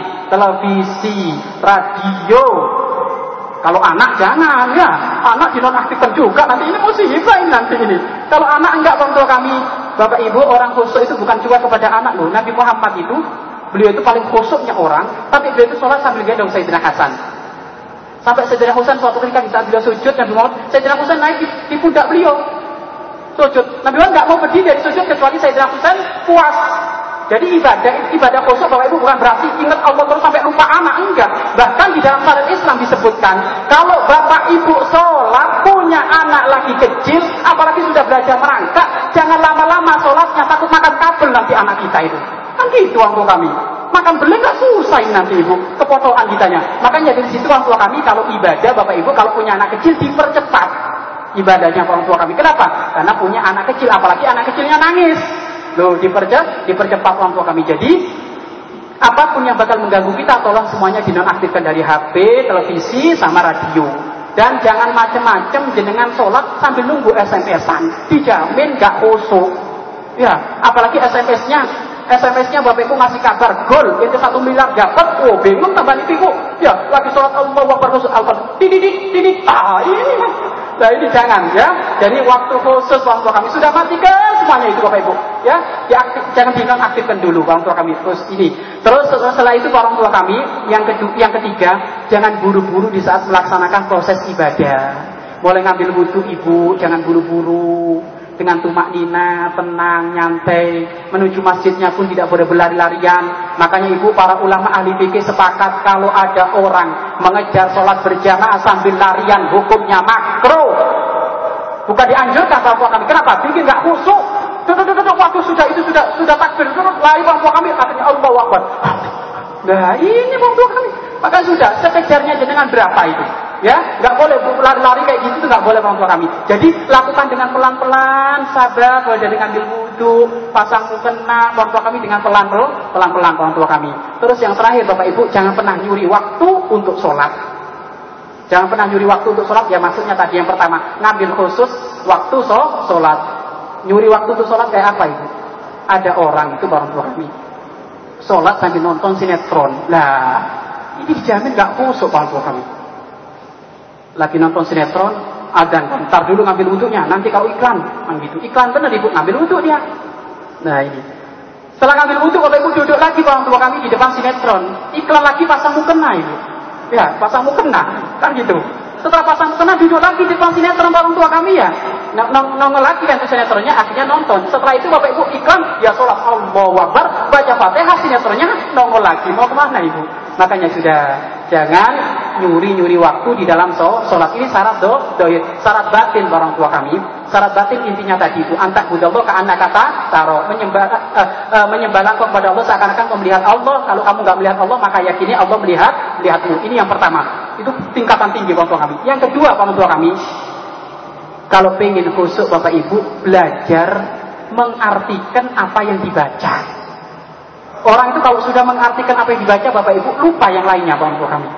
Speaker 2: televisi, radio. Kalau anak jangan ya, anak dinonaktifkan juga, nanti ini musibah nanti ini. Kalau anak enggak orang tua kami, Bapak Ibu, orang khusyuk itu bukan cuma kepada anak loh. Nabi Muhammad itu, beliau itu paling khusyuknya orang, tapi beliau itu sholat sambil gendong Sayyidina Hasan. Sampai Sayyidina Hasan suatu ketika di saat beliau sujud, Nabi Muhammad, Sayyidina Hasan naik di pundak beliau sujud. Nabi Muhammad nggak mau berdiri dari sujud kecuali Sayyidina Hasan puas. Jadi ibadah khusyuk Bapak Ibu bukan berarti ingat Allah terus sampai lupa anak, enggak. Bahkan di dalam syariat Islam disebutkan, kalau Bapak Ibu sholat punya anak lagi kecil, apalagi sudah belajar merangkak, jangan lama-lama sholatnya, takut makan kabel nanti anak kita itu. Kan gitu orang tua kami. Makan beli nggak susah nanti Ibu, kepotolan kitanya. Makanya dari situ orang tua kami kalau ibadah Bapak Ibu kalau punya anak kecil dipercepat ibadahnya orang tua kami. Kenapa? Karena punya anak kecil, apalagi anak kecilnya nangis. Loh, dipercepat orang tua kami. Jadi apapun yang bakal mengganggu kita tolong semuanya dinonaktifkan dari HP, televisi, sama radio. Dan jangan macam-macam jenengan sholat sambil nunggu SMS-an. Dijamin gak khusyuk. Ya, apalagi SMS-nya Bapak Ibu ngasih kabar gol, itu 1 miliar dapat. Oh, bingung tambah itu Ibu. Ya, lagi sholat Allahu Akbar khusyuk Alfa. Tidik. Ini Mas. Nah ini jangan ya. Jadi waktu khusus orang tua kami sudah matikan semuanya itu Bapak Ibu. Ya, jangan dinonaktifkan dulu orang tua kami. Terus ini. Terus setelah itu orang tua kami yang ketiga, jangan buru-buru di saat melaksanakan proses ibadah. Boleh ngambil wudu Ibu, jangan buru-buru. Dengan tumak nina, tenang, nyantai. Menuju masjidnya pun tidak boleh berlari-larian. Makanya Ibu, para ulama ahli fikih sepakat kalau ada orang mengejar sholat berjamaah sambil larian, hukumnya makruh. Bukan dianjurkan orang tua kami. Kenapa? Bikin nggak khusyuk. Waktu sudah takbir, lari orang tua kami, katanya Allahu Akbar. Nah ini orang tua kami. Maka sudah, sekejarnya jenengan berapa itu? Ya, nggak boleh lari-lari kayak gitu, nggak boleh orang tua kami. Jadi lakukan dengan pelan-pelan, sabar, boleh dari ngambil wudu, pasang mukena, orang tua kami dengan pelan-pelan orang tua kami. Terus yang terakhir Bapak Ibu, jangan pernah nyuri waktu untuk sholat. Jangan pernah nyuri waktu untuk sholat. Ya maksudnya tadi yang pertama, ngambil khusus waktu sholat. Nyuri waktu untuk sholat kayak apa Ibu? Ada orang itu orang tua kami sholat sambil nonton sinetron. Nah, ini dijamin nggak khusyuk orang tua kami. Lagi nonton sinetron, adzan, ntar dulu ngambil wudunya, nanti kalau iklan, gitu. Iklan bener Ibu, ngambil wudu dia. Nah ini. Setelah ngambil wudu, Bapak Ibu duduk lagi orang tua kami di depan sinetron. Iklan lagi pasang mukena Ibu. Ya, pasang mukena, kan gitu. Setelah pasang mukena duduk lagi di depan sinetron orang tua kami ya. Nongol lagi kan tuh sinetronnya, akhirnya nonton. Setelah itu Bapak Ibu iklan, ya sholat Allahu Akbar, baca Fatihah, sinetronnya nongol lagi. Mau kemana Ibu? Makanya sudah, jangan nyuri-nyuri waktu di dalam sholat. Ini syarat dohir, syarat batin orang tua kami. Syarat batin intinya tadi itu, antak budallah ke anak kata taro, menyembah kepada Allah seakan-akan kau melihat Allah. Kalau kamu nggak melihat Allah, maka yakini Allah melihatmu. Ini yang pertama. Itu tingkatan tinggi orang tua kami. Yang kedua orang tua kami, kalau pengen khusyuk Bapak Ibu, belajar mengartikan apa yang dibaca. Orang itu kalau sudah mengartikan apa yang dibaca Bapak Ibu, lupa yang lainnya orang tua kami.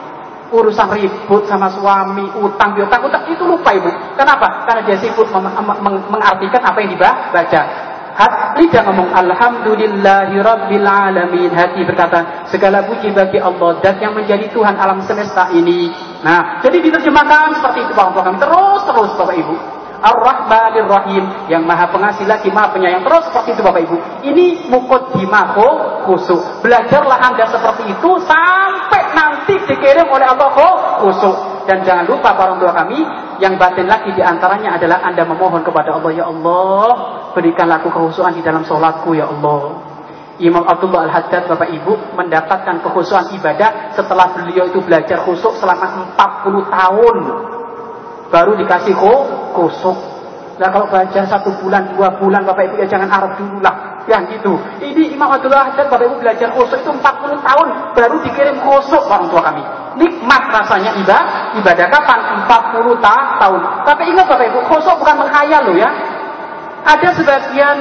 Speaker 2: Urusan ribut sama suami, utang piutang itu lupa ibu. Kenapa? Karena dia sibuk mengartikan apa yang dibaca. Lidah ngomong alhamdulillahi rabbil alamin. Hati berkata segala puji bagi Allah dan yang menjadi Tuhan alam semesta ini. Nah, jadi diterjemahkan seperti itu Bapak kami. Terus Bapak Ibu. Ar-Rahmanir Rahim, yang Maha Pengasih lagi Maha Penyayang. Terus seperti itu Bapak Ibu. Ini muqaddimah khusyuk. Belajarlah Anda seperti itu sampai nanti dikirim oleh Allah khusyuk. Dan jangan lupa para orang tua kami, yang batin lagi diantaranya adalah Anda memohon kepada Allah, ya Allah, berikanlah aku kekhusyuan di dalam sholatku ya Allah. Imam Abdullah Al-Haddad Bapak Ibu mendapatkan kekhusyuan ibadah setelah beliau itu belajar khusyuk selama 40 tahun. Baru dikasih khusyuk. Nah kalau belajar 1 bulan, 2 bulan Bapak Ibu ya jangan Arab dulu lah. Ya gitu. Ini Imam Abdullah Haddad Bapak Ibu belajar khusyuk itu 40 tahun baru dikirim khusyuk orang tua kami. Nikmat rasanya ibadah kapan? 40 tahun. Tapi ingat Bapak Ibu, khusyuk bukan menghayal loh ya. Ada sebagian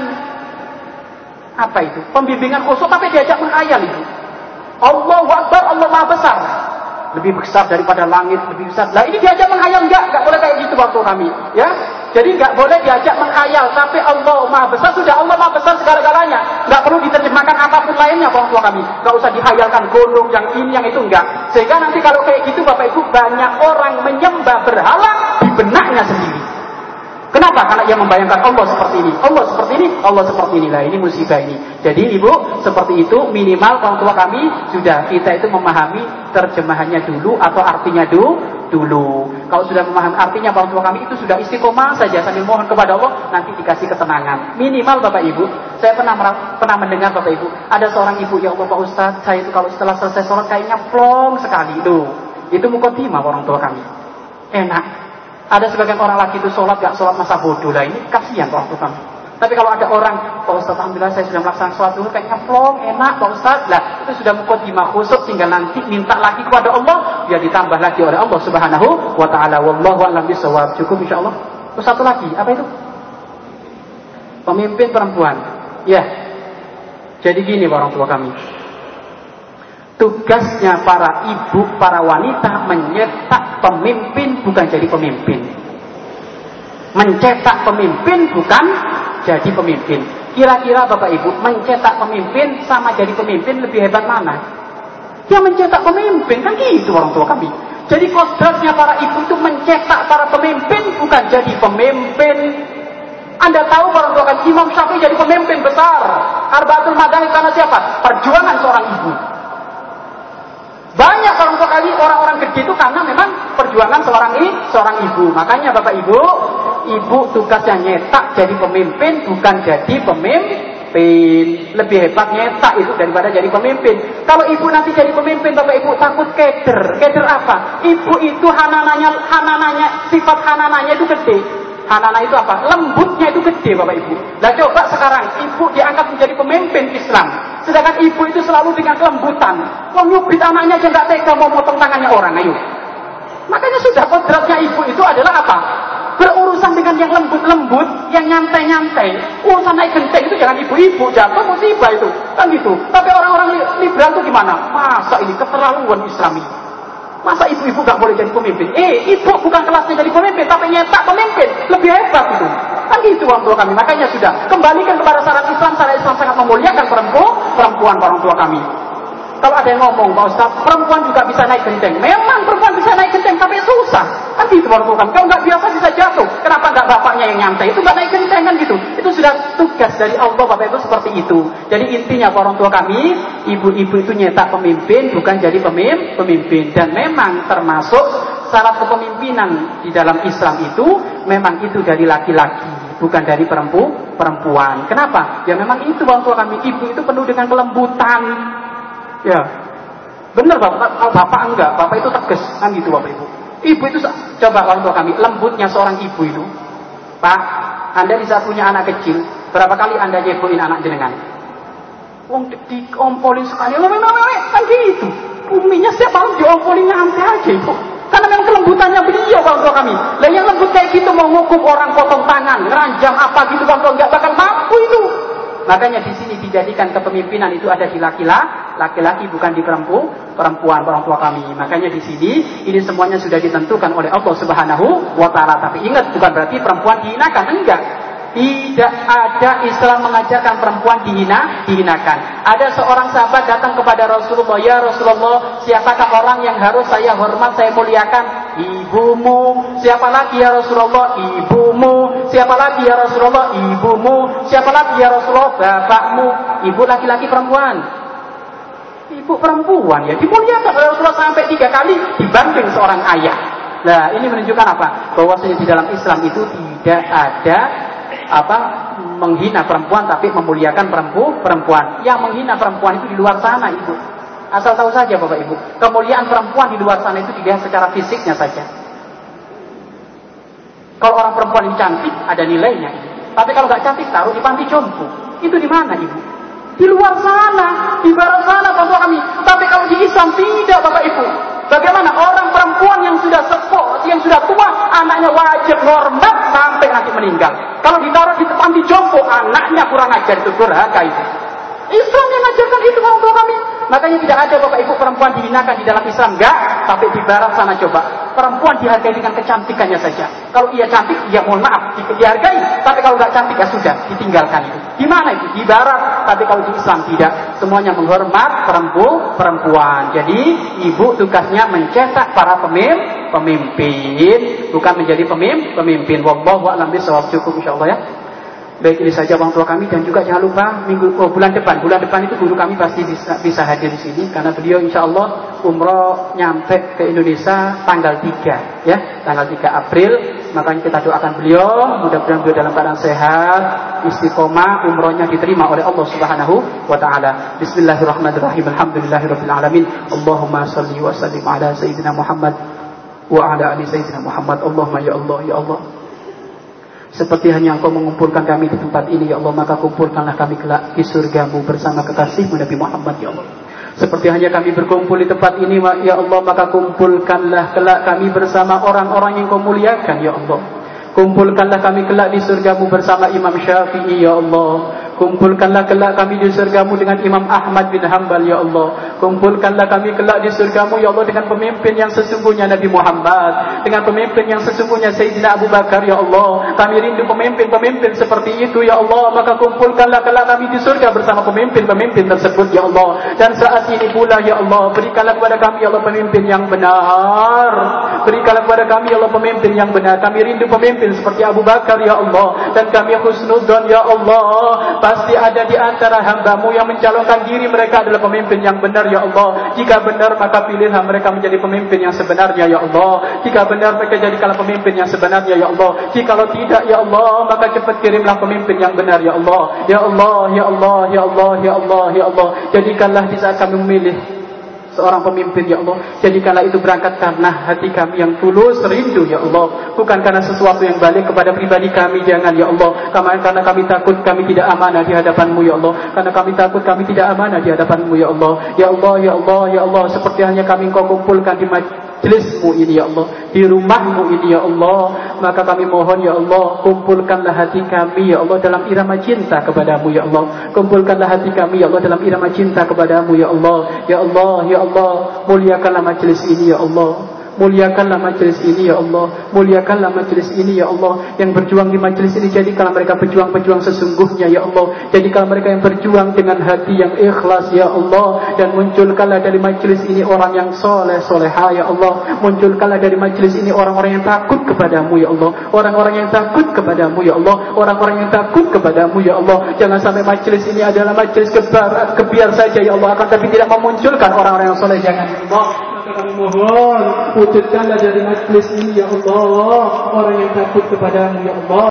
Speaker 2: apa itu? Pembimbingan khusyuk tapi diajak menghayal itu. Allahu Akbar, Allah Maha Besar. Lebih besar daripada langit, lebih besar. Lah ini diajak menghayal enggak boleh kayak gitu waktu kami, ya. Jadi enggak boleh diajak menghayal, tapi Allah Maha Besar sudah, Allah Maha Besar segala-galanya. Enggak perlu diterjemahkan apapun lainnya orang tua kami. Enggak usah dihayalkan gunung yang ini yang itu enggak. Sehingga nanti kalau kayak gitu Bapak Ibu banyak orang menyembah berhala di benaknya sendiri. Kenapa? Karena ia membayangkan Allah seperti ini, Allah seperti ini, Allah seperti inilah. Ini musibah ini. Jadi Ibu, seperti itu minimal orang tua kami sudah kita itu memahami terjemahannya dulu atau artinya dulu. Kalau sudah memahami artinya orang tua kami itu sudah istiqomah saja sambil mohon kepada Allah, nanti dikasih ketenangan. Minimal Bapak Ibu, saya pernah mendengar Bapak Ibu, ada seorang ibu, ya Allah Pak Ustaz, saya itu kalau setelah selesai sholat kayaknya plong sekali. Itu muqaddimah orang tua kami. Enak. Ada sebagian orang lagi itu sholat gak sholat masa bodoh lah, ini kasihan Pak Ustaz kami. Tapi kalau ada orang, Pak Ustaz alhamdulillah saya sudah melaksanakan sholat dulu kayaknya plong, enak Pak Ustaz, lah itu sudah muqaddimah khusyuk, tinggal nanti minta lagi kepada Allah, biar ditambah lagi oleh Allah Subhanahu wa ta'ala. Wallahu a'lam bishawab. Cukup insyaallah. Terus satu lagi, apa itu? Pemimpin perempuan. Ya. Jadi gini orang tua kami. Tugasnya para ibu, para wanita mencetak pemimpin bukan jadi pemimpin. Mencetak pemimpin bukan jadi pemimpin. Kira-kira Bapak Ibu, mencetak pemimpin sama jadi pemimpin lebih hebat mana? Yang mencetak pemimpin, kan gitu orang tua kami. Jadi kodratnya para ibu itu mencetak para pemimpin bukan jadi pemimpin. Anda tahu orang tua kami, Imam Syafi'i jadi pemimpin besar. Arba'atul Madani karena siapa? Perjuangan seorang ibu. Banyak orang tua kali orang-orang gede itu karena memang perjuangan seorang ibu. Makanya Bapak Ibu, ibu tugasnya nyetak jadi pemimpin bukan jadi pemimpin. Lebih hebat nyetak itu daripada jadi pemimpin. Kalau ibu nanti jadi pemimpin Bapak Ibu takut keder. Keder apa? Ibu itu hanananya sifat hanananya itu gede. Hanana itu apa? Lembutnya itu gede Bapak Ibu. Nah coba sekarang ibu diangkat menjadi pemimpin Islam, sedangkan ibu itu selalu dengan kelembutan. Wong nyubit anaknya aja nggak tega mau potong tangannya orang, ayo. Makanya sudah kodratnya ibu itu adalah apa? Berurusan dengan yang lembut-lembut, yang nyantai-nyantai. Urusan naik genteng itu jangan ibu-ibu, jatuh musibah itu, kan gitu. Tapi orang-orang liberal itu gimana? Masa ini keterlaluan Islami? Masa ibu-ibu gak boleh jadi pemimpin? Ibu bukan kelasnya jadi pemimpin, tapi nyetak pemimpin. Lebih hebat itu. Kan gitu orang tua kami. Makanya sudah, kembalikan kepada syarat Islam. Syarat Islam sangat memuliakan perempuan orang tua kami. Kalau ada yang ngomong, Pak Ustaz, perempuan juga bisa naik genteng. Memang perempuan bisa naik genteng, tapi susah. Kan gitu orang tua kami. Kalau nggak biasa bisa jatuh. Kenapa nggak bapaknya yang nyantai? Itu nggak naik genteng kan gitu. Itu sudah tugas dari Allah Bapak Ibu seperti itu. Jadi intinya orang tua kami, ibu-ibu itu nyetak pemimpin, bukan jadi pemimpin. Dan memang termasuk syarat kepemimpinan di dalam Islam itu, memang itu dari laki-laki, bukan dari perempuan. Kenapa? Ya memang itu orang tua kami. Ibu itu penuh dengan kelembutan. Ya, benar bapak enggak, bapak itu tegas kan gitu Bapak Ibu. Ibu itu coba orang tua kami, lembutnya seorang ibu itu. Pak, Anda di saat punya anak kecil, berapa kali Anda nyeboin anak jenengan? Wong diompolin sekali, kan gitu. Uminya setiap malam diompolin nyantai aja itu. Karena memang kelembutannya beliau orang tua kami. Lah yang lembut kayak gitu mau ngukum orang potong tangan, ngeranjang apa gitu orang tua enggak bakal mampu itu. Makanya di sini dijadikan kepemimpinan itu ada di laki-laki. laki-laki, bukan di perempuan orang tua kami. Makanya di sini ini semuanya sudah ditentukan oleh Allah Subhanahu wa taala. Tapi ingat, bukan berarti perempuan dihinakan, enggak. Tidak ada Islam mengajarkan perempuan dihinakan. Ada seorang sahabat datang kepada Rasulullah, "Ya Rasulullah, siapakah orang yang harus saya hormat, saya muliakan?" "Ibumu." "Siapa lagi ya Rasulullah?" "Ibumu." "Siapa lagi ya Rasulullah?" "Ibumu." "Siapa lagi ya Rasulullah?" "Bapakmu." Ibu laki-laki perempuan? Ibu perempuan ya dimuliakan oleh Rasulullah sampai 3 kali dibanding seorang ayah. Nah, ini menunjukkan apa? Bahwasanya di dalam Islam itu tidak ada menghina perempuan tapi memuliakan perempuan. Yang menghina perempuan itu di luar sana, Ibu. Asal tahu saja Bapak Ibu, kemuliaan perempuan di luar sana itu dilihat secara fisiknya saja. Kalau orang perempuan ini cantik, ada nilainya. Tapi kalau nggak cantik, taruh di panti jompo. Itu di mana, Ibu? Di luar sana, di barat sana, Bapak kami. Tapi kalau di Islam tidak, Bapak Ibu. Bagaimana orang perempuan yang sudah sepuh, yang sudah tua, anaknya wajib hormat sampai nanti meninggal. Kalau ditaruh di panti jompo, anaknya kurang ajar, itu durhaka itu. Islam yang mengajarkan itu orang tua kami. Makanya tidak ada Bapak Ibu perempuan dihinakan di dalam Islam, enggak. Tapi di barat sana coba, perempuan dihargai dengan kecantikannya saja. Kalau ia cantik, ya mohon maaf, dihargai. Tapi kalau nggak cantik, ya sudah, ditinggalkan itu. Di mana itu? Di barat. Tapi kalau di Islam tidak, semuanya menghormat perempuan. Jadi ibu tugasnya mencetak para pemimpin, bukan menjadi pemimpin. Wallahu a'lam bishawab. Cukup insyaallah ya. Baik, ini saja orang tua kami, dan juga jangan lupa bulan depan itu guru kami pasti bisa hadir di sini karena beliau insyaallah umroh nyampe ke Indonesia tanggal 3 ya, tanggal 3 April. Makanya kita doakan beliau, mudah-mudahan beliau dalam keadaan sehat, istiqomah, umrohnya diterima oleh Allah Subhanahu wa taala. Bismillahirrahmanirrahim. Alhamdulillahirabbil alamin. Allahumma shalli wa sallim ala sayyidina Muhammad wa ala ali sayyidina Muhammad. Allahumma ya Allah, ya Allah, seperti hanya Engkau mengumpulkan kami di tempat ini, ya Allah, maka kumpulkanlah kami kelak di surgamu bersama kekasihmu Nabi Muhammad, ya Allah. Seperti hanya kami berkumpul di tempat ini, ya Allah, maka kumpulkanlah kelak kami bersama orang-orang yang Kau muliakan, ya Allah. Kumpulkanlah kami kelak di surgamu bersama Imam Syafi'i, ya Allah. Kumpulkanlah kelak kami di surgamu dengan Imam Ahmad bin Hanbal, ya Allah. Kumpulkanlah kami kelak di surgamu, ya Allah, dengan pemimpin yang sesungguhnya Nabi Muhammad, dengan pemimpin yang sesungguhnya Sayyidina Abu Bakar, ya Allah. Kami rindu pemimpin-pemimpin seperti itu, ya Allah. Maka kumpulkanlah kelak kami di surga bersama pemimpin-pemimpin tersebut, ya Allah. Dan saat ini pula, ya Allah, berikanlah kepada kami, ya Allah, pemimpin yang benar. Berikanlah kepada kami, ya Allah, pemimpin yang benar. Kami rindu pemimpin seperti Abu Bakar, ya Allah. Dan kami husnudzon, ya Allah, pasti ada di antara hamba-Mu yang mencalonkan diri mereka adalah pemimpin yang benar, ya Allah. Jika benar, maka pilihlah mereka menjadi pemimpin yang sebenarnya, ya Allah. Jika benar, mereka jadikanlah pemimpin yang sebenarnya, ya Allah. Jikalau tidak, ya Allah, maka cepat kirimlah pemimpin yang benar, ya Allah. Ya Allah, ya Allah, ya Allah, ya Allah, ya Allah. Jadikanlah di saat kami memilih seorang pemimpin, ya Allah, jadikanlah itu berangkat karena hati kami yang tulus rindu, ya Allah, bukan karena sesuatu yang balik kepada pribadi kami. Jangan, ya Allah, karena kami takut kami tidak amanah di hadapan-Mu, ya Allah, karena kami takut kami tidak amanah di hadapan-Mu, ya Allah. Ya Allah, ya Allah, ya Allah, seperti hanya kami Engkau kumpulkan di majlis-Mu ini, ya Allah, di rumah-Mu ini, ya Allah, maka kami mohon, ya Allah, kumpulkanlah hati kami, ya Allah, dalam irama cinta kepadamu, ya Allah. Kumpulkanlah hati kami, ya Allah, dalam irama cinta kepadamu, ya Allah. Ya Allah, ya Allah, muliakanlah majlis ini, ya Allah. Muliakanlah majlis ini, ya Allah. Muliakanlah majlis ini, ya Allah. Yang berjuang di majlis ini, jadikanlah mereka pejuang-pejuang sesungguhnya, ya Allah. Jadikanlah mereka yang berjuang dengan hati yang ikhlas, ya Allah. Dan munculkanlah dari majlis ini orang yang soleh, soleha, ya Allah. Munculkanlah dari majlis ini orang-orang yang takut kepadamu, ya Allah. Orang-orang yang takut kepadamu, ya Allah. Orang-orang yang takut kepadamu, ya Allah. Jangan sampai majlis ini adalah majlis kebiar saja, ya Allah, akan tapi tidak memunculkan orang-orang yang soleh. Jangan, ya Allah. Kami mohon, wujudkanlah dari majlis ini, ya Allah, orang yang takut kepadamu, ya Allah.